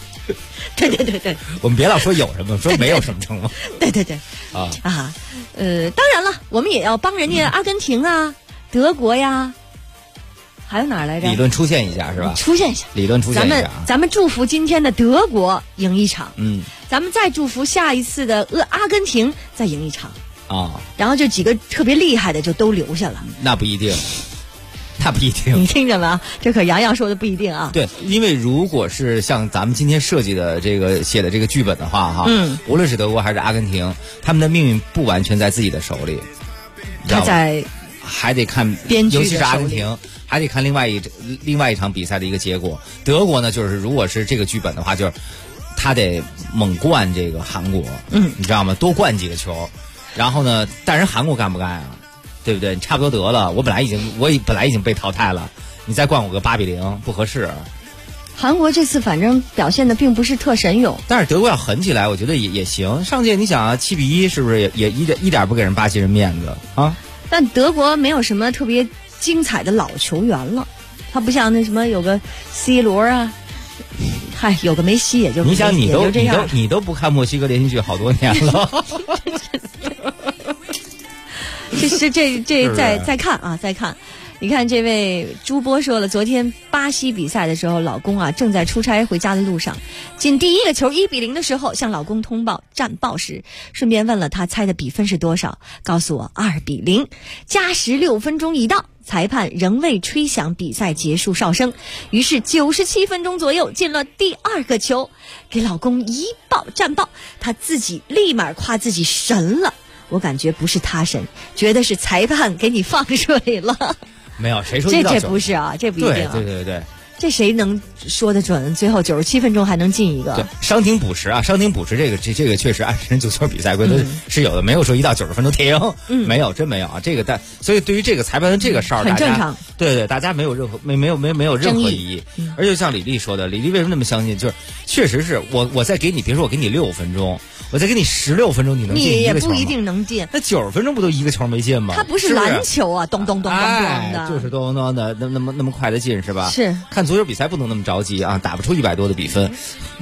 Speaker 10: 我们别老说有什么，说没有什么成吗？
Speaker 8: 对。当然了，我们也要帮人家阿根廷啊、德国呀，还有哪儿来着？
Speaker 10: 理论出现一下是吧？
Speaker 8: 出现一下，
Speaker 10: 理论出现一下。
Speaker 8: 咱们祝福今天的德国赢1场，咱们再祝福下一次的阿根廷再赢1场。然后这几个特别厉害的就都留下了。
Speaker 10: 那不一定。
Speaker 8: 你听着了，这可洋洋说的不一定啊。
Speaker 10: 对，因为如果是像咱们今天设计的这个写的这个剧本的话哈，无论是德国还是阿根廷，他们的命运不完全在自己的手里，
Speaker 8: 他在
Speaker 10: 还得看编剧，尤其是阿根廷还得看另外一场比赛的一个结果。德国呢，就是如果是这个剧本的话，就是他得猛灌这个韩国，你知道吗？多灌几个球。然后呢，但是韩国干不干啊？对不对？你差不多得了，我本来已经被淘汰了，你再灌我个8-0不合适。
Speaker 8: 韩国这次反正表现的并不是特神勇，
Speaker 10: 但是德国要狠起来，我觉得也行。上届你想啊，7-1是不是也一点不给人巴西人面子啊？
Speaker 8: 但德国没有什么特别精彩的老球员了，他不像那什么有个 C 罗啊。嗨，有个梅西也就
Speaker 10: 你想
Speaker 8: 你
Speaker 10: 都不看墨西哥连续剧好多年了。
Speaker 8: 再看啊，再看，你看这位朱波说了，昨天巴西比赛的时候，老公啊正在出差回家的路上，进第1个球1-0的时候，向老公通报战报时，顺便问了他猜的比分是多少，告诉我2-0。加时6分钟已到，裁判仍未吹响比赛结束哨声，于是97分钟左右进了第2个球，给老公一报战报，他自己立马夸自己神了。我感觉不是他神，觉得是裁判给你放水了。
Speaker 10: 没有谁说这
Speaker 8: 不是啊，这不一定啊。
Speaker 10: 对，
Speaker 8: 这谁能说得准？最后97分钟还能进一个？
Speaker 10: 对，伤停补时啊，伤停补时这个确实按人足球比赛规则是有的，没有说1到90分钟停，没有，真没有啊。这个所以对于这个裁判的这个事儿，
Speaker 8: 很正常。
Speaker 10: 对，大家没有任何没有任何异议。而且像李丽说的，李丽为什么那么相信？就是确实是我再给你，别说我给你6分钟，我再给你16分钟，你能进一个球吗？
Speaker 8: 你也不一定能进。
Speaker 10: 那90分钟不都一个球没进吗？
Speaker 8: 它不是篮球啊，咚咚咚咚咚的，
Speaker 10: 就是咚咚的，那么快的进是吧？
Speaker 8: 是。
Speaker 10: 看足球比赛不能那么着急啊，打不出100多的比分。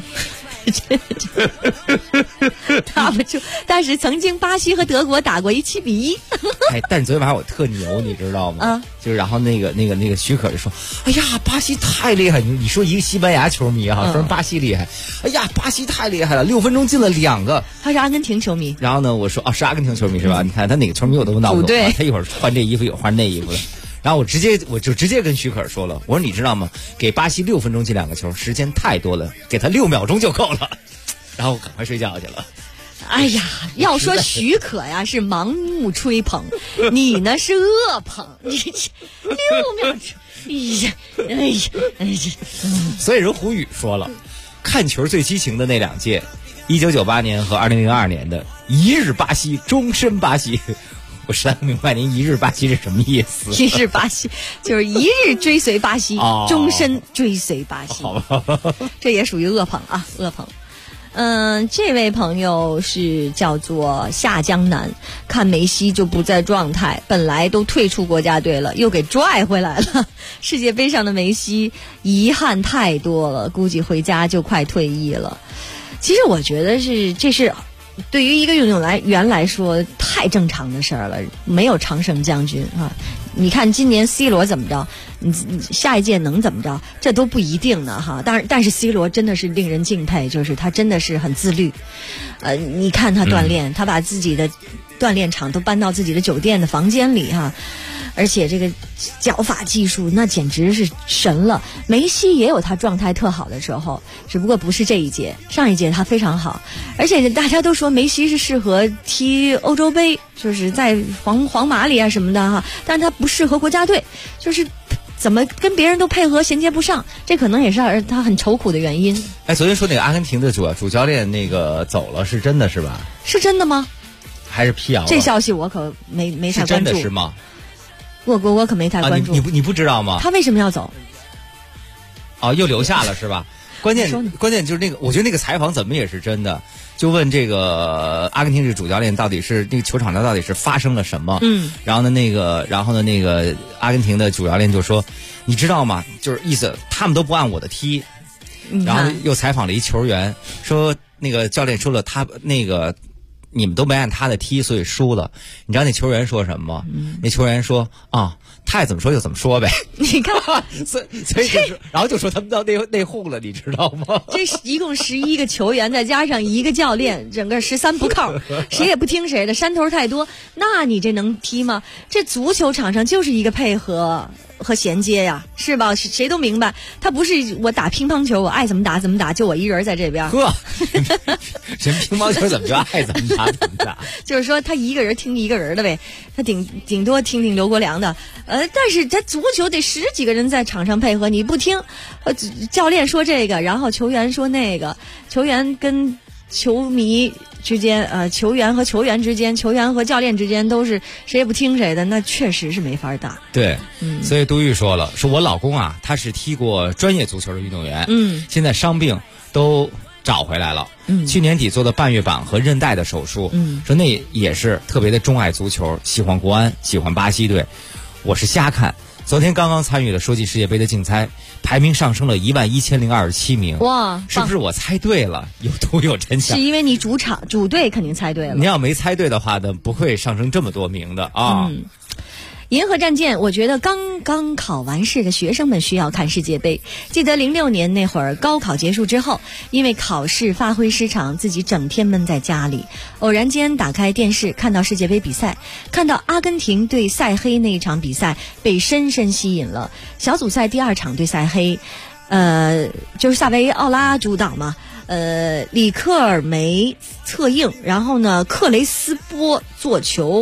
Speaker 8: 打不出，但是曾经巴西和德国打过7比1。
Speaker 10: 哎，但是昨天晚上我特牛，你知道吗？就是然后那个许可就说：“哎呀，巴西太厉害！你说一个西班牙球迷哈，说巴西厉害，哎呀，巴西太厉害了，6分钟进了2个。”
Speaker 8: 他是阿根廷球迷。
Speaker 10: 然后呢，我说：“哦，是阿根廷球迷是吧？你看他哪个球迷我都闹不懂，他一会儿换这衣服，一会儿换那衣服的。”然后我就直接跟许可说了，我说你知道吗？给巴西6分钟进2个球，时间太多了，给他6秒钟就够了。然后我赶快睡觉去了。
Speaker 8: 哎呀，要说许可呀是盲目吹捧，你呢是恶捧，你6秒钟，哎呀，
Speaker 10: 所以说胡宇说了，看球最激情的那2届，1998年和2002年的一日巴西，终身巴西。我实在不明白您一日巴西是什么意思。
Speaker 8: 一日巴西就是一日追随巴西，终身追随巴西。
Speaker 10: 好吧，
Speaker 8: 这也属于恶捧啊，恶捧。这位朋友是叫做下江南，看梅西就不在状态，本来都退出国家队了，又给拽回来了。世界杯上的梅西遗憾太多了，估计回家就快退役了。其实我觉得这是对于一个运动员来说太正常的事儿了，没有常胜将军啊。你看今年 C 罗怎么着，你下一届能怎么着，这都不一定呢哈。但是 C 罗真的是令人敬佩，就是他真的是很自律。你看他锻炼，他把自己的锻炼场都搬到自己的酒店的房间里哈。而且这个脚法技术那简直是神了。梅西也有他状态特好的时候，只不过不是这一届，上一届他非常好。而且大家都说梅西是适合踢欧洲杯，就是在皇马里啊什么的哈，但是他不适合国家队，就是怎么跟别人都配合衔接不上，这可能也是他很愁苦的原因。
Speaker 10: 哎，昨天说那个阿根廷的主教练那个走了，是真的是吧？
Speaker 8: 是真的吗？
Speaker 10: 还是辟谣？
Speaker 8: 这消息我可没太关注。
Speaker 10: 是真的是吗？
Speaker 8: 我可没太关注。
Speaker 10: 你不知道吗？
Speaker 8: 他为什么要走？
Speaker 10: 哦，又留下了是吧？关键就是那个，我觉得那个采访怎么也是真的，就问这个阿根廷这个主教练到底是那个球场上到底是发生了什么？然后呢那个阿根廷的主教练就说，你知道吗？就是意思他们都不按我的踢。然后又采访了一球员，说那个教练说了他那个。你们都没按他的踢，所以输了。你知道那球员说什么吗？那球员说啊，他爱怎么说就怎么说呗。
Speaker 8: 你看，
Speaker 10: 所以就是，然后就说他们到内讧了，你知道吗？
Speaker 8: 这一共11个球员，再加上1个教练，整个13不扣，谁也不听谁的，山头太多。那你这能踢吗？这足球场上就是一个配合和衔接呀，是吧？谁都明白，他不是我打乒乓球，我爱怎么打怎么打，就我一人在这边。
Speaker 10: 呵，人乒乓球怎么就爱怎么打怎么打？
Speaker 8: 就是说他一个人听一个人的呗，他顶多听听刘国梁的。但是他足球得10几个人在场上配合，你不听，教练说这个，然后球员说那个，球员跟球迷之间，球员和球员之间，球员和教练之间都是谁也不听谁的，那确实是没法打。
Speaker 10: 对，所以杜玉说了，说我老公啊，他是踢过专业足球的运动员，现在伤病都找回来了，去年底做的半月板和韧带的手术，说那也是特别的钟爱足球，喜欢国安，喜欢巴西队。我是瞎看，昨天刚刚参与了说起世界杯的竞猜，排名上升了11027名。
Speaker 8: 哇，
Speaker 10: 是不是我猜对了？有图有真相。
Speaker 8: 是因为你主队肯定猜对了。
Speaker 10: 你要没猜对的话呢，不会上升这么多名的啊。
Speaker 8: 银河战舰，我觉得刚刚考完试的学生们需要看世界杯。记得06年那会儿高考结束之后，因为考试发挥失常，自己整天闷在家里，偶然间打开电视看到世界杯比赛，看到阿根廷对塞黑那一场比赛，被深深吸引了。小组赛第2场对塞黑，就是萨维奥拉主导嘛，里克尔梅策应，然后呢克雷斯波做球，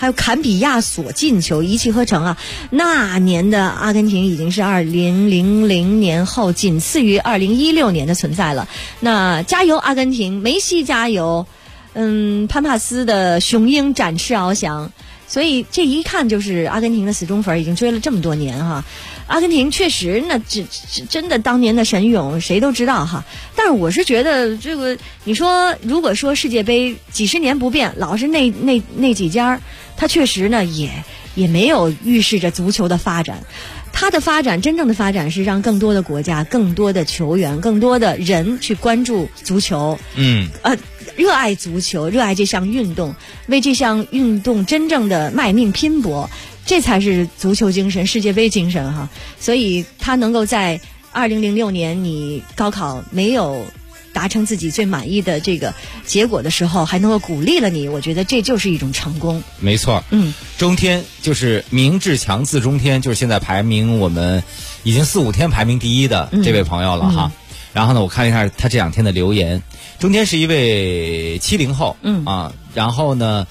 Speaker 8: 还有坎比亚索进球，一气呵成啊！那年的阿根廷已经是2000年后仅次于2016年的存在了。那加油阿根廷，梅西加油！潘帕斯的雄鹰展翅翱翔。所以这一看就是阿根廷的死忠粉已经追了这么多年哈。阿根廷确实那真的当年的神勇谁都知道哈。但是我是觉得这个你说如果说世界杯几十年不变，老是那几家，它确实呢也没有预示着足球的发展。它的发展，真正的发展是让更多的国家、更多的球员、更多的人去关注足球。热爱足球，热爱这项运动，为这项运动真正的卖命拼搏，这才是足球精神、世界杯精神哈。所以他能够在2006年你高考没有达成自己最满意的这个结果的时候，还能够鼓励了你，我觉得这就是一种成功。
Speaker 10: 没错，中天就是明志强字中天，就是现在排名我们已经4-5天排名第一的这位朋友了哈。然后呢，我看了一下他这2天的留言。中天是一位70后，然后呢，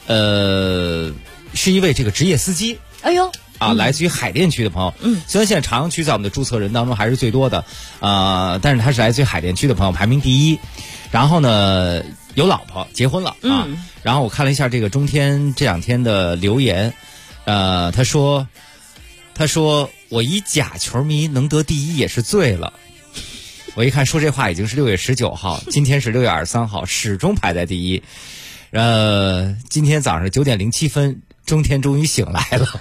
Speaker 10: 是一位这个职业司机。
Speaker 8: 哎呦。
Speaker 10: 来自于海淀区的朋友。虽然现在朝阳区在我们的注册人当中还是最多的，但是他是来自于海淀区的朋友，排名第一。然后呢，有老婆，结婚了啊。然后我看了一下这个中天这2天的留言，他说我一假球迷能得第一也是醉了。我一看说这话已经是6月19号，今天是6月23号，始终排在第一。今天早上9点07分，中天终于醒来了。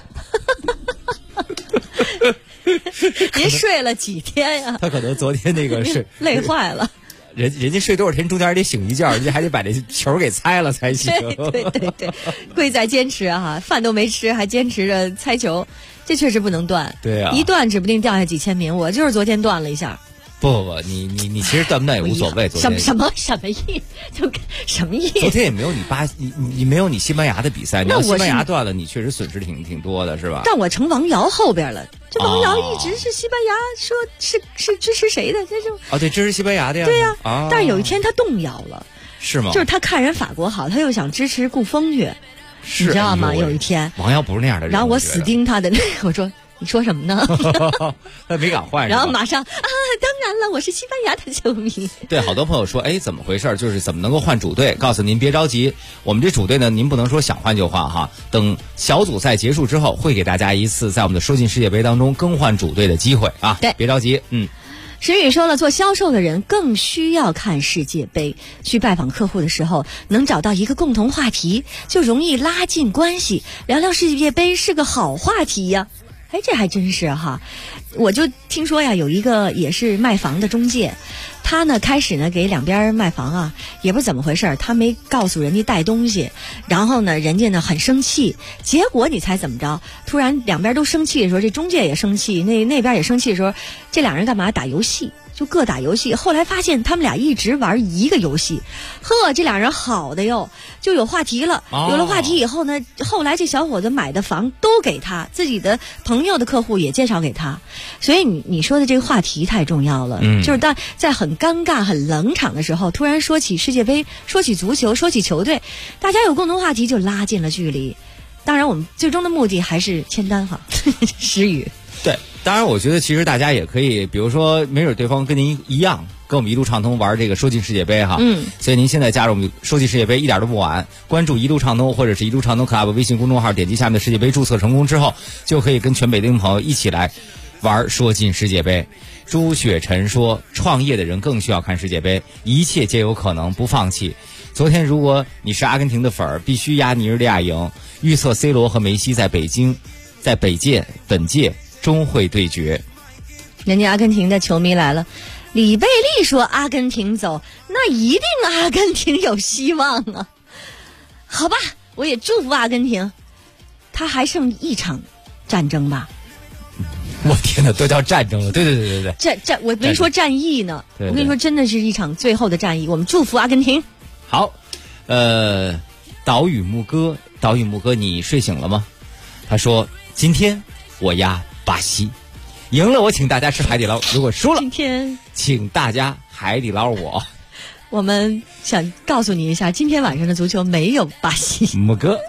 Speaker 8: 您睡了几天呀？
Speaker 10: 他可能昨天那个是
Speaker 8: 累坏了。
Speaker 10: 人家睡多少天，中间还得醒一觉，人家还得把这球给猜了才行。
Speaker 8: 对，贵在坚持啊！饭都没吃，还坚持着猜球，这确实不能断。
Speaker 10: 对啊，
Speaker 8: 一断指不定掉下几千名。我就是昨天断了一下。
Speaker 10: 不，你其实断不断也无所谓。
Speaker 8: 什么意？就什么意？
Speaker 10: 昨天也没有你没有你西班牙的比赛，你要西班牙断了，你确实损失挺多的，是吧？
Speaker 8: 但我成王瑶后边了，这王瑶一直是西班牙说是支持谁的，这就
Speaker 10: 对，支持西班牙的呀。
Speaker 8: 对呀，但是有一天他动摇了，
Speaker 10: 是吗？
Speaker 8: 就是他看人法国好，他又想支持顾锋去，你知道吗？有一天
Speaker 10: 王瑶不是那样的人，
Speaker 8: 然后我死盯他的，我说。你说什么呢？
Speaker 10: 他没敢换，
Speaker 8: 然后马上当然了，我是西班牙的球迷。
Speaker 10: 对，好多朋友说，怎么回事？就是怎么能够换主队？告诉您别着急，我们这主队呢，您不能说想换就换哈。等小组赛结束之后，会给大家一次在我们的说进世界杯当中更换主队的机会啊。
Speaker 8: 对，
Speaker 10: 别着急。
Speaker 8: 石宇说了，做销售的人更需要看世界杯。去拜访客户的时候，能找到一个共同话题，就容易拉近关系。聊聊世界杯是个好话题呀。这还真是哈。我就听说呀，有一个也是卖房的中介，他呢开始呢给两边卖房啊，也不知怎么回事，他没告诉人家带东西，然后呢人家呢很生气，结果你猜怎么着？突然两边都生气的时候，这中介也生气，那边也生气的时候，这俩人干嘛？打游戏。就各打游戏，后来发现他们俩一直玩一个游戏，这俩人好的哟，就有话题了。有了话题以后呢，后来这小伙子买的房都给他，自己的朋友的客户也介绍给他，所以你说的这个话题太重要了。就是在很尴尬、很冷场的时候，突然说起世界杯，说起足球，说起球队，大家有共同话题，就拉近了距离。当然，我们最终的目的还是签单哈，石宇。
Speaker 10: 对。当然，我觉得其实大家也可以，比如说，没准对方跟您一样，跟我们一路畅通玩这个说进世界杯哈。所以您现在加入我们说进世界杯一点都不晚，关注一路畅通或者是一路畅通 Club 微信公众号，点击下面的世界杯注册成功之后，就可以跟全北京朋友一起来玩说进世界杯。朱雪晨说，创业的人更需要看世界杯，一切皆有可能，不放弃。昨天如果你是阿根廷的粉儿，必须压尼日利亚赢，预测 C 罗和梅西在本届终会对决。
Speaker 8: 人家阿根廷的球迷来了，李贝利说阿根廷走，那一定阿根廷有希望啊。好吧，我也祝福阿根廷，他还剩一场战争吧。
Speaker 10: 我天哪，都叫战争了！对，
Speaker 8: 我没说战役呢，我跟你说，真的是一场最后的战役。我们祝福阿根廷。
Speaker 10: 好，岛屿牧歌，你睡醒了吗？他说，今天我压巴西，赢了我请大家吃海底捞，如果输了，
Speaker 8: 今天
Speaker 10: 请大家海底捞我。
Speaker 8: 我们想告诉你一下，今天晚上的足球没有巴西。
Speaker 10: 牧歌。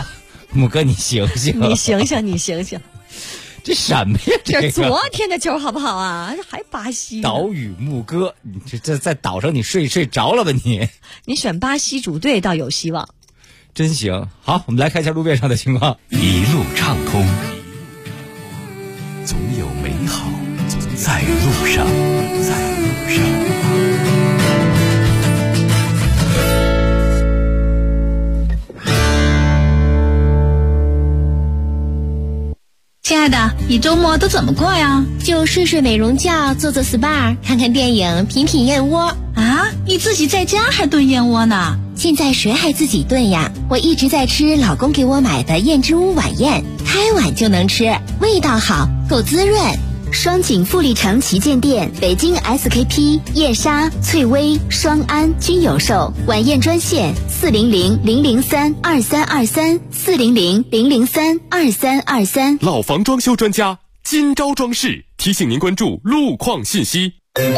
Speaker 10: 木哥你醒醒，
Speaker 8: 你醒醒，你醒醒。
Speaker 10: 这什么呀？
Speaker 8: 这昨天的球好不好啊？还巴西
Speaker 10: 岛屿牧歌，你这在岛上你睡着了吧你？
Speaker 8: 你选巴西主队倒有希望。
Speaker 10: 真行。好，我们来看一下路面上的情况。
Speaker 2: 一路畅通，总有美好在路上，在路上。
Speaker 1: 亲爱的，你周末都怎么过呀？
Speaker 18: 就睡睡美容觉，做做 SPA， 看看电影，品品燕窝。
Speaker 1: 啊，你自己在家还炖燕窝呢？
Speaker 18: 现在谁还自己炖呀？我一直在吃老公给我买的燕之屋晚宴，开碗就能吃，味道好，够滋润。双井富力城旗舰店、北京 SKP、燕莎、翠微、双安均有售。晚宴专线400-003-2323，400-003-2323。
Speaker 22: 老房装修专家今朝装饰提醒您关注路况信息。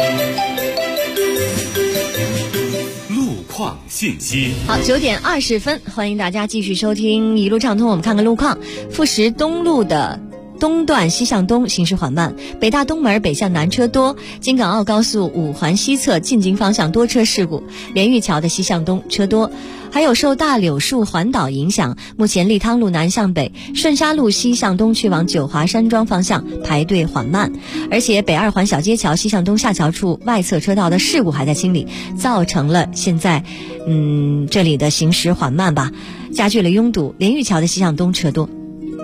Speaker 2: 路况信息。
Speaker 8: 好，9点20分，欢迎大家继续收听一路畅通。我们看看路况，富石东路的东段西向东行驶缓慢，北大东门北向南车多，京港澳高速5环西侧进京方向多车事故，连玉桥的西向东车多。还有受大柳树环岛影响，目前利汤路南向北、顺沙路西向东去往九华山庄方向排队缓慢，而且北2环小街桥西向东下桥处外侧车道的事故还在清理，造成了现在这里的行驶缓慢吧，加剧了拥堵，连玉桥的西向东车多。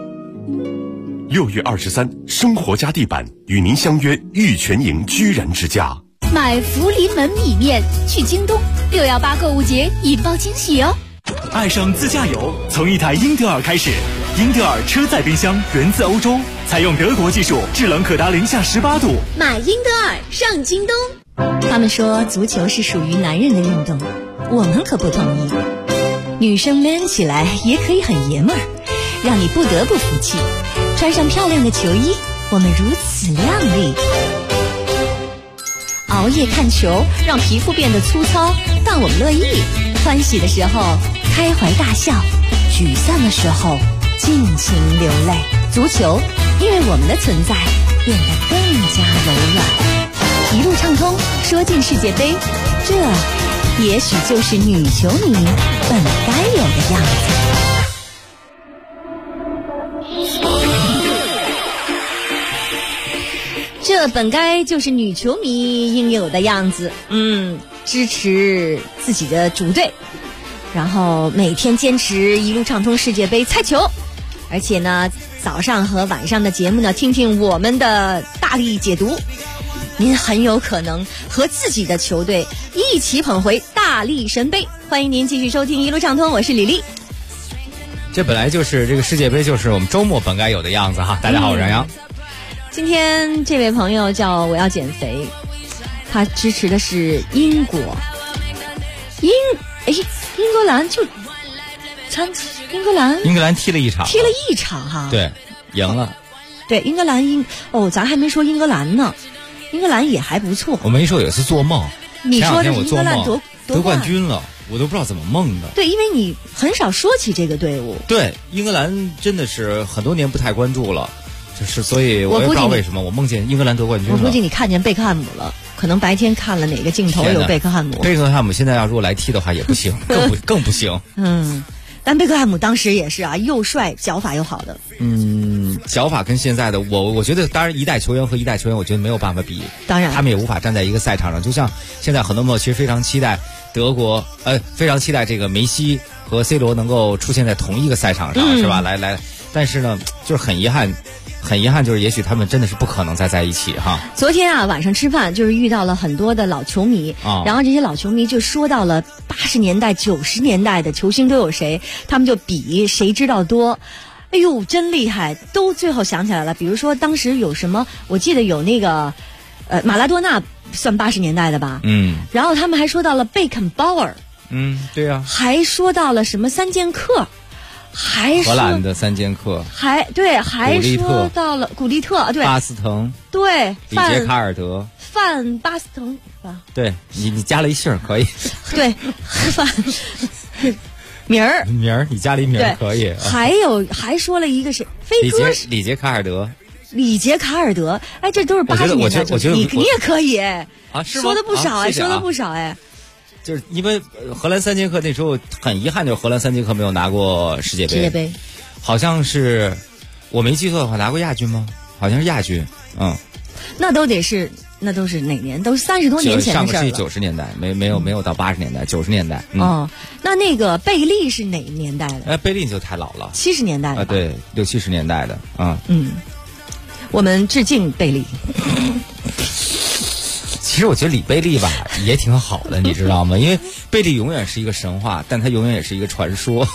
Speaker 22: 6月23，生活家地板与您相约玉泉营居然之家。
Speaker 1: 买福临门米面去京东，618购物节引爆惊喜哦！
Speaker 7: 爱上自驾游，从一台英德尔开始。英德尔车载冰箱源自欧洲，采用德国技术，制冷可达-18度。
Speaker 1: 买英德尔上京东。
Speaker 8: 他们说足球是属于男人的运动，我们可不同意。女生 man 起来也可以很爷们儿，让你不得不服气。穿上漂亮的球衣，我们如此靓丽。熬夜看球，让皮肤变得粗糙，但我们乐意。欢喜的时候开怀大笑，沮丧的时候尽情流泪。足球因为我们的存在变得更加柔软。一路畅通，说进世界杯，这也许就是女球迷本该有的样子。这本该就是女球迷应有的样子，支持自己的主队，然后每天坚持一路畅通世界杯猜球，而且呢，早上和晚上的节目呢，听听我们的大力解读，您很有可能和自己的球队一起捧回大力神杯。欢迎您继续收听一路畅通，我是李丽。
Speaker 10: 这本来就是这个世界杯，就是我们周末本该有的样子哈。大家好，我是杨洋。
Speaker 8: 今天这位朋友叫我要减肥，他支持的是英国。英格兰就英格兰
Speaker 10: 踢了一场
Speaker 8: 哈，
Speaker 10: 对，赢了。
Speaker 8: 对，英格兰咱还没说英格兰呢，英格兰也还不错。
Speaker 10: 我没说有一次做梦，
Speaker 8: 你说的英格兰
Speaker 10: 得冠军了，我都不知道怎么梦的。
Speaker 8: 对，因为你很少说起这个队伍。
Speaker 10: 对，英格兰真的是很多年不太关注了。就是所以我也不知道为什么我梦见英格兰得冠军了。
Speaker 8: 我估计你看见贝克汉姆了，可能白天看了哪个镜头有贝克汉姆。
Speaker 10: 贝克汉姆现在要如果来踢的话也不行，更不行。
Speaker 8: 但贝克汉姆当时也是啊，又帅脚法又好的。
Speaker 10: 脚法跟现在的我觉得，当然一代球员和一代球员，我觉得没有办法比。
Speaker 8: 当然，
Speaker 10: 他们也无法站在一个赛场上。就像现在很多朋友其实非常期待德国，非常期待这个梅西和 C 罗能够出现在同一个赛场上，是吧？来，但是呢，就是很遗憾，就是也许他们真的是不可能再在一起哈。
Speaker 8: 昨天啊，晚上吃饭就是遇到了很多的老球迷，然后这些老球迷就说到了80年代、90年代的球星都有谁，他们就比谁知道多。哎呦，真厉害！都最后想起来了，比如说当时有什么，我记得有那个马拉多纳算80年代的吧，然后他们还说到了贝肯鲍尔，
Speaker 10: 对呀，
Speaker 8: 还说到了什么三剑客。还
Speaker 10: 荷兰的三剑客，
Speaker 8: 还说到了古利特，对，
Speaker 10: 巴斯滕，
Speaker 8: 对，
Speaker 10: 里杰卡尔德，
Speaker 8: 范巴斯滕吧？
Speaker 10: 对，你加了一姓可以，
Speaker 8: 对，范名儿，
Speaker 10: 你家里名儿可以。
Speaker 8: 还说了一个是飞哥，
Speaker 10: 李杰卡尔德。
Speaker 8: 李杰卡尔德，哎，这都是80年代。
Speaker 10: 我觉得
Speaker 8: 你也可以啊，
Speaker 10: 说
Speaker 8: 的不少哎，说的不少
Speaker 10: 哎。就是因为荷兰3剑客那时候很遗憾，就是荷兰3剑客没有拿过世界杯。好像是我没记错的话，拿过亚军吗？好像是亚军。
Speaker 8: 那都是哪年？都是30多年前的事了。
Speaker 10: 上个世纪90年代，没有到80年代，90年代。
Speaker 8: 那个贝利是哪年代的？
Speaker 10: 贝利就太老了
Speaker 8: ，70年代的。
Speaker 10: 对，60、70年代的啊。
Speaker 8: 我们致敬贝利。
Speaker 10: 其实我觉得里贝利吧也挺好的，你知道吗？因为贝利永远是一个神话，但他永远也是一个传说。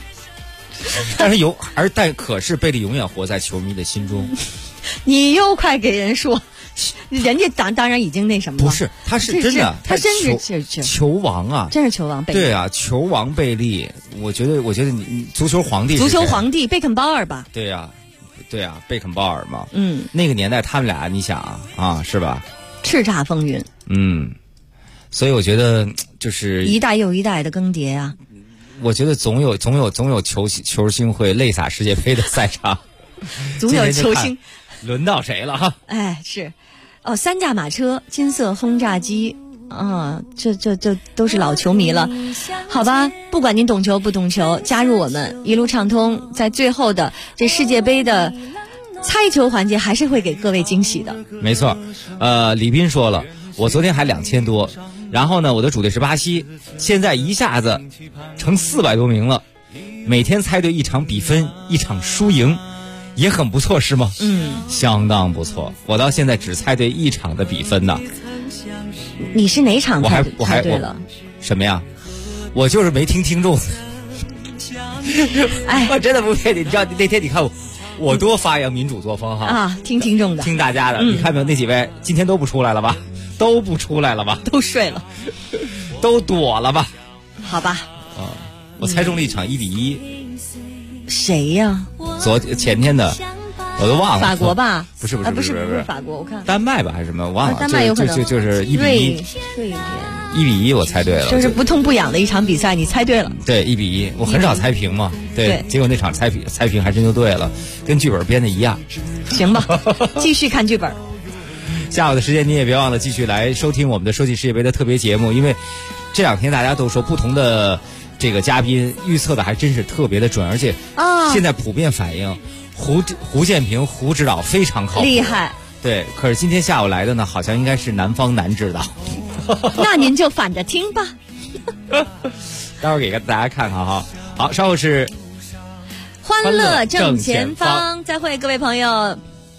Speaker 10: 可是贝利永远活在球迷的心中。
Speaker 8: 你又快给人说，人家当然已经那什么了。
Speaker 10: 不是，他是真的，
Speaker 8: 他真是
Speaker 10: 球王啊！
Speaker 8: 真是球王贝利。
Speaker 10: 对啊，球王贝利，我觉得你足球皇帝
Speaker 8: 贝肯鲍尔吧？
Speaker 10: 对啊，贝肯鲍尔嘛。那个年代他们俩，你想啊，是吧？
Speaker 8: 叱咤风云。
Speaker 10: 所以我觉得就是
Speaker 8: 一代又一代的更迭啊。
Speaker 10: 我觉得总有球星会泪洒世界杯的赛场，
Speaker 8: 总有球星。
Speaker 10: 轮到谁了哈？
Speaker 8: 哎，是，3驾马车、金色轰炸机，这都是老球迷了。好吧，不管您懂球不懂球，加入我们一路畅通，在最后的这世界杯的猜球环节，还是会给各位惊喜的。
Speaker 10: 没错，李斌说了，我昨天还2000多，然后呢，我的主队是巴西，现在一下子成400多名了，每天猜对一场比分，一场输赢。也很不错是吗？相当不错。我到现在只猜对一场的比分呢。
Speaker 8: 你是哪场猜对了？
Speaker 10: 什么呀？我就是没听听众。
Speaker 8: 哎，
Speaker 10: 我真的不骗你，你知道那天你看我多发扬民主作风哈
Speaker 8: 啊！听听众的，
Speaker 10: 听大家的。你看没有？那几位今天都不出来了吧？都不出来了吧？
Speaker 8: 都睡了，
Speaker 10: 都躲了吧？
Speaker 8: 好吧。
Speaker 10: 我猜中了一场1-1。
Speaker 8: 谁呀？
Speaker 10: 前天的，我都忘了。
Speaker 8: 法国吧？
Speaker 10: 不是
Speaker 8: 法国，我看
Speaker 10: 丹麦吧还是什么？我忘了。
Speaker 8: 丹麦有可能
Speaker 10: 就是1-1。1-1，我猜对了。
Speaker 8: 就是不痛不痒的一场比赛，你猜对了。
Speaker 10: 对，1-1，我很少猜平嘛。对，结果那场猜平还真就对了，跟剧本编的一样。
Speaker 8: 行吧，继续看剧本。
Speaker 10: 下午的时间你也别忘了继续来收听我们的说进世界杯的特别节目，因为这2天大家都说不同的这个嘉宾预测的还真是特别的准，而且现在普遍反映胡建平胡指导非常靠谱，
Speaker 8: 厉害。
Speaker 10: 对，可是今天下午来的呢，好像应该是南方男指导。
Speaker 8: 那您就反着听吧。
Speaker 10: 待会儿给大家看看哈。好，稍后是
Speaker 8: 欢乐正前方，再会各位朋友。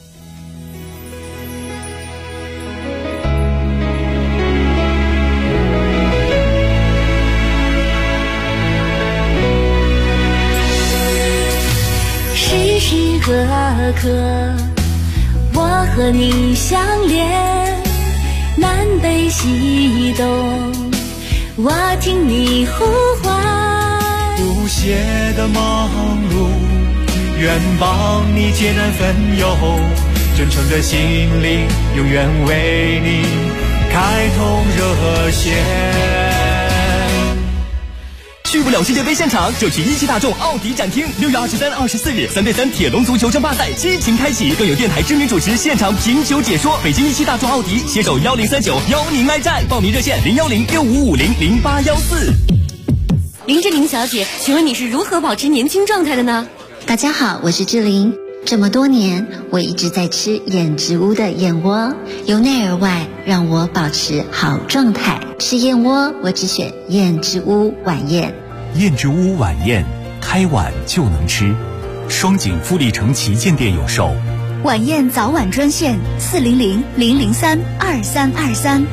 Speaker 5: 时时刻刻我和你相连，南北西东我听你呼唤，
Speaker 16: 不懈的忙碌愿帮你解难分忧，真诚的心灵永远为你开通热线。
Speaker 3: 去不了世界杯现场，就去一汽大众奥迪展厅。6月23、24日3对3铁笼足球争霸赛激情开启，更有电台知名主持现场评球解说。北京一汽大众奥迪携手1039邀您来战，报名热线01065500814。
Speaker 1: 林志玲小姐，请问你是如何保持年轻状态的呢？
Speaker 6: 大家好，我是志玲。这么多年，我一直在吃燕之屋的燕窝，由内而外让我保持好状态。吃燕窝，我只选燕之屋晚宴。
Speaker 2: 燕之屋晚宴，开碗就能吃，双井富力城旗舰店有售。
Speaker 1: 晚宴早晚专线400-003-2323。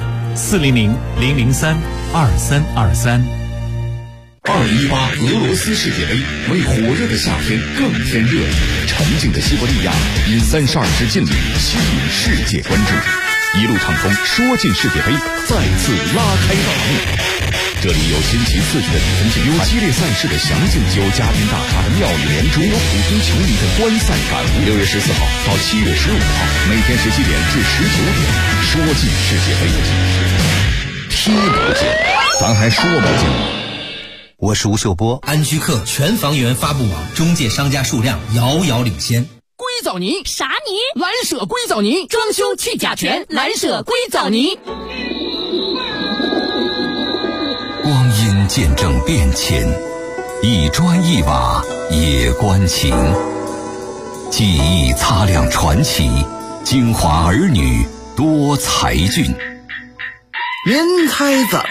Speaker 2: 400-003-2323。
Speaker 4: 2018俄罗斯世界杯为火热的夏天更添热情，沉静的西伯利亚因32支劲旅吸引世界关注，一路畅通说进世界杯再次拉开大幕。这里有新奇刺激的比分竞赛，有激烈赛事的详尽，有嘉宾大咖的妙语连珠，有普通球迷的观赛感悟。6月14号到7月15号，每天17点至19点，说进世界杯，听不见，咱还说不进。
Speaker 19: 我是吴秀波。安居客全房源发布网中介商家数量遥遥领先。
Speaker 9: 硅藻泥
Speaker 1: 啥泥？
Speaker 9: 蓝舍硅藻泥，装修去甲醛，蓝舍硅藻泥。
Speaker 2: 光阴见证变迁，一砖一瓦也关情。记忆擦亮传奇，京华儿女多才俊。
Speaker 12: 人才怎